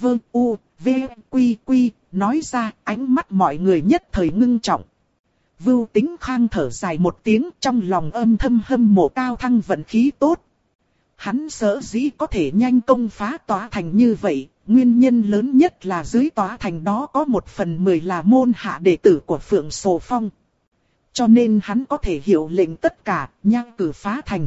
nói ra, ánh mắt mọi người nhất thời ngưng trọng. Vưu Tính Khang thở dài một tiếng, trong lòng âm thầm hâm mộ Cao Thăng vận khí tốt. Hắn sở dĩ có thể nhanh công phá tòa thành như vậy, nguyên nhân lớn nhất là dưới tòa thành đó có 1/10 là môn hạ đệ tử của Phượng Sồ Phong. Cho nên hắn có thể hiệu lệnh tất cả, nhang cử phá thành.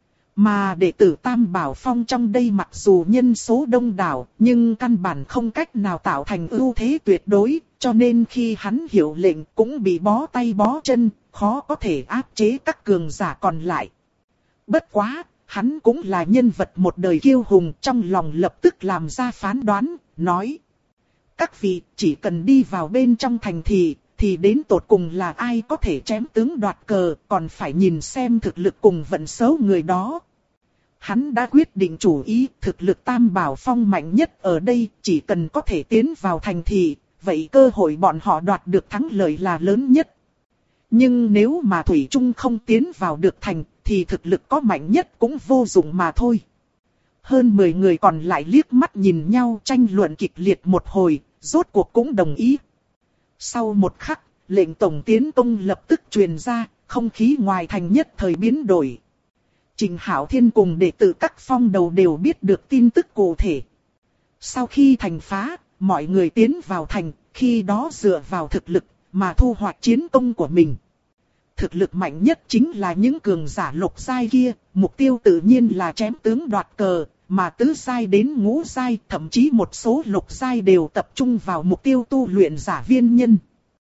Mà đệ tử Tam Bảo Phong trong đây mặc dù nhân số đông đảo, nhưng căn bản không cách nào tạo thành ưu thế tuyệt đối, cho nên khi hắn hiệu lệnh cũng bị bó tay bó chân, khó có thể áp chế các cường giả còn lại. Bất quá, hắn cũng là nhân vật một đời kiêu hùng, trong lòng lập tức làm ra phán đoán, nói. Các vị chỉ cần đi vào bên trong thành thì đến tột cùng là ai có thể chém tướng đoạt cờ, còn phải nhìn xem thực lực cùng vận số người đó. Hắn đã quyết định chủ ý, thực lực Tam Bảo Phong mạnh nhất ở đây, chỉ cần có thể tiến vào thành vậy cơ hội bọn họ đoạt được thắng lợi là lớn nhất. Nhưng nếu mà Thủy Trung không tiến vào được thành, thì thực lực có mạnh nhất cũng vô dụng mà thôi. Hơn 10 người còn lại liếc mắt nhìn nhau tranh luận kịch liệt một hồi, rốt cuộc cũng đồng ý. Sau một khắc, lệnh tổng tiến công lập tức truyền ra, không khí ngoài thành nhất thời biến đổi. Trình Hạo Thiên cùng đệ tử các phong đầu đều biết được tin tức cụ thể. Sau khi thành phá, mọi người tiến vào thành, khi đó dựa vào thực lực mà thu hoạch chiến công của mình. Thực lực mạnh nhất chính là những cường giả lục giai kia, mục tiêu tự nhiên là chém tướng đoạt cờ, mà tứ giai đến ngũ giai, thậm chí một số lục giai đều tập trung vào mục tiêu tu luyện giả viên nhân.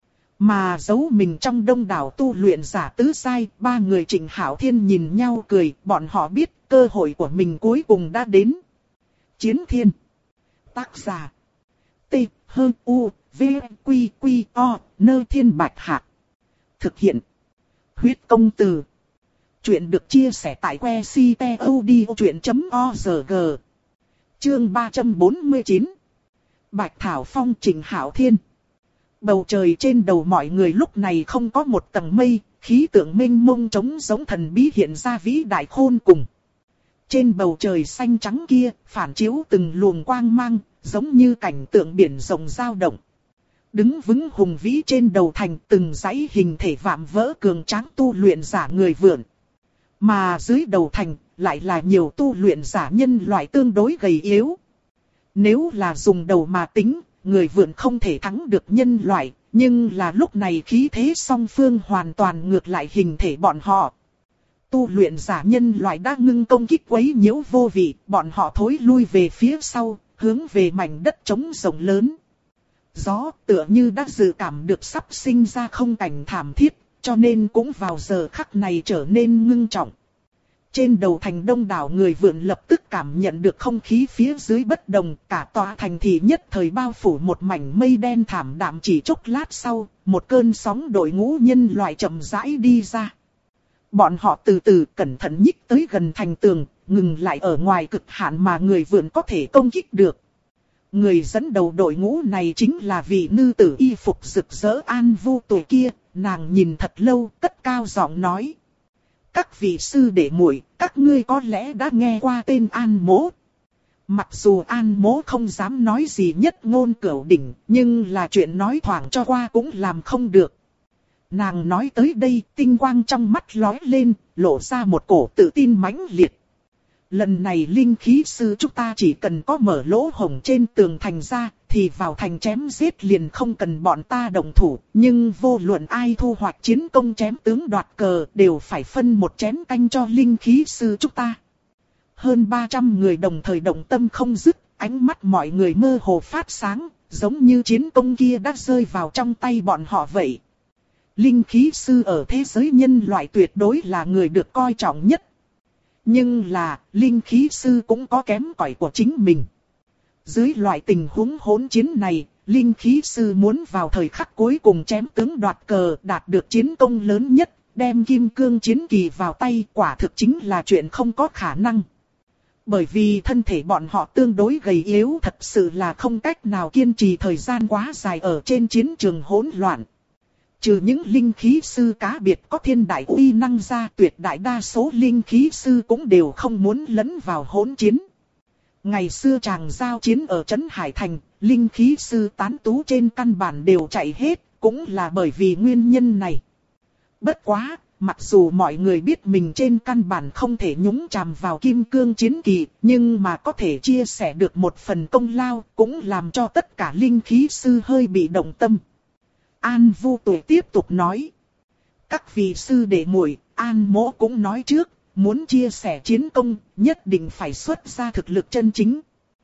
Mà giấu mình trong đông đảo tu luyện giả tứ giai, ba người Trình Hạo Thiên nhìn nhau cười, bọn họ biết cơ hội của mình cuối cùng đã đến. Chiến Thiên. Tác giả. T-H-U-V-Q-Q-O, Nơ Thiên Bạch Hạc. Thực hiện. Huyết Công Từ. Chuyện được chia sẻ tại website.odchuyện.org. Chương 349. Bạch Thảo Phong, Trình Hạo Thiên. Bầu trời trên đầu mọi người lúc này không có một tầng mây, khí tượng mênh mông trống giống thần bí hiện ra vĩ đại khôn cùng. Trên bầu trời xanh trắng kia, phản chiếu từng luồng quang mang, giống như cảnh tượng biển rộng dao động. Đứng vững hùng vĩ trên đầu thành, từng dãy hình thể vạm vỡ cường tráng tu luyện giả người vượn. Mà dưới đầu thành, lại là nhiều tu luyện giả nhân loại tương đối gầy yếu. Nếu là dùng đầu mà tính, người vượn không thể thắng được nhân loại, nhưng là lúc này khí thế song phương hoàn toàn ngược lại hình thể bọn họ. Tu luyện giả nhân loại đã ngưng công kích quấy nhiễu vô vị, bọn họ thối lui về phía sau, hướng về mảnh đất trống rộng lớn. Gió tựa như đã dự cảm được sắp sinh ra không cảnh thảm thiết, cho nên cũng vào giờ khắc này trở nên ngưng trọng. Trên đầu thành đông đảo người vượn lập tức cảm nhận được không khí phía dưới bất đồng, cả tòa thành thị nhất thời bao phủ một mảnh mây đen thảm đạm. Chỉ chốc lát sau, một cơn sóng đội ngũ nhân loại chậm rãi đi ra. Bọn họ từ từ cẩn thận nhích tới gần thành tường, ngừng lại ở ngoài cực hạn mà người vượn có thể công kích được. Người dẫn đầu đội ngũ này chính là vị nữ tử y phục rực rỡ An Vu tuổi kia, nàng nhìn thật lâu, cất cao giọng nói. Các vị sư đệ muội, các ngươi có lẽ đã nghe qua tên An Mỗ. Mặc dù An Mỗ không dám nói gì nhất ngôn cửu đỉnh, nhưng là chuyện nói thoảng cho qua cũng làm không được. Nàng nói tới đây, tinh quang trong mắt lóe lên, lộ ra một cổ tự tin mãnh liệt. Lần này linh khí sư chúng ta chỉ cần có mở lỗ hổng trên tường thành ra, thì vào thành chém giết liền không cần bọn ta động thủ. Nhưng vô luận ai thu hoạch chiến công chém tướng đoạt cờ đều phải phân một chén canh cho linh khí sư chúng ta. Hơn 300 người đồng thời động tâm không dứt, ánh mắt mọi người mơ hồ phát sáng, giống như chiến công kia đã rơi vào trong tay bọn họ vậy. Linh khí sư ở thế giới nhân loại tuyệt đối là người được coi trọng nhất. Nhưng là, linh khí sư cũng có kém cỏi của chính mình. Dưới loại tình huống hỗn chiến này, linh khí sư muốn vào thời khắc cuối cùng chém tướng đoạt cờ đạt được chiến công lớn nhất, đem kim cương chiến kỳ vào tay quả thực chính là chuyện không có khả năng. Bởi vì thân thể bọn họ tương đối gầy yếu, thật sự là không cách nào kiên trì thời gian quá dài ở trên chiến trường hỗn loạn. Trừ những linh khí sư cá biệt có thiên đại uy năng ra, tuyệt đại đa số linh khí sư cũng đều không muốn lẫn vào hỗn chiến. Ngày xưa chàng giao chiến ở Trấn Hải Thành, linh khí sư tán tú trên căn bản đều chạy hết, cũng là bởi vì nguyên nhân này. Bất quá, mặc dù mọi người biết mình trên căn bản không thể nhúng chàm vào kim cương chiến kỳ, nhưng mà có thể chia sẻ được một phần công lao, cũng làm cho tất cả linh khí sư hơi bị động tâm. An Vu Tuệ tiếp tục nói. Các vị sư đệ muội, An Mỗ cũng nói trước, muốn chia sẻ chiến công, nhất định phải xuất ra thực lực chân chính.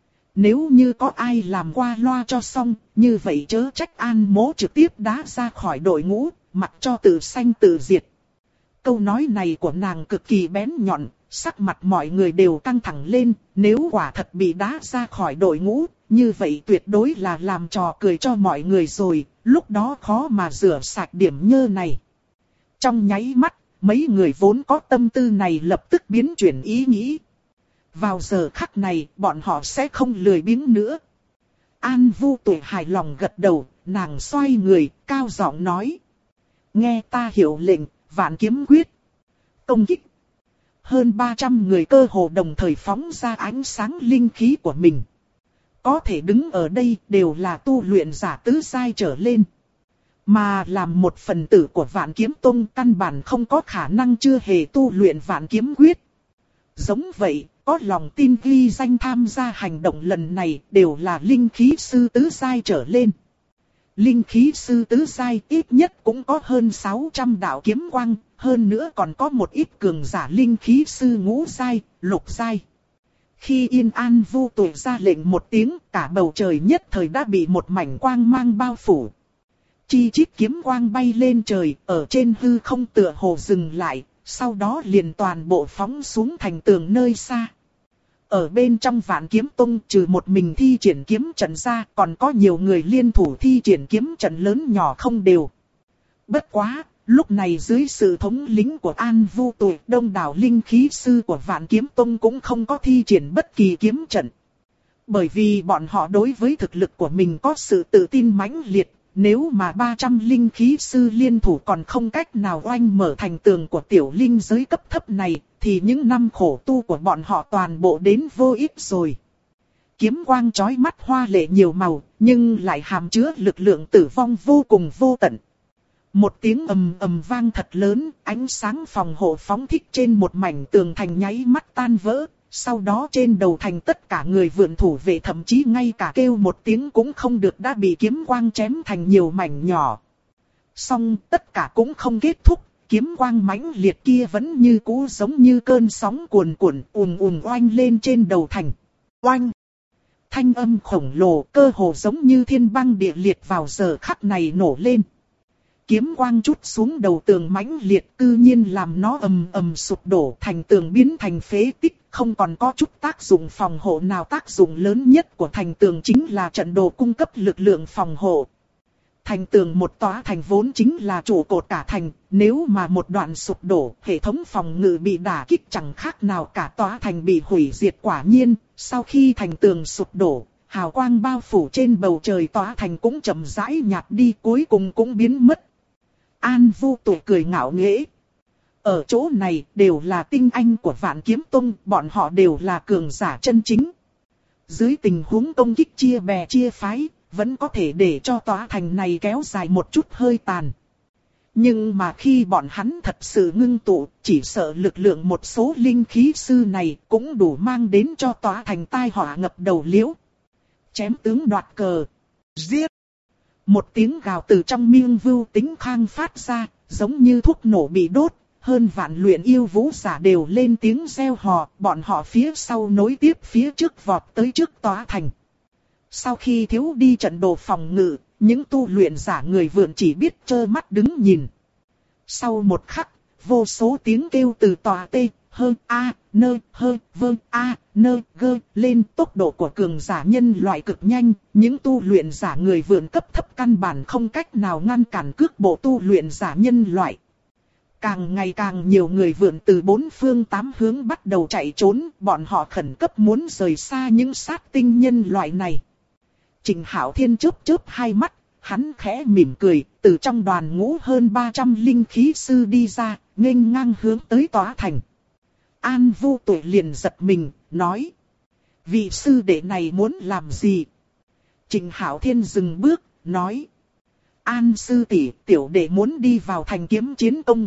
Nếu như có ai làm qua loa cho xong, như vậy chớ trách An Mỗ trực tiếp đá ra khỏi đội ngũ, mặc cho tự sanh tự diệt. Câu nói này của nàng cực kỳ bén nhọn, sắc mặt mọi người đều căng thẳng lên, nếu quả thật bị đá ra khỏi đội ngũ, như vậy tuyệt đối là làm trò cười cho mọi người rồi, lúc đó khó mà rửa sạch điểm nhơ này. Trong nháy mắt, mấy người vốn có tâm tư này lập tức biến chuyển ý nghĩ. Vào giờ khắc này, bọn họ sẽ không lười biếng nữa. An Vu Tuệ hài lòng gật đầu, nàng xoay người, cao giọng nói. Nghe ta hiệu lệnh, Vạn Kiếm Quyết. Công kích. Hơn 300 người cơ hồ đồng thời phóng ra ánh sáng linh khí của mình. Có thể đứng ở đây đều là tu luyện giả tứ giai trở lên. Mà làm một phần tử của Vạn Kiếm Tông căn bản không có khả năng chưa hề tu luyện Vạn Kiếm Quyết. Giống vậy, có lòng tin ghi danh tham gia hành động lần này đều là linh khí sư tứ giai trở lên. Linh khí sư tứ giai ít nhất cũng có hơn 600 đạo kiếm quang, hơn nữa còn có một ít cường giả linh khí sư ngũ giai, lục giai. Khi Yên An Vu Tuệ ra lệnh một tiếng, cả bầu trời nhất thời đã bị một mảnh quang mang bao phủ. Chi chít kiếm quang bay lên trời, ở trên hư không tựa hồ dừng lại, sau đó liền toàn bộ phóng xuống thành tường nơi xa. Ở bên trong Vạn Kiếm Tông trừ một mình thi triển kiếm trận ra, còn có nhiều người liên thủ thi triển kiếm trận lớn nhỏ không đều. Bất quá, lúc này dưới sự thống lĩnh của An Vu Tuệ, đông đảo linh khí sư của Vạn Kiếm Tông cũng không có thi triển bất kỳ kiếm trận. Bởi vì bọn họ đối với thực lực của mình có sự tự tin mãnh liệt, nếu mà 300 linh khí sư liên thủ còn không cách nào oanh mở thành tường của tiểu linh giới cấp thấp này, thì những năm khổ tu của bọn họ toàn bộ đến vô ích rồi. Kiếm quang chói mắt hoa lệ nhiều màu, nhưng lại hàm chứa lực lượng tử vong vô cùng vô tận. Một tiếng ầm ầm vang thật lớn, ánh sáng phòng hộ phóng thích trên một mảnh tường thành nháy mắt tan vỡ. Sau đó trên đầu thành tất cả người vượn thủ vệ thậm chí ngay cả kêu một tiếng cũng không được đã bị kiếm quang chém thành nhiều mảnh nhỏ. Song tất cả cũng không kết thúc, kiếm quang mãnh liệt kia vẫn như cũ giống như cơn sóng cuồn cuộn ùn ùn oanh lên trên đầu thành. Oanh! Thanh âm khổng lồ cơ hồ giống như thiên băng địa liệt vào giờ khắc này nổ lên. Kiếm quang chút xuống đầu tường mãnh liệt cư nhiên làm nó ầm ầm sụp đổ thành tường biến thành phế tích, không còn có chút tác dụng phòng hộ nào. Tác dụng lớn nhất của thành tường chính là trận đồ cung cấp lực lượng phòng hộ. Thành tường một tòa thành vốn chính là trụ cột cả thành, nếu mà một đoạn sụp đổ, hệ thống phòng ngự bị đả kích chẳng khác nào cả tòa thành bị hủy diệt. Quả nhiên, sau khi thành tường sụp đổ, hào quang bao phủ trên bầu trời tòa thành cũng chậm rãi nhạt đi, cuối cùng cũng biến mất. An Vu Tuệ cười ngạo nghễ. Ở chỗ này đều là tinh anh của Vạn Kiếm Tông, bọn họ đều là cường giả chân chính. dưới tình huống công kích chia bè chia phái, vẫn có thể để cho tòa thành này kéo dài một chút hơi tàn. Nhưng mà khi bọn hắn thật sự ngưng tụ, chỉ sợ lực lượng một số linh khí sư này cũng đủ mang đến cho tòa thành tai họa ngập đầu liễu. Chém tướng đoạt cờ. Giết! Một tiếng gào từ trong miệng Vưu Tính Khang phát ra, giống như thuốc nổ bị đốt. Hơn vạn luyện yêu vũ giả đều lên tiếng reo hò, bọn họ phía sau nối tiếp phía trước vọt tới trước tòa thành. Sau khi thiếu đi trận đồ phòng ngự, những tu luyện giả người vượn chỉ biết trơ mắt đứng nhìn. Sau một khắc, vô số tiếng kêu từ tòa T, hơn A, nơ, hơn, vơ, A, nơ, gơ, lên tốc độ của cường giả nhân loại cực nhanh. Những tu luyện giả người vượn cấp thấp căn bản không cách nào ngăn cản cước bộ tu luyện giả nhân loại. Càng ngày càng nhiều người vượn từ bốn phương tám hướng bắt đầu chạy trốn, bọn họ khẩn cấp muốn rời xa những sát tinh nhân loại này. Trình Hạo Thiên chớp chớp hai mắt, hắn khẽ mỉm cười, từ trong đoàn ngũ hơn 300 linh khí sư đi ra, nghênh ngang hướng tới tòa thành. An Vu Tuệ liền giật mình, nói: vị sư đệ này muốn làm gì? Trình Hạo Thiên dừng bước, nói: An sư tỷ, tiểu đệ muốn đi vào thành kiếm chiến công.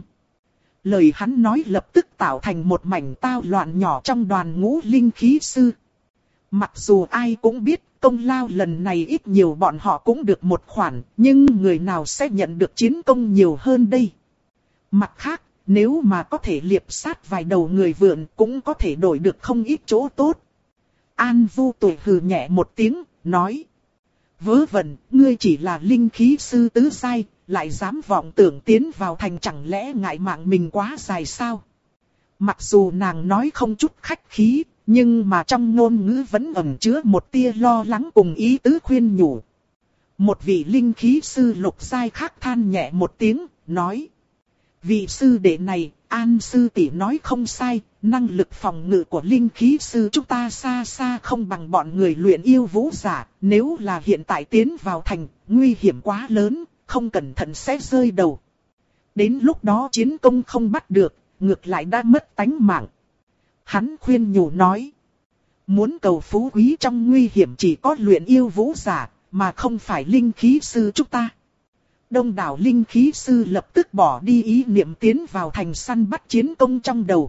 Lời hắn nói lập tức tạo thành một mảnh tao loạn nhỏ trong đoàn ngũ linh khí sư. Mặc dù ai cũng biết công lao lần này ít nhiều bọn họ cũng được một khoản, nhưng người nào sẽ nhận được chiến công nhiều hơn đây? Mặt khác, nếu mà có thể liệp sát vài đầu người vượn cũng có thể đổi được không ít chỗ tốt. An Vu Tuệ hừ nhẹ một tiếng, nói: vớ vẩn, ngươi chỉ là linh khí sư tứ giai, lại dám vọng tưởng tiến vào thành, chẳng lẽ ngại mạng mình quá dài sao? Mặc dù nàng nói không chút khách khí, nhưng mà trong ngôn ngữ vẫn ẩn chứa một tia lo lắng cùng ý tứ khuyên nhủ. Một vị linh khí sư lục giai khác than nhẹ một tiếng, nói: vị sư đệ này, An sư tỷ nói không sai, năng lực phòng ngự của linh khí sư chúng ta xa xa không bằng bọn người luyện yêu vũ giả. Nếu là hiện tại tiến vào thành, nguy hiểm quá lớn, không cẩn thận sẽ rơi đầu. Đến lúc đó chiến công không bắt được, ngược lại đã mất tánh mạng. Hắn khuyên nhủ nói: muốn cầu phú quý trong nguy hiểm chỉ có luyện yêu vũ giả, mà không phải linh khí sư chúng ta. Đông đảo linh khí sư lập tức bỏ đi ý niệm tiến vào thành săn bắt chiến công trong đầu.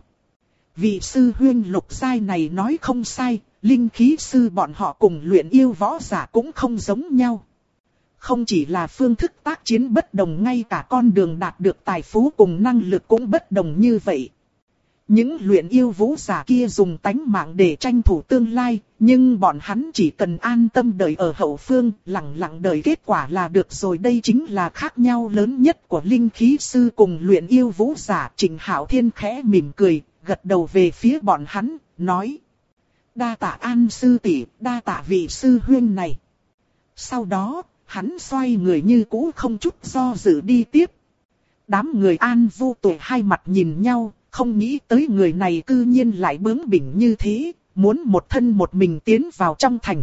Vị sư huyên lục giai này nói không sai, linh khí sư bọn họ cùng luyện yêu võ giả cũng không giống nhau. Không chỉ là phương thức tác chiến bất đồng, ngay cả con đường đạt được tài phú cùng năng lực cũng bất đồng như vậy. Những luyện yêu vũ giả kia dùng tánh mạng để tranh thủ tương lai, nhưng bọn hắn chỉ cần an tâm đợi ở hậu phương, lặng lặng đợi kết quả là được rồi. Đây chính là khác nhau lớn nhất của linh khí sư cùng luyện yêu vũ giả. Trình Hạo Thiên khẽ mỉm cười, gật đầu về phía bọn hắn, nói: đa tạ An sư tỷ, đa tạ vị sư huyên này. Sau đó, hắn xoay người như cũ không chút do dự đi tiếp. Đám người An Vu Tuệ hai mặt nhìn nhau, không nghĩ tới người này cư nhiên lại bướng bỉnh như thế, muốn một thân một mình tiến vào trong thành.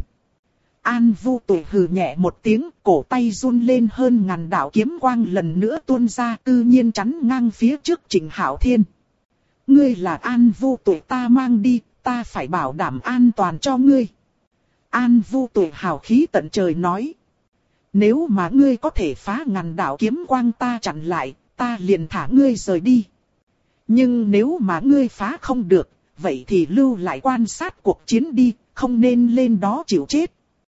An Vu Tuệ hừ nhẹ một tiếng, cổ tay run lên, hơn ngàn đạo kiếm quang lần nữa tuôn ra, cư nhiên chắn ngang phía trước Trình Hạo Thiên. Ngươi là An Vu Tuệ ta mang đi, ta phải bảo đảm an toàn cho ngươi. An Vu Tuệ hào khí tận trời nói: nếu mà ngươi có thể phá ngàn đạo kiếm quang ta chặn lại, ta liền thả ngươi rời đi. Nhưng nếu mà ngươi phá không được, vậy thì lưu lại quan sát cuộc chiến đi, không nên lên đó chịu chết.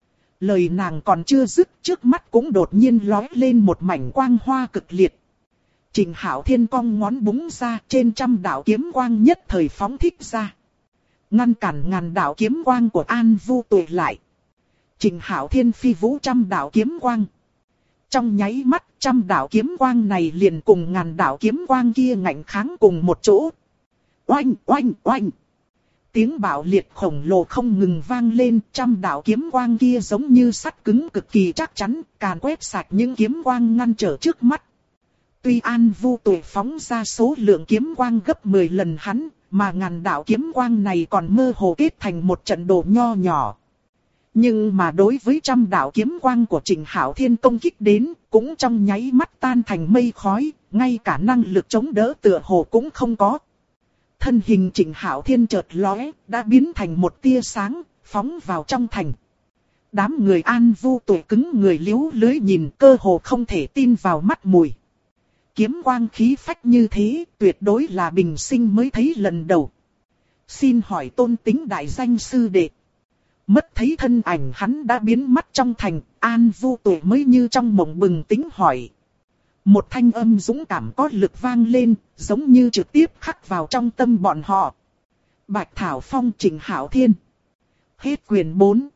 Lời nàng còn chưa dứt, trước mắt cũng đột nhiên lóe lên một mảnh quang hoa cực liệt. Trình Hạo Thiên cong ngón búng ra, trên trăm đạo kiếm quang nhất thời phóng thích ra, ngăn cản ngàn đạo kiếm quang của An Vu Tuệ lại. Trình Hạo Thiên phi vũ trăm đạo kiếm quang. Trong nháy mắt, trăm đạo kiếm quang này liền cùng ngàn đạo kiếm quang kia ngạnh kháng cùng một chỗ. Oanh, oanh, oanh. Tiếng bạo liệt khổng lồ không ngừng vang lên, trăm đạo kiếm quang kia giống như sắt cứng cực kỳ chắc chắn, càn quét sạch những kiếm quang ngăn trở trước mắt. Tuy An Vu Tuệ phóng ra số lượng kiếm quang gấp 10 lần hắn, mà ngàn đạo kiếm quang này còn mơ hồ kết thành một trận đồ nho nhỏ. Nhưng mà đối với trăm đạo kiếm quang của Trình Hạo Thiên công kích đến, cũng trong nháy mắt tan thành mây khói, ngay cả năng lực chống đỡ tựa hồ cũng không có. Thân hình Trình Hạo Thiên chợt lóe, đã biến thành một tia sáng, phóng vào trong thành. Đám người An Vu Tuệ cứng người liếu lưới nhìn, cơ hồ không thể tin vào mắt mùi. Kiếm quang khí phách như thế, tuyệt đối là bình sinh mới thấy lần đầu. Xin hỏi tôn tính đại danh sư đệ. Mất thấy thân ảnh hắn đã biến mất trong thành, An Vu Tuệ mới như trong mộng bừng tỉnh hỏi. Một thanh âm dũng cảm có lực vang lên, giống như trực tiếp khắc vào trong tâm bọn họ. Bạch Thảo Phong, Trịnh Hạo Thiên. Hết quyền 4.